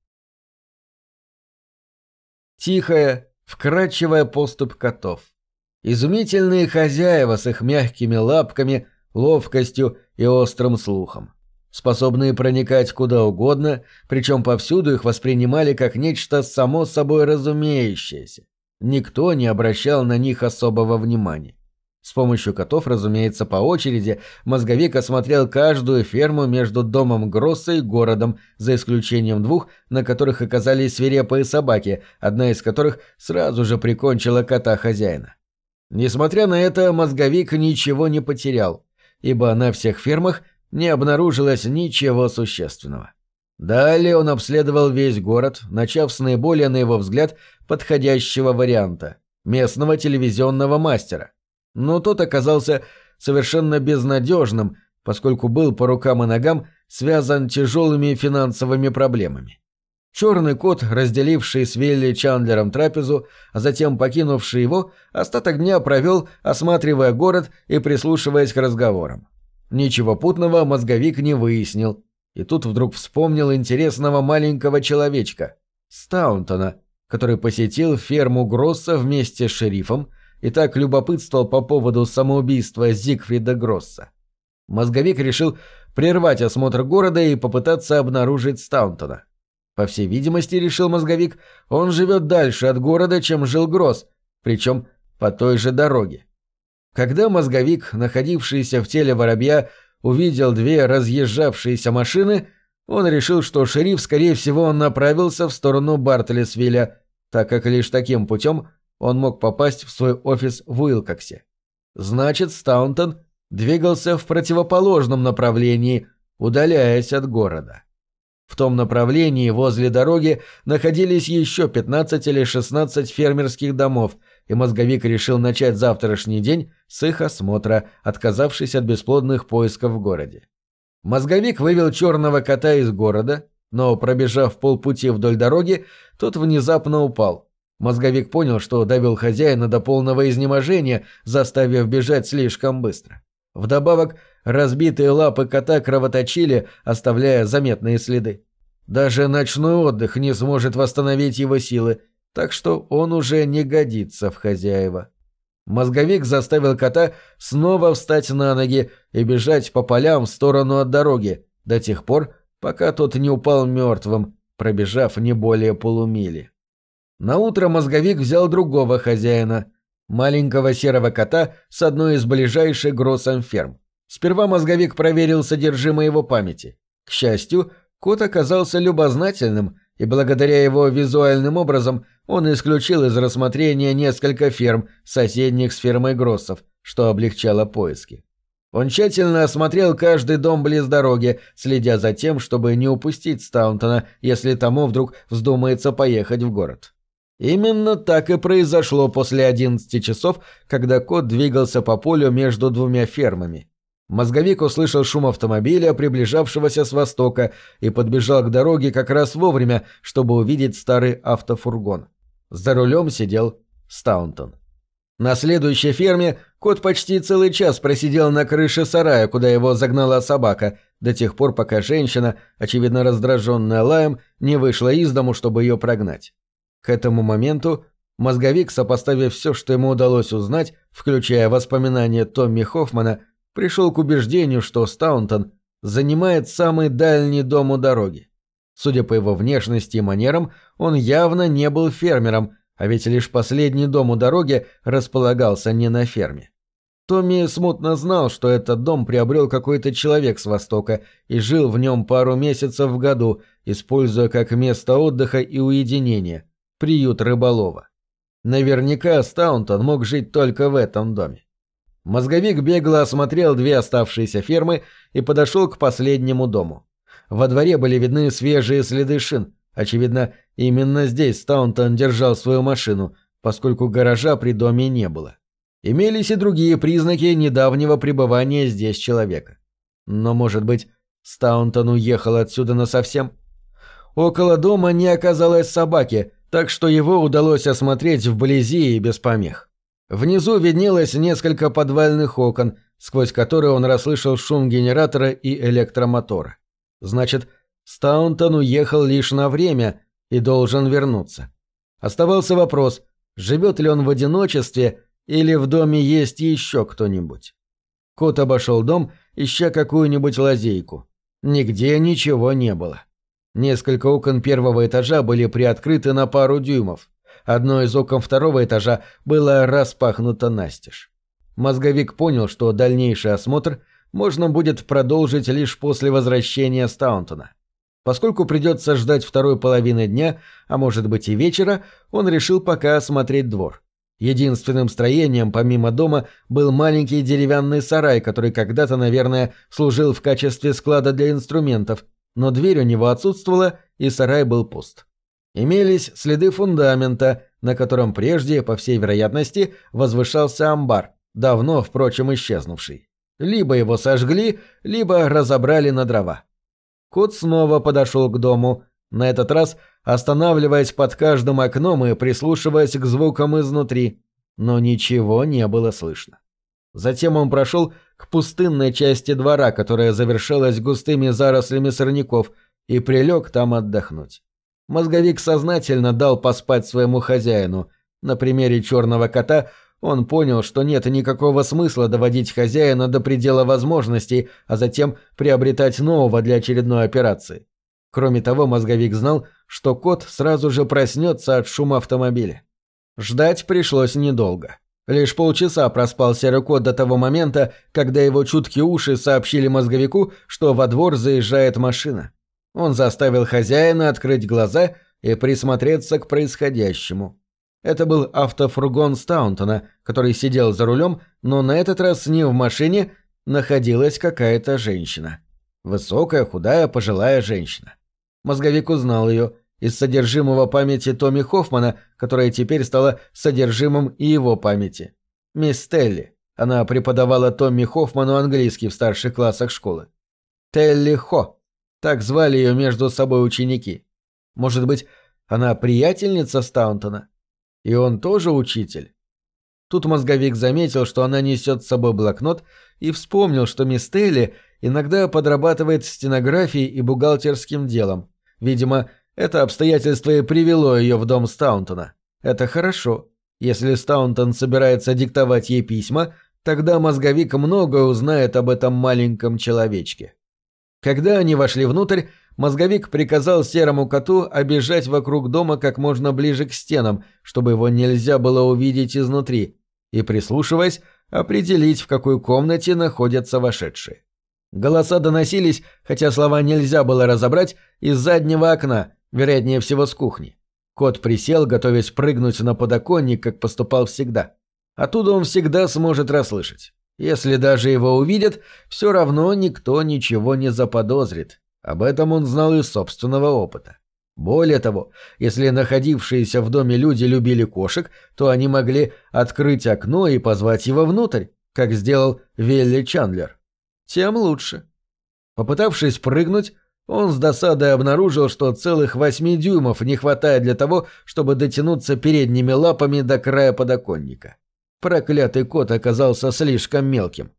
Тихая, вкрадчивая поступь котов. Изумительные хозяева с их мягкими лапками, ловкостью и острым слухом. Способные проникать куда угодно, причем повсюду их воспринимали как нечто само собой разумеющееся. Никто не обращал на них особого внимания. С помощью котов, разумеется, по очереди, мозговик осмотрел каждую ферму между домом Гросса и городом, за исключением двух, на которых оказались свирепые собаки, одна из которых сразу же прикончила кота хозяина. Несмотря на это, мозговик ничего не потерял, ибо на всех фермах не обнаружилось ничего существенного. Далее он обследовал весь город, начав с наиболее, на его взгляд, подходящего варианта – местного телевизионного мастера. Но тот оказался совершенно безнадежным, поскольку был по рукам и ногам связан тяжелыми финансовыми проблемами. Черный кот, разделивший с Вилли Чандлером трапезу, а затем покинувший его, остаток дня провел, осматривая город и прислушиваясь к разговорам. Ничего путного мозговик не выяснил. И тут вдруг вспомнил интересного маленького человечка, Стаунтона, который посетил ферму Гросса вместе с шерифом и так любопытствовал по поводу самоубийства Зигфрида Гросса. Мозговик решил прервать осмотр города и попытаться обнаружить Стаунтона. По всей видимости, решил мозговик, он живет дальше от города, чем жил Гросс, причем по той же дороге. Когда мозговик, находившийся в теле воробья, увидел две разъезжавшиеся машины, он решил, что шериф, скорее всего, направился в сторону Бартлесвилля, так как лишь таким путем он мог попасть в свой офис в Уилкоксе. Значит, Стаунтон двигался в противоположном направлении, удаляясь от города. В том направлении возле дороги находились еще 15 или 16 фермерских домов, и мозговик решил начать завтрашний день с их осмотра, отказавшись от бесплодных поисков в городе. Мозговик вывел черного кота из города, но, пробежав полпути вдоль дороги, тот внезапно упал. Мозговик понял, что довел хозяина до полного изнеможения, заставив бежать слишком быстро. Вдобавок, разбитые лапы кота кровоточили, оставляя заметные следы. Даже ночной отдых не сможет восстановить его силы, так что он уже не годится в хозяева. Мозговик заставил кота снова встать на ноги и бежать по полям в сторону от дороги, до тех пор, пока тот не упал мертвым, пробежав не более полумили. Наутро мозговик взял другого хозяина, маленького серого кота с одной из ближайших Гроссом ферм. Сперва мозговик проверил содержимое его памяти. К счастью, кот оказался любознательным, и благодаря его визуальным образам он исключил из рассмотрения несколько ферм, соседних с фермой Гроссов, что облегчало поиски. Он тщательно осмотрел каждый дом близ дороги, следя за тем, чтобы не упустить Стаунтона, если тому вдруг вздумается поехать в город. Именно так и произошло после 11 часов, когда кот двигался по полю между двумя фермами. Мозговик услышал шум автомобиля, приближавшегося с востока, и подбежал к дороге как раз вовремя, чтобы увидеть старый автофургон. За рулем сидел Стаунтон. На следующей ферме кот почти целый час просидел на крыше сарая, куда его загнала собака, до тех пор, пока женщина, очевидно раздраженная лаем, не вышла из дому, чтобы ее прогнать. К этому моменту мозговик, сопоставив все, что ему удалось узнать, включая воспоминания Томми Хоффмана, пришел к убеждению, что Стаунтон занимает самый дальний дом у дороги. Судя по его внешности и манерам, он явно не был фермером, а ведь лишь последний дом у дороги располагался не на ферме. Томми смутно знал, что этот дом приобрел какой-то человек с Востока и жил в нем пару месяцев в году, используя как место отдыха и уединения, приют рыболова. Наверняка Стаунтон мог жить только в этом доме. Мозговик бегло осмотрел 2 оставшиеся фермы и подошел к последнему дому. Во дворе были видны свежие следы шин. Очевидно, именно здесь Стаунтон держал свою машину, поскольку гаража при доме не было. Имелись и другие признаки недавнего пребывания здесь человека. Но, может быть, Стаунтон уехал отсюда насовсем? Около дома не оказалось собаки, так что его удалось осмотреть вблизи и без помех. Внизу виднелось несколько подвальных окон, сквозь которые он расслышал шум генератора и электромотора. Значит, Стаунтон уехал лишь на время и должен вернуться. Оставался вопрос, живет ли он в одиночестве или в доме есть еще кто-нибудь. Кот обошел дом, ища какую-нибудь лазейку. Нигде ничего не было. Несколько окон первого этажа были приоткрыты на пару дюймов. Одно из окон второго этажа было распахнуто настежь. Мозговик понял, что дальнейший осмотр можно будет продолжить лишь после возвращения Стаунтона. Поскольку придется ждать второй половины дня, а может быть и вечера, он решил пока осмотреть двор. Единственным строением помимо дома был маленький деревянный сарай, который когда-то, наверное, служил в качестве склада для инструментов, но дверь у него отсутствовала, и сарай был пуст. Имелись следы фундамента, на котором прежде, по всей вероятности, возвышался амбар, давно, впрочем, исчезнувший. Либо его сожгли, либо разобрали на дрова. Кот снова подошел к дому, на этот раз останавливаясь под каждым окном и прислушиваясь к звукам изнутри, но ничего не было слышно. Затем он прошел к пустынной части двора, которая завершалась густыми зарослями сорняков, и прилег там отдохнуть. Мозговик сознательно дал поспать своему хозяину. На примере черного кота он понял, что нет никакого смысла доводить хозяина до предела возможностей, а затем приобретать нового для очередной операции. Кроме того, мозговик знал, что кот сразу же проснется от шума автомобиля. Ждать пришлось недолго. Лишь полчаса проспал серый кот до того момента, когда его чуткие уши сообщили мозговику, что во двор заезжает машина. Он заставил хозяина открыть глаза и присмотреться к происходящему. Это был автофургон Стаунтона, который сидел за рулем, но на этот раз не в машине находилась какая-то женщина. Высокая, худая, пожилая женщина. Мозговик узнал ее из содержимого памяти Томми Хоффмана, которая теперь стала содержимым и его памяти. Мисс Телли. Она преподавала Томми Хоффману английский в старших классах школы. Телли Хо. Так звали ее между собой ученики. Может быть, она приятельница Стаунтона? И он тоже учитель? Тут мозговик заметил, что она несет с собой блокнот, и вспомнил, что мисс Телли иногда подрабатывает стенографией и бухгалтерским делом. Видимо, это обстоятельство и привело ее в дом Стаунтона. Это хорошо. Если Стаунтон собирается диктовать ей письма, тогда мозговик многое узнает об этом маленьком человечке. Когда они вошли внутрь, мозговик приказал серому коту обежать вокруг дома как можно ближе к стенам, чтобы его нельзя было увидеть изнутри, и, прислушиваясь, определить, в какой комнате находятся вошедшие. Голоса доносились, хотя слова нельзя было разобрать, из заднего окна, вероятнее всего с кухни. Кот присел, готовясь прыгнуть на подоконник, как поступал всегда. Оттуда он всегда сможет расслышать. Если даже его увидят, все равно никто ничего не заподозрит. Об этом он знал из собственного опыта. Более того, если находившиеся в доме люди любили кошек, то они могли открыть окно и позвать его внутрь, как сделал Вилли Чандлер. Тем лучше. Попытавшись прыгнуть, он с досадой обнаружил, что целых 8 дюймов не хватает для того, чтобы дотянуться передними лапами до края подоконника. Проклятый кот оказался слишком мелким.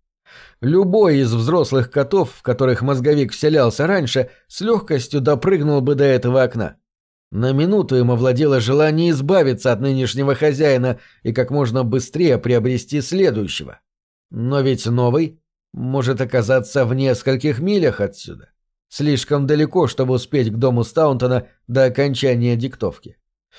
Любой из взрослых котов, в которых мозговик вселялся раньше, с легкостью допрыгнул бы до этого окна. На минуту им овладело желание избавиться от нынешнего хозяина и как можно быстрее приобрести следующего. Но ведь новый может оказаться в нескольких милях отсюда. Слишком далеко, чтобы успеть к дому Стаунтона до окончания диктовки.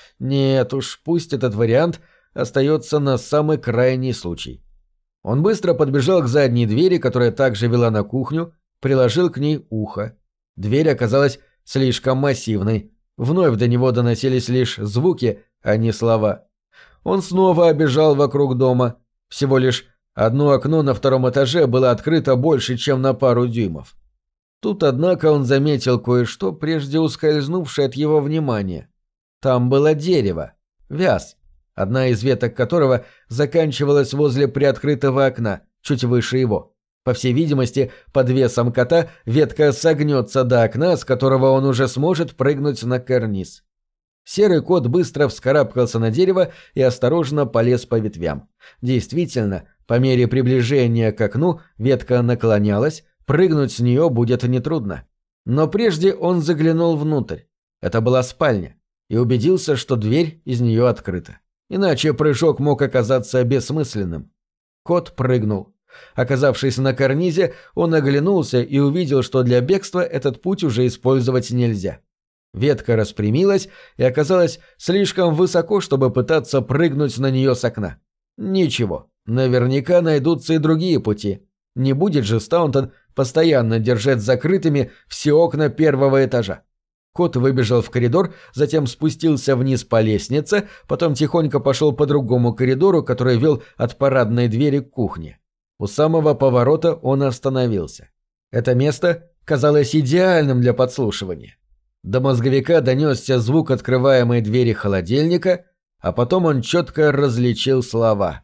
Нет уж, пусть этот вариант остается на самый крайний случай. Он быстро подбежал к задней двери, которая также вела на кухню, приложил к ней ухо. Дверь оказалась слишком массивной. Вновь до него доносились лишь звуки, а не слова. Он снова обежал вокруг дома. Всего лишь Одно окно на втором этаже было открыто больше, чем на пару дюймов. Тут, однако, он заметил кое-что, прежде ускользнувшее от его внимания. Там было дерево, вяз, одна из веток которого заканчивалась возле приоткрытого окна, чуть выше его. По всей видимости, под весом кота ветка согнется до окна, с которого он уже сможет прыгнуть на карниз. Серый кот быстро вскарабкался на дерево и осторожно полез по ветвям. Действительно, по мере приближения к окну ветка наклонялась, прыгнуть с нее будет нетрудно. Но прежде он заглянул внутрь. Это была спальня. И убедился, что дверь из нее открыта. Иначе прыжок мог оказаться бессмысленным. Кот прыгнул. Оказавшись на карнизе, он оглянулся и увидел, что для бегства этот путь уже использовать нельзя. Ветка распрямилась и оказалась слишком высоко, чтобы пытаться прыгнуть на нее с окна. Ничего, наверняка найдутся и другие пути. Не будет же Стаунтон постоянно держать закрытыми все окна первого этажа. Кот выбежал в коридор, затем спустился вниз по лестнице, потом тихонько пошел по другому коридору, который вел от парадной двери к кухне. У самого поворота он остановился. Это место казалось идеальным для подслушивания. До мозговика донесся звук открываемой двери холодильника, а потом он четко различил слова.